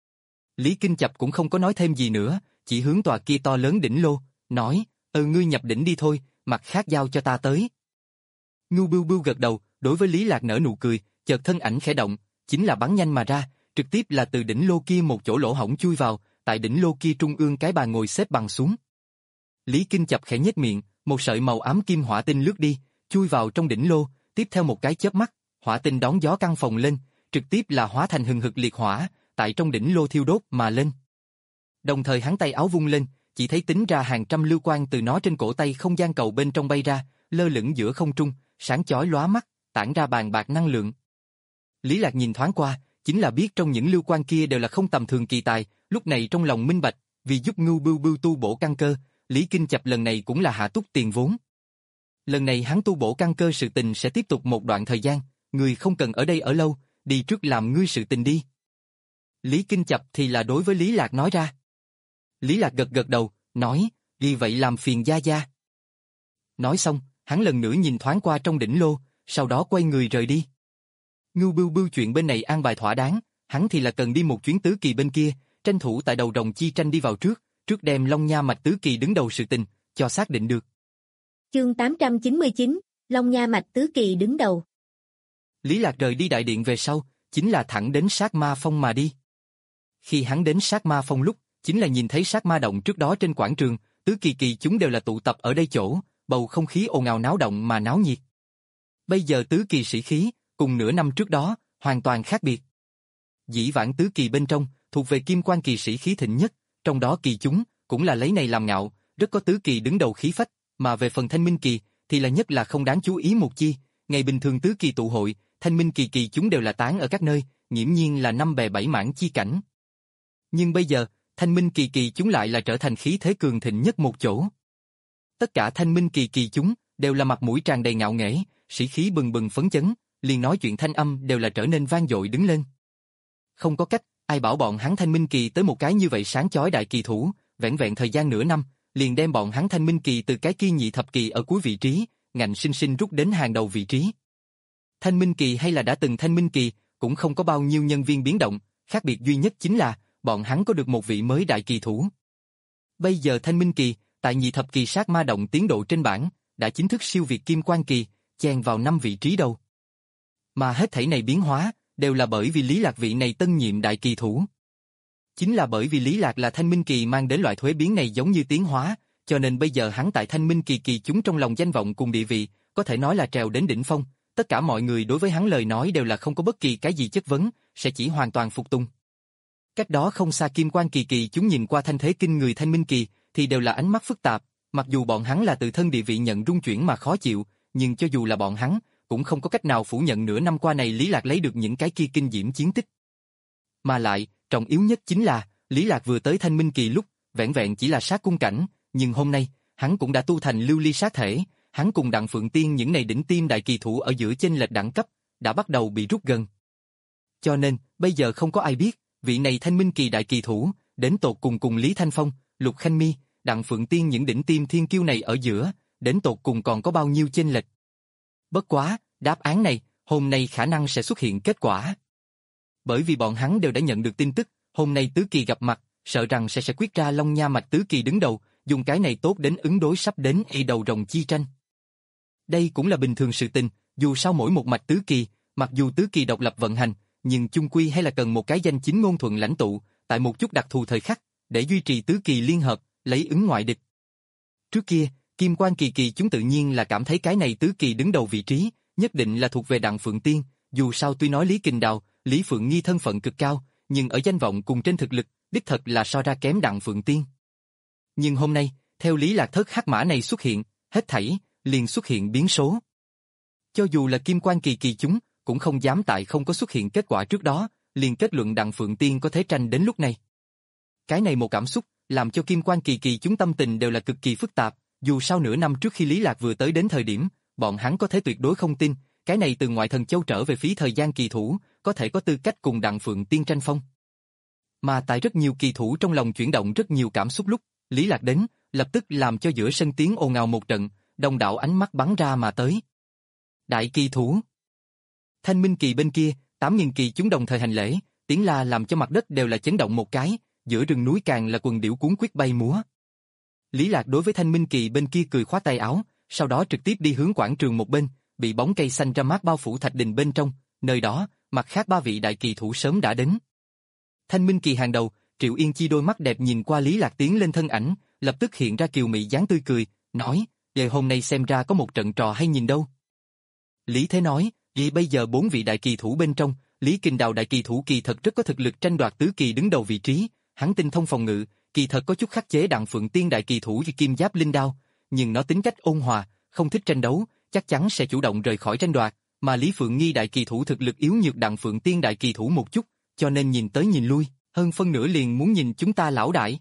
Lý Kinh chập cũng không có nói thêm gì nữa, chỉ hướng tòa kia to lớn đỉnh lô, nói, ờ ngươi nhập đỉnh đi thôi, mặt khác giao cho ta tới. Ngưu Bưu Bưu gật đầu, đối với Lý Lạc nở nụ cười, chợt thân ảnh khẽ động, chính là bắn nhanh mà ra, trực tiếp là từ đỉnh lô kia một chỗ lỗ hổng chui vào, tại đỉnh lô kia trung ương cái bàn ngồi xếp bằng xuống. Lý Kinh chập khẽ nhếch miệng, một sợi màu ám kim hỏa tinh lướt đi, chui vào trong đỉnh lô, tiếp theo một cái chớp mắt, hỏa tinh đón gió căng phồng lên, trực tiếp là hóa thành hừng hực liệt hỏa, tại trong đỉnh lô thiêu đốt mà lên. Đồng thời hắn tay áo vung lên, chỉ thấy tính ra hàng trăm lưu quang từ nó trên cổ tay không gian cầu bên trong bay ra, lơ lửng giữa không trung, sáng chói lóa mắt, tản ra bàn bạc năng lượng. Lý Lạc nhìn thoáng qua, chính là biết trong những lưu quang kia đều là không tầm thường kỳ tài, lúc này trong lòng minh bạch, vì giúp Ngưu Bưu Bưu tu bổ căn cơ, Lý Kinh chập lần này cũng là hạ túc tiền vốn. Lần này hắn tu bổ căn cơ sự tình sẽ tiếp tục một đoạn thời gian, người không cần ở đây ở lâu, đi trước làm ngươi sự tình đi. Lý Kinh chập thì là đối với Lý Lạc nói ra. Lý Lạc gật gật đầu, nói, vì vậy làm phiền gia gia. Nói xong, hắn lần nữa nhìn thoáng qua trong đỉnh lô, sau đó quay người rời đi. Ngưu Bưu Bưu chuyện bên này an bài thỏa đáng, hắn thì là cần đi một chuyến tứ kỳ bên kia, tranh thủ tại đầu rồng chi tranh đi vào trước, trước đem Long Nha Mạch tứ kỳ đứng đầu sự tình, cho xác định được. Chương tám trăm chín mươi chín, Long Nha Mạch tứ kỳ đứng đầu. Lý Lạc rời đi đại điện về sau, chính là thẳng đến Sát Ma Phong mà đi. Khi hắn đến Sát Ma Phong lúc, chính là nhìn thấy Sát Ma Động trước đó trên quảng trường, tứ kỳ kỳ chúng đều là tụ tập ở đây chỗ, bầu không khí ồn ào náo động mà náo nhiệt. Bây giờ tứ kỳ sĩ khí, cùng nửa năm trước đó, hoàn toàn khác biệt. Dĩ vãng tứ kỳ bên trong, thuộc về kim quan kỳ sĩ khí thịnh nhất, trong đó kỳ chúng, cũng là lấy này làm ngạo, rất có tứ kỳ đứng đầu khí phách, mà về phần thanh minh kỳ, thì là nhất là không đáng chú ý một chi, ngày bình thường tứ kỳ tụ hội, thanh minh kỳ kỳ chúng đều là tán ở các nơi, nghiễm nhiên là năm bè bảy mảng chi cảnh. Nhưng bây giờ, thanh minh kỳ kỳ chúng lại là trở thành khí thế cường thịnh nhất một chỗ. Tất cả thanh minh kỳ kỳ chúng, đều là mặt mũi tràn đầy ngạo nghễ, sĩ khí bừng bừng phấn chấn, liền nói chuyện thanh âm đều là trở nên vang dội đứng lên. Không có cách, ai bảo bọn hắn thanh minh kỳ tới một cái như vậy sáng chói đại kỳ thủ, vẻn vẹn thời gian nửa năm, liền đem bọn hắn thanh minh kỳ từ cái kia nhị thập kỳ ở cuối vị trí, ngạnh sinh sinh rút đến hàng đầu vị trí. Thanh minh kỳ hay là đã từng thanh minh kỳ, cũng không có bao nhiêu nhân viên biến động, khác biệt duy nhất chính là, bọn hắn có được một vị mới đại kỳ thủ. Bây giờ thanh minh kỳ, tại nhị thập kỳ sát ma động tiến độ trên bảng, đã chính thức siêu việt kim quan kỳ, chen vào năm vị trí đầu. Mà hết thảy này biến hóa, đều là bởi vì Lý Lạc vị này tân nhiệm đại kỳ thủ. Chính là bởi vì Lý Lạc là thanh minh kỳ mang đến loại thuế biến này giống như tiến hóa, cho nên bây giờ hắn tại thanh minh kỳ kỳ chúng trong lòng danh vọng cùng địa vị, có thể nói là trèo đến đỉnh phong, tất cả mọi người đối với hắn lời nói đều là không có bất kỳ cái gì chất vấn, sẽ chỉ hoàn toàn phục tùng. Cách đó không xa kim quan kỳ kỳ chúng nhìn qua thanh thế kinh người thanh minh kỳ, thì đều là ánh mắt phức tạp, mặc dù bọn hắn là tự thân địa vị nhận rung chuyển mà khó chịu, nhưng cho dù là bọn hắn, cũng không có cách nào phủ nhận nửa năm qua này Lý Lạc lấy được những cái kia kinh diễm chiến tích. Mà lại, trọng yếu nhất chính là, Lý Lạc vừa tới thanh minh kỳ lúc, vẻn vẹn chỉ là sát cung cảnh, nhưng hôm nay, hắn cũng đã tu thành lưu ly sát thể, hắn cùng Đặng Phượng Tiên những này đỉnh tiêm đại kỳ thủ ở giữa chênh lệch đẳng cấp, đã bắt đầu bị rút gần. Cho nên, bây giờ không có ai biết, vị này thanh minh kỳ đại kỳ thủ, đến tột cùng cùng Lý Thanh Phong, Lục Khanh Mi, Đặng Phượng Tiên những đỉnh tiêm thiên kiêu này ở giữa, đến tột cùng còn có bao nhiêu chênh lệch. Bất quá, đáp án này, hôm nay khả năng sẽ xuất hiện kết quả. Bởi vì bọn hắn đều đã nhận được tin tức, hôm nay tứ kỳ gặp mặt, sợ rằng sẽ sẽ quyết ra Long Nha mạch tứ kỳ đứng đầu, dùng cái này tốt đến ứng đối sắp đến y đầu rồng chi tranh. Đây cũng là bình thường sự tình, dù sao mỗi một mạch tứ kỳ, mặc dù tứ kỳ độc lập vận hành, nhưng chung quy hay là cần một cái danh chính ngôn thuận lãnh tụ, tại một chút đặc thù thời khắc, để duy trì tứ kỳ liên hợp, lấy ứng ngoại địch. Trước kia, kim quan kỳ kỳ chúng tự nhiên là cảm thấy cái này tứ kỳ đứng đầu vị trí, nhất định là thuộc về Đặng Phượng Tiên, dù sao tuy nói Lý Kình Đào, Lý Phượng Nghi thân phận cực cao, nhưng ở danh vọng cùng trên thực lực, đích thật là so ra kém Đặng Phượng Tiên. Nhưng hôm nay, theo Lý Lạc thất hắc mã này xuất hiện, hết thảy, liền xuất hiện biến số. Cho dù là kim quan kỳ kỳ chúng, cũng không dám tại không có xuất hiện kết quả trước đó, liền kết luận Đặng Phượng Tiên có thế tranh đến lúc này. Cái này một cảm xúc, làm cho kim quan kỳ kỳ chúng tâm tình đều là cực kỳ phức tạp, dù sao nửa năm trước khi Lý Lạc vừa tới đến thời điểm, bọn hắn có thể tuyệt đối không tin, cái này từ ngoại thần châu trở về phí thời gian kỳ thủ, có thể có tư cách cùng Đặng Phượng Tiên tranh phong. Mà tại rất nhiều kỳ thủ trong lòng chuyển động rất nhiều cảm xúc lúc, Lý Lạc đến, lập tức làm cho giữa sân tiếng ồn ào một trận, đông đảo ánh mắt bắn ra mà tới. Đại kỳ thủ. Thanh minh kỳ bên kia, tám nghìn kỳ chúng đồng thời hành lễ, tiếng la làm cho mặt đất đều là chấn động một cái, giữa rừng núi càng là quần điểu cuốn quyết bay múa. Lý Lạc đối với thanh minh kỳ bên kia cười khoát tay áo, sau đó trực tiếp đi hướng quảng trường một bên, bị bóng cây xanh ra mát bao phủ thạch đình bên trong, nơi đó, mặt khác ba vị đại kỳ thủ sớm đã đến. Thanh minh kỳ hàng đầu, Triệu Yên Chi đôi mắt đẹp nhìn qua Lý Lạc tiến lên thân ảnh, lập tức hiện ra kiều mị dáng tươi cười, nói, "Về hôm nay xem ra có một trận trò hay nhìn đâu." Lý Thế nói, "Vì bây giờ bốn vị đại kỳ thủ bên trong, Lý Kình Đào đại kỳ thủ kỳ thật rất có thực lực tranh đoạt tứ kỳ đứng đầu vị trí, hắn tinh thông phòng ngự, kỳ thật có chút khắc chế Đặng Phượng Tiên đại kỳ thủ kim giáp linh đao, nhưng nó tính cách ôn hòa, không thích tranh đấu, chắc chắn sẽ chủ động rời khỏi tranh đoạt, mà Lý Phượng Nghi đại kỳ thủ thực lực yếu nhược Đặng Phượng Tiên đại kỳ thủ một chút, cho nên nhìn tới nhìn lui, hơn phân nửa liền muốn nhìn chúng ta lão đại."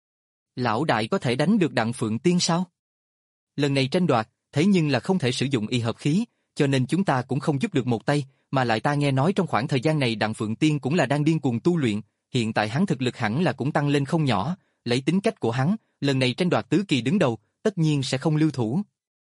Lão đại có thể đánh được Đặng Phượng Tiên sao? Lần này tranh đoạt, thế nhưng là không thể sử dụng y hợp khí, cho nên chúng ta cũng không giúp được một tay, mà lại ta nghe nói trong khoảng thời gian này Đặng Phượng Tiên cũng là đang điên cuồng tu luyện, hiện tại hắn thực lực hẳn là cũng tăng lên không nhỏ, lấy tính cách của hắn, lần này tranh đoạt tứ kỳ đứng đầu, tất nhiên sẽ không lưu thủ.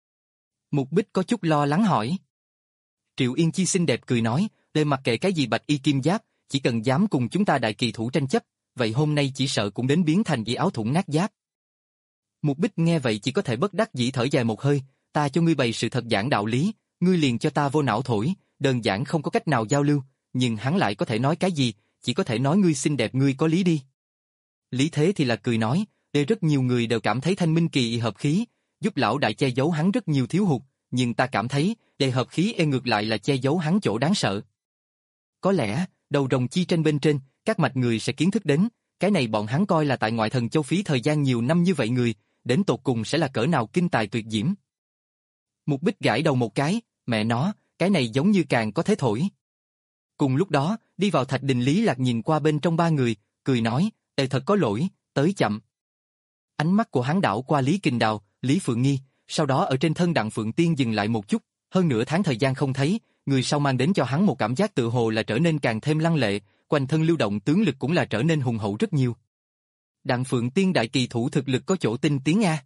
Mục Bích có chút lo lắng hỏi. Triệu Yên Chi xinh đẹp cười nói, "Để mặc kệ cái gì bạch y kim giáp, chỉ cần dám cùng chúng ta đại kỳ thủ tranh chấp, vậy hôm nay chỉ sợ cũng đến biến thành y áo thủng nát giáp." Mục Bích nghe vậy chỉ có thể bất đắc dĩ thở dài một hơi, "Ta cho ngươi bày sự thật giảng đạo lý, ngươi liền cho ta vô não thổi, đơn giản không có cách nào giao lưu, nhưng hắn lại có thể nói cái gì, chỉ có thể nói ngươi xinh đẹp ngươi có lý đi." Lý Thế thì là cười nói, "Để rất nhiều người đều cảm thấy thanh minh kỳ y hợp khí, giúp lão đại che giấu hắn rất nhiều thiếu hụt, nhưng ta cảm thấy, để hợp khí e ngược lại là che giấu hắn chỗ đáng sợ. Có lẽ, đầu rồng chi tranh bên trên, các mạch người sẽ kiến thức đến, cái này bọn hắn coi là tại ngoại thần châu phí thời gian nhiều năm như vậy người, đến tột cùng sẽ là cỡ nào kinh tài tuyệt diễm. Mục Bích gãi đầu một cái, mẹ nó, cái này giống như càng có thế thổi. Cùng lúc đó, đi vào thạch đình Lý Lạc nhìn qua bên trong ba người, cười nói, ê thật có lỗi, tới chậm. Ánh mắt của hắn đảo qua Lý Kình Đào, Lý Phượng Nghi, sau đó ở trên thân Đặng Phượng Tiên dừng lại một chút, hơn nửa tháng thời gian không thấy, người sau mang đến cho hắn một cảm giác tự hồ là trở nên càng thêm lăng lệ, quanh thân lưu động tướng lực cũng là trở nên hùng hậu rất nhiều. Đặng Phượng Tiên đại kỳ thủ thực lực có chỗ tinh tiến a?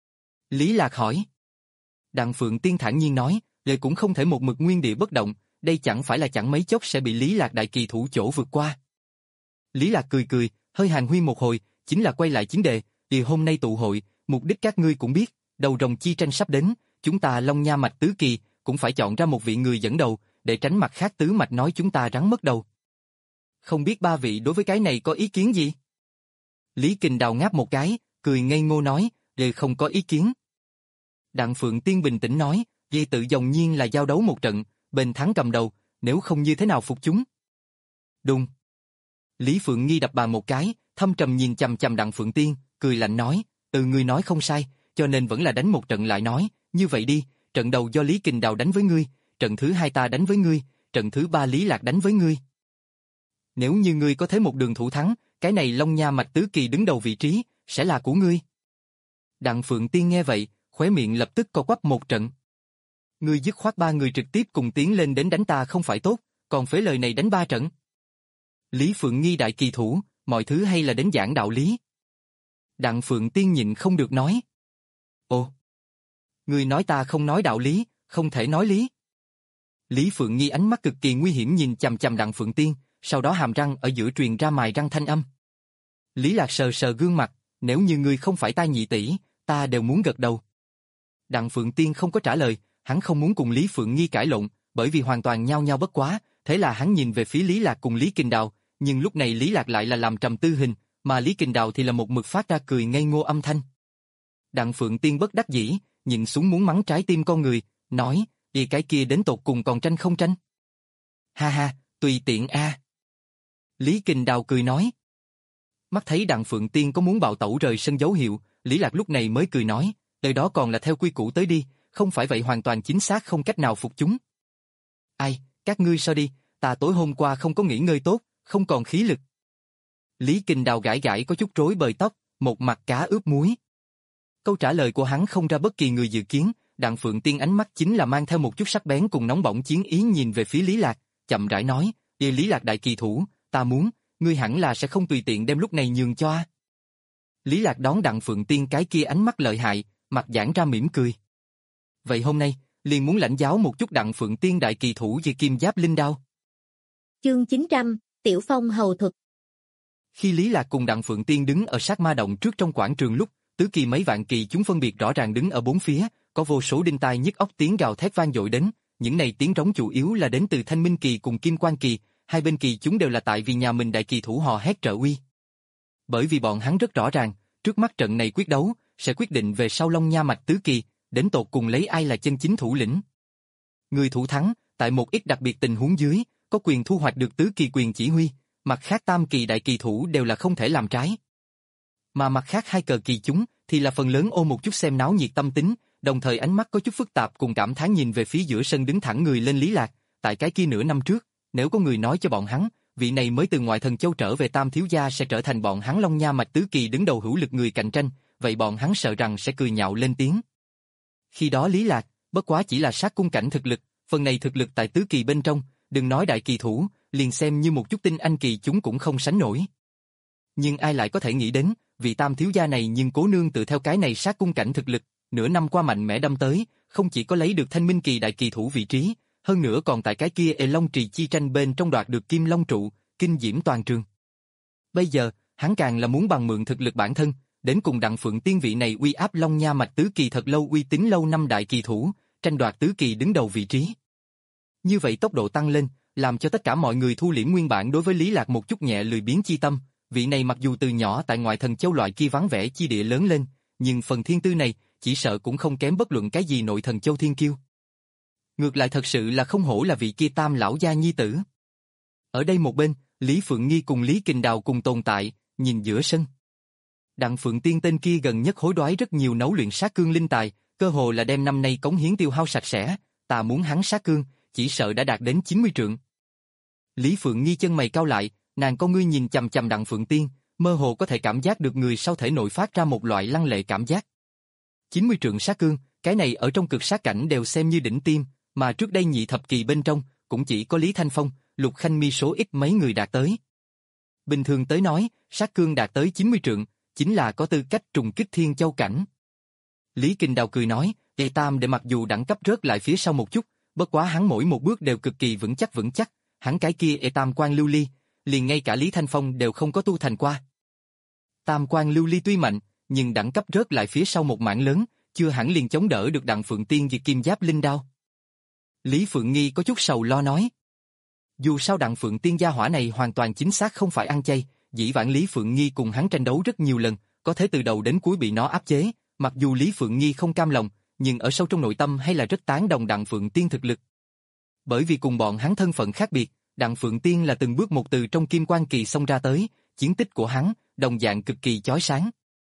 Lý Lạc hỏi. Đặng Phượng Tiên thản nhiên nói, lời cũng không thể một mực nguyên địa bất động, đây chẳng phải là chẳng mấy chốc sẽ bị Lý Lạc đại kỳ thủ chỗ vượt qua. Lý Lạc cười cười, hơi hàn huyên một hồi, chính là quay lại chiến đề, thì hôm nay tụ hội, mục đích các ngươi cũng biết, đầu rồng chi tranh sắp đến, chúng ta Long Nha mạch tứ kỳ, cũng phải chọn ra một vị người dẫn đầu, để tránh mặt khác tứ mạch nói chúng ta rắn mất đầu. Không biết ba vị đối với cái này có ý kiến gì? Lý Kình Đào ngáp một cái, cười ngây ngô nói, đều không có ý kiến. Đặng Phượng Tiên bình tĩnh nói, vì tự dòng nhiên là giao đấu một trận, bên thắng cầm đầu, nếu không như thế nào phục chúng. Đùng. Lý Phượng Nghi đập bàn một cái, thâm trầm nhìn chằm chằm Đặng Phượng Tiên, cười lạnh nói, từ ngươi nói không sai, cho nên vẫn là đánh một trận lại nói, như vậy đi, trận đầu do Lý Kình Đào đánh với ngươi, trận thứ hai ta đánh với ngươi, trận thứ ba Lý Lạc đánh với ngươi. Nếu như ngươi có thế một đường thủ thắng, cái này Long Nha mạch tứ kỳ đứng đầu vị trí, sẽ là của ngươi. Đặng Phượng Tiên nghe vậy, khóe miệng lập tức co quắp một trận. Ngươi dứt khoát ba người trực tiếp cùng tiến lên đến đánh ta không phải tốt, còn phế lời này đánh ba trận. Lý Phượng Nghi đại kỳ thủ, mọi thứ hay là đến giảng đạo lý. Đặng Phượng Tiên nhịn không được nói. Ồ, ngươi nói ta không nói đạo lý, không thể nói lý. Lý Phượng Nghi ánh mắt cực kỳ nguy hiểm nhìn chằm chằm Đặng Phượng Tiên, sau đó hàm răng ở giữa truyền ra mài răng thanh âm. Lý Lạc sờ sờ gương mặt, nếu như ngươi không phải ta nhị tỷ, ta đều muốn gật đầu. Đặng Phượng Tiên không có trả lời, hắn không muốn cùng Lý Phượng Nghi cãi lộn, bởi vì hoàn toàn nhau nhau bất quá, thế là hắn nhìn về phía Lý Lạc cùng Lý Kình Đào, nhưng lúc này Lý Lạc lại là làm trầm tư hình, mà Lý Kình Đào thì là một mực phát ra cười ngây ngô âm thanh. Đặng Phượng Tiên bất đắc dĩ, nhìn xuống muốn mắng trái tim con người, nói, đi cái kia đến tột cùng còn tranh không tranh? Ha ha, tùy tiện a. Lý Kình Đào cười nói. Mắt thấy Đặng Phượng Tiên có muốn bạo tẩu rời sân dấu hiệu, Lý Lạc lúc này mới cười nói, đời đó còn là theo quy củ tới đi, không phải vậy hoàn toàn chính xác không cách nào phục chúng. Ai, các ngươi sao đi, ta tối hôm qua không có nghỉ ngơi tốt, không còn khí lực. Lý Kình Đào gãi gãi có chút rối bời tóc, một mặt cá ướp muối. Câu trả lời của hắn không ra bất kỳ người dự kiến, Đặng Phượng Tiên ánh mắt chính là mang theo một chút sắc bén cùng nóng bỏng chiến ý nhìn về phía Lý Lạc, chậm rãi nói, "Đi Lý Lạc đại kỳ thủ, ta muốn, ngươi hẳn là sẽ không tùy tiện đem lúc này nhường cho." Lý Lạc đón Đặng Phượng Tiên cái kia ánh mắt lợi hại, mặt giãn ra mỉm cười. Vậy hôm nay, liền muốn lãnh giáo một chút Đặng Phượng Tiên đại kỳ thủ về kim giáp linh đao. Chương chín trăm, Tiểu Phong hầu thuật. Khi Lý Lạc cùng Đặng Phượng Tiên đứng ở sát ma động trước trong quảng trường lúc, tứ kỳ mấy vạn kỳ chúng phân biệt rõ ràng đứng ở bốn phía, có vô số đinh tai nhức óc tiếng gào thét vang dội đến, những này tiếng trống chủ yếu là đến từ Thanh Minh kỳ cùng Kim Quan kỳ, hai bên kỳ chúng đều là tại vì nhà mình đại kỳ thủ hò hét trợ uy. Bởi vì bọn hắn rất rõ ràng, trước mắt trận này quyết đấu sẽ quyết định về sau Long Nha mạch tứ kỳ, đến tột cùng lấy ai là chân chính thủ lĩnh. Người thủ thắng, tại một ít đặc biệt tình huống dưới, có quyền thu hoạch được tứ kỳ quyền chỉ huy, mặt khác tam kỳ đại kỳ thủ đều là không thể làm trái. Mà mặt khác hai cờ kỳ chúng thì là phần lớn ôm một chút xem náo nhiệt tâm tính, đồng thời ánh mắt có chút phức tạp cùng cảm thán nhìn về phía giữa sân đứng thẳng người lên Lý Lạc, tại cái kia nửa năm trước, nếu có người nói cho bọn hắn, vị này mới từ ngoại thần châu trở về Tam thiếu gia sẽ trở thành bọn hắn Long Nha mạch tứ kỳ đứng đầu hữu lực người cạnh tranh, vậy bọn hắn sợ rằng sẽ cười nhạo lên tiếng. Khi đó Lý Lạc, bất quá chỉ là sát cung cảnh thực lực, phần này thực lực tại tứ kỳ bên trong, đừng nói đại kỳ thủ, liền xem như một chút tinh anh kỳ chúng cũng không sánh nổi. Nhưng ai lại có thể nghĩ đến, vị Tam thiếu gia này nhưng cố nương tự theo cái này sát cung cảnh thực lực, nửa năm qua mạnh mẽ đâm tới, không chỉ có lấy được Thanh Minh kỳ đại kỳ thủ vị trí, hơn nữa còn tại cái kia Ê Long trì chi tranh bên trong đoạt được Kim Long trụ, kinh diễm toàn trường. Bây giờ, hắn càng là muốn bằng mượn thực lực bản thân, đến cùng Đặng Phượng Tiên vị này uy áp Long Nha mạch tứ kỳ thật lâu uy tín lâu năm đại kỳ thủ, tranh đoạt tứ kỳ đứng đầu vị trí. Như vậy tốc độ tăng lên, làm cho tất cả mọi người thu liễm nguyên bản đối với Lý Lạc một chút nhẹ lười biếng chi tâm, vị này mặc dù từ nhỏ tại ngoại thần châu loại kia vắng vẻ chi địa lớn lên, nhưng phần thiên tư này, chỉ sợ cũng không kém bất luận cái gì nội thần châu thiên kiêu. Ngược lại thật sự là không hổ là vị kia Tam lão gia nhi tử. Ở đây một bên, Lý Phượng Nghi cùng Lý Kình Đào cùng tồn tại, nhìn giữa sân. Đặng Phượng Tiên tên kia gần nhất hối đoái rất nhiều nấu luyện sát cương linh tài, cơ hồ là đem năm nay cống hiến tiêu hao sạch sẽ, ta muốn hắn sát cương, chỉ sợ đã đạt đến chín mươi trượng. Lý Phượng Nghi chân mày cau lại, nàng con ngươi nhìn chằm chằm Đặng Phượng Tiên, mơ hồ có thể cảm giác được người sau thể nội phát ra một loại lăng lệ cảm giác. chín mươi trượng sát cương, cái này ở trong cực sát cảnh đều xem như đỉnh tiêm, mà trước đây nhị thập kỳ bên trong, cũng chỉ có Lý Thanh Phong, Lục Khanh Mi số ít mấy người đạt tới. Bình thường tới nói, sát cương đạt tới chín mươi trượng, chính là có tư cách trùng kích thiên châu cảnh. Lý Kình Đào cười nói, Tề Tam để mặc dù đẳng cấp rớt lại phía sau một chút, bất quá hắn mỗi một bước đều cực kỳ vững chắc vững chắc, hắn cái kia E Tam Quan Lưu Ly, liền ngay cả Lý Thanh Phong đều không có tu thành qua. Tam Quan Lưu Ly tuy mạnh, nhưng đẳng cấp rớt lại phía sau một mảng lớn, chưa hẳn liền chống đỡ được Đặng Phượng Tiên vì kim giáp linh đao. Lý Phượng Nghi có chút sầu lo nói. Dù sao Đặng Phượng Tiên gia hỏa này hoàn toàn chính xác không phải ăn chay, dĩ vãng Lý Phượng Nghi cùng hắn tranh đấu rất nhiều lần, có thể từ đầu đến cuối bị nó áp chế, mặc dù Lý Phượng Nghi không cam lòng, nhưng ở sâu trong nội tâm hay là rất tán đồng Đặng Phượng Tiên thực lực. Bởi vì cùng bọn hắn thân phận khác biệt, Đặng Phượng Tiên là từng bước một từ trong kim quan kỳ xông ra tới, chiến tích của hắn, đồng dạng cực kỳ chói sáng.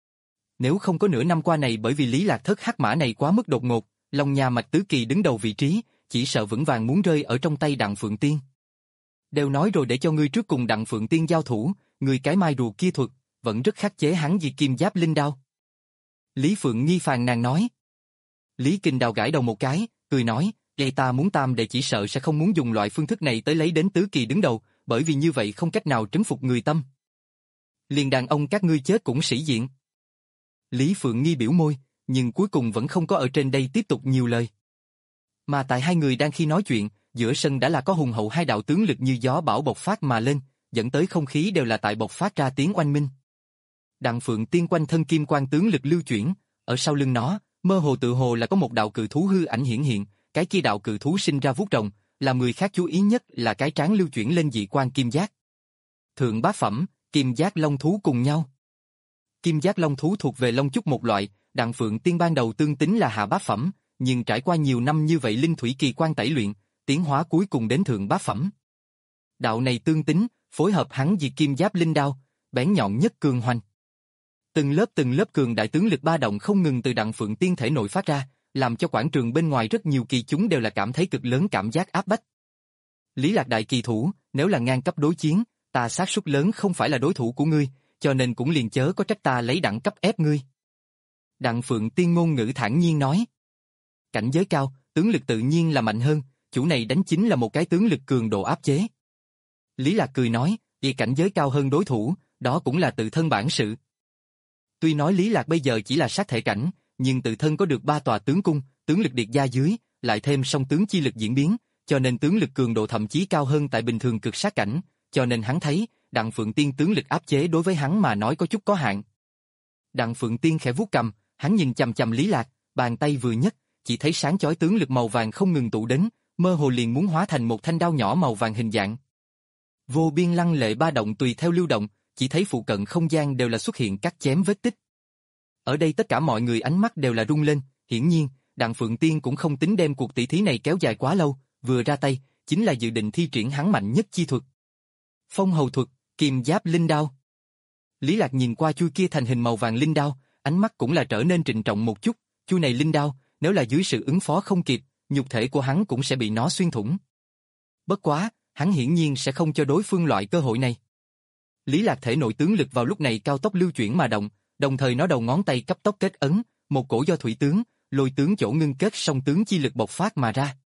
Nếu không có nửa năm qua này bởi vì Lý Lạc Thất hắc mã này quá mức đột ngột, Long Nha Mạch Tứ Kỳ đứng đầu vị trí, chỉ sợ vững vàng muốn rơi ở trong tay Đặng Phượng Tiên. Đều nói rồi để cho ngươi trước cùng Đặng Phượng Tiên giao thủ, người cái mai rùa kia thuật, vẫn rất khắc chế hắn vì kim giáp linh đao. Lý Phượng Nghi phàn nàn nói. Lý Kình Đào gãi đầu một cái, cười nói, vậy ta muốn tam đệ chỉ sợ sẽ không muốn dùng loại phương thức này tới lấy đến Tứ Kỳ đứng đầu, bởi vì như vậy không cách nào trấn phục người tâm. Liền đàn ông các ngươi chết cũng sĩ diện. Lý Phượng Nghi biểu môi, nhưng cuối cùng vẫn không có ở trên đây tiếp tục nhiều lời. Mà tại hai người đang khi nói chuyện, giữa sân đã là có hùng hậu hai đạo tướng lực như gió bão bộc phát mà lên, dẫn tới không khí đều là tại bộc phát ra tiếng oanh minh. Đặng Phượng Tiên quanh thân kim quan tướng lực lưu chuyển, ở sau lưng nó, mơ hồ tự hồ là có một đạo cự thú hư ảnh hiển hiện, cái kia đạo cự thú sinh ra vuốt rồng, làm người khác chú ý nhất là cái trán lưu chuyển lên dị quan kim giác. Thượng bát phẩm, kim giác long thú cùng nhau. Kim giác long thú thuộc về long trúc một loại, Đặng Phượng Tiên ban đầu tương tính là hạ bát phẩm, nhưng trải qua nhiều năm như vậy linh thủy kỳ quan tẩy luyện, tiến hóa cuối cùng đến thượng bát phẩm. Đạo này tương tính, phối hợp hắn vì kim giáp linh đao, bén nhọn nhất cường hoành. Từng lớp từng lớp cường đại tướng lực ba động không ngừng từ Đặng Phượng Tiên thể nội phát ra, làm cho quảng trường bên ngoài rất nhiều kỳ chúng đều là cảm thấy cực lớn cảm giác áp bách. Lý Lạc đại kỳ thủ, nếu là ngang cấp đối chiến, ta xác suất lớn không phải là đối thủ của ngươi, cho nên cũng liền chớ có trách ta lấy đẳng cấp ép ngươi. Đặng Phượng Tiên ngôn ngữ thản nhiên nói. Cảnh giới cao, tướng lực tự nhiên là mạnh hơn, chủ này đánh chính là một cái tướng lực cường độ áp chế. Lý Lạc cười nói, vì cảnh giới cao hơn đối thủ, đó cũng là tự thân bản sự. Tuy nói Lý Lạc bây giờ chỉ là sát thể cảnh, nhưng tự thân có được ba tòa tướng cung, tướng lực điệt gia dưới, lại thêm song tướng chi lực diễn biến, cho nên tướng lực cường độ thậm chí cao hơn tại bình thường cực sát cảnh, cho nên hắn thấy, Đặng Phượng Tiên tướng lực áp chế đối với hắn mà nói có chút có hạn. Đặng Phượng Tiên khẽ vuốt cầm, hắn nhìn chằm chằm Lý Lạc, bàn tay vừa nhấc, chỉ thấy sáng chói tướng lực màu vàng không ngừng tụ đến, mơ hồ liền muốn hóa thành một thanh đao nhỏ màu vàng hình dạng. Vô biên lăng lệ ba động tùy theo lưu động, chỉ thấy phụ cận không gian đều là xuất hiện cắt chém vết tích. Ở đây tất cả mọi người ánh mắt đều là rung lên, hiển nhiên, Đặng Phượng Tiên cũng không tính đem cuộc tỷ thí này kéo dài quá lâu, vừa ra tay, chính là dự định thi triển hắn mạnh nhất chi thuật. Phong hầu thuật, kim giáp linh đao. Lý Lạc nhìn qua chui kia thành hình màu vàng linh đao, ánh mắt cũng là trở nên trịnh trọng một chút, chui này linh đao, nếu là dưới sự ứng phó không kịp, nhục thể của hắn cũng sẽ bị nó xuyên thủng. Bất quá, hắn hiển nhiên sẽ không cho đối phương loại cơ hội này. Lý Lạc thể nội tướng lực vào lúc này cao tốc lưu chuyển mà động, đồng thời nó đầu ngón tay cấp tốc kết ấn, một cổ do thủy tướng, lôi tướng chỗ ngưng kết song tướng chi lực bộc phát mà ra.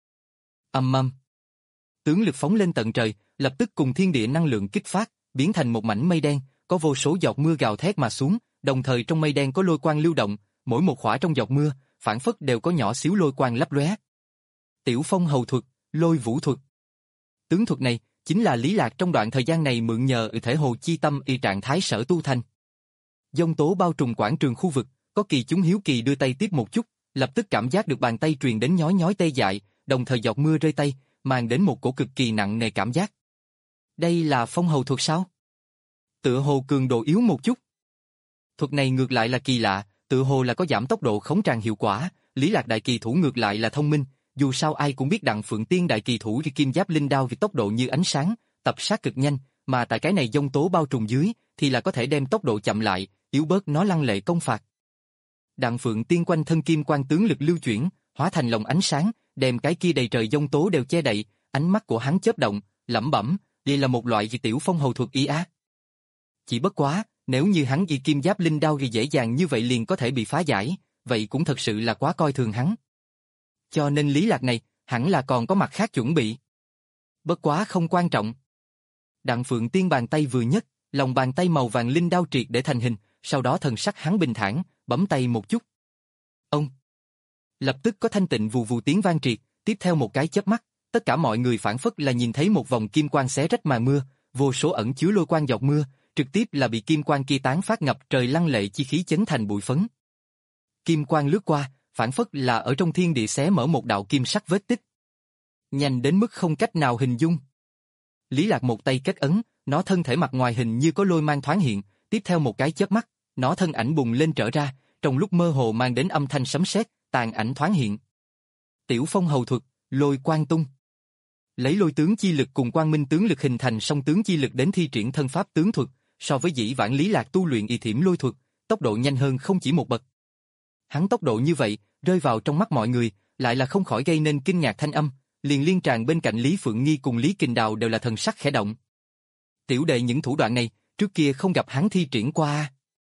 Ầm ầm. Tướng lực phóng lên tận trời, lập tức cùng thiên địa năng lượng kích phát, biến thành một mảnh mây đen, có vô số giọt mưa gào thét mà xuống, đồng thời trong mây đen có lôi quang lưu động, mỗi một khỏa trong giọt mưa, phản phất đều có nhỏ xíu lôi quang lấp lóe. Tiểu phong hầu thuật, lôi vũ thuật. Tướng thuật này chính là Lý Lạc trong đoạn thời gian này mượn nhờ ở thể hồ chi tâm y trạng thái sở tu thành. Dông tố bao trùm quảng trường khu vực, có kỳ chúng hiếu kỳ đưa tay tiếp một chút, lập tức cảm giác được bàn tay truyền đến nhói nhói tê dại, đồng thời giọt mưa rơi tay, mang đến một cổ cực kỳ nặng nề cảm giác. Đây là phong hầu thuật sao? Tựa hồ cường độ yếu một chút. Thuật này ngược lại là kỳ lạ, tựa hồ là có giảm tốc độ khống tràng hiệu quả, Lý Lạc đại kỳ thủ ngược lại là thông minh, dù sao ai cũng biết Đặng Phượng Tiên đại kỳ thủ thì kim giáp linh đao vì tốc độ như ánh sáng, tập sát cực nhanh, mà tại cái này dông tố bao trùm dưới, thì là có thể đem tốc độ chậm lại, yếu bớt nó lăng lệ công phạt. Đặng Phượng Tiên quanh thân kim quang tướng lực lưu chuyển, hóa thành lồng ánh sáng, đem cái kia đầy trời dông tố đều che đậy, ánh mắt của hắn chớp động, lẩm bẩm, đây là một loại tiểu phong hầu thuật y á. Chỉ bất quá, nếu như hắn y kim giáp linh đao ghi dễ dàng như vậy liền có thể bị phá giải, vậy cũng thật sự là quá coi thường hắn. Cho nên Lý Lạc này, hẳn là còn có mặt khác chuẩn bị. Bất quá không quan trọng. Đặng Phượng Tiên bàn tay vừa nhấc, lòng bàn tay màu vàng linh đao triệt để thành hình, sau đó thần sắc hắn bình thản, bấm tay một chút. Ông! Lập tức có thanh tịnh vù vù tiếng vang triệt, tiếp theo một cái chớp mắt, tất cả mọi người phản phất là nhìn thấy một vòng kim quang xé rách màn mưa, vô số ẩn chứa lôi quang giọt mưa, trực tiếp là bị kim quang kia tán phát ngập trời lăng lệ chi khí chấn thành bụi phấn. Kim quang lướt qua, phản phất là ở trong thiên địa xé mở một đạo kim sắc vết tích. Nhanh đến mức không cách nào hình dung. Lý Lạc một tay kết ấn, nó thân thể mặt ngoài hình như có lôi mang thoáng hiện, tiếp theo một cái chớp mắt, nó thân ảnh bùng lên trở ra, trong lúc mơ hồ mang đến âm thanh sấm sét, tàn ảnh thoáng hiện. Tiểu phong hầu thuật, lôi quang tung. Lấy lôi tướng chi lực cùng quang minh tướng lực hình thành song tướng chi lực đến thi triển thân pháp tướng thuật, so với dĩ vãng Lý Lạc tu luyện y thiểm lôi thuật, tốc độ nhanh hơn không chỉ một bậc. Hắn tốc độ như vậy, rơi vào trong mắt mọi người, lại là không khỏi gây nên kinh ngạc thanh âm, liền liên tràng bên cạnh Lý Phượng Nghi cùng Lý Kình Đào đều là thần sắc khẽ động. Tiểu đệ những thủ đoạn này, trước kia không gặp hắn thi triển qua.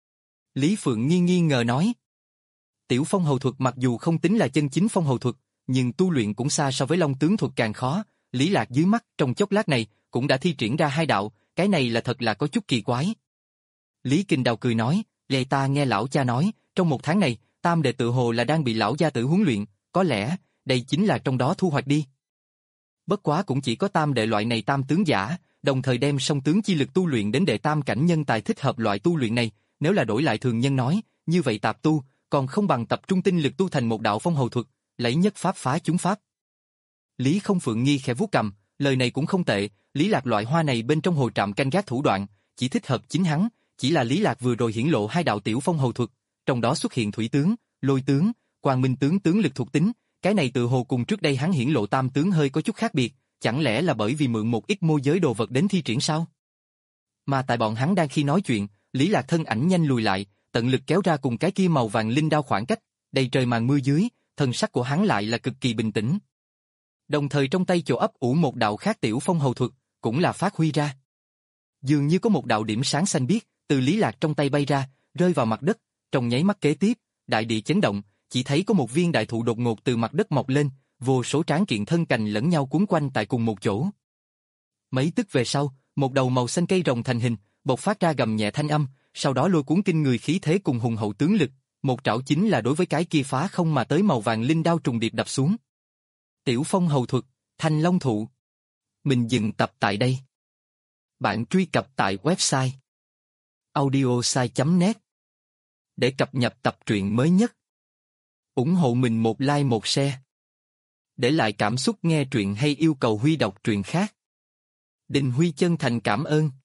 Lý Phượng Nghi nghi ngờ nói. Tiểu phong hầu thuật mặc dù không tính là chân chính phong hầu thuật, nhưng tu luyện cũng xa so với long tướng thuật càng khó. Lý Lạc dưới mắt trong chốc lát này cũng đã thi triển ra hai đạo, cái này là thật là có chút kỳ quái. Lý Kình Đào cười nói, lệ ta nghe lão cha nói, trong một tháng này, tam đệ tự hồ là đang bị lão gia tử huấn luyện, có lẽ đây chính là trong đó thu hoạch đi. Bất quá cũng chỉ có tam đệ loại này tam tướng giả, đồng thời đem song tướng chi lực tu luyện đến đệ tam cảnh nhân tài thích hợp loại tu luyện này, nếu là đổi lại thường nhân nói, như vậy tạp tu, còn không bằng tập trung tinh lực tu thành một đạo phong hầu thuật, lấy nhất pháp phá chúng pháp. Lý Không Phượng Nghi khẽ vuốt cằm, lời này cũng không tệ, Lý Lạc loại hoa này bên trong hồ trạm canh gác thủ đoạn, chỉ thích hợp chính hắn, chỉ là Lý Lạc vừa rồi hiển lộ hai đạo tiểu phong hầu thuật, trong đó xuất hiện thủy tướng, lôi tướng, quang minh tướng tướng lực thuộc tính, cái này tự hồ cùng trước đây hắn hiển lộ tam tướng hơi có chút khác biệt, chẳng lẽ là bởi vì mượn một ít môi giới đồ vật đến thi triển sao? Mà tại bọn hắn đang khi nói chuyện, Lý Lạc thân ảnh nhanh lùi lại, tận lực kéo ra cùng cái kia màu vàng linh đao khoảng cách, đầy trời màn mưa dưới, thân sắc của hắn lại là cực kỳ bình tĩnh. Đồng thời trong tay chỗ ấp ủ một đạo khác tiểu phong hầu thuật, cũng là phát huy ra. Dường như có một đạo điểm sáng xanh biếc từ Lý Lạc trong tay bay ra, rơi vào mặt đất, trong nháy mắt kế tiếp, đại địa chấn động, chỉ thấy có một viên đại thụ đột ngột từ mặt đất mọc lên, vô số tráng kiện thân cành lẫn nhau cuốn quanh tại cùng một chỗ. Mấy tức về sau, một đầu màu xanh cây rồng thành hình, bộc phát ra gầm nhẹ thanh âm, sau đó lôi cuốn kinh người khí thế cùng hùng hậu tướng lực, một trảo chính là đối với cái kia phá không mà tới màu vàng linh đao trùng điệp đập xuống. Tiểu phong hầu thuật, Thanh Long Thụ. Mình dừng tập tại đây. Bạn truy cập tại website audiosai chấm net để cập nhật tập truyện mới nhất. Ủng hộ mình một like một share. Để lại cảm xúc nghe truyện hay yêu cầu Huy đọc truyện khác. Đình Huy chân thành cảm ơn.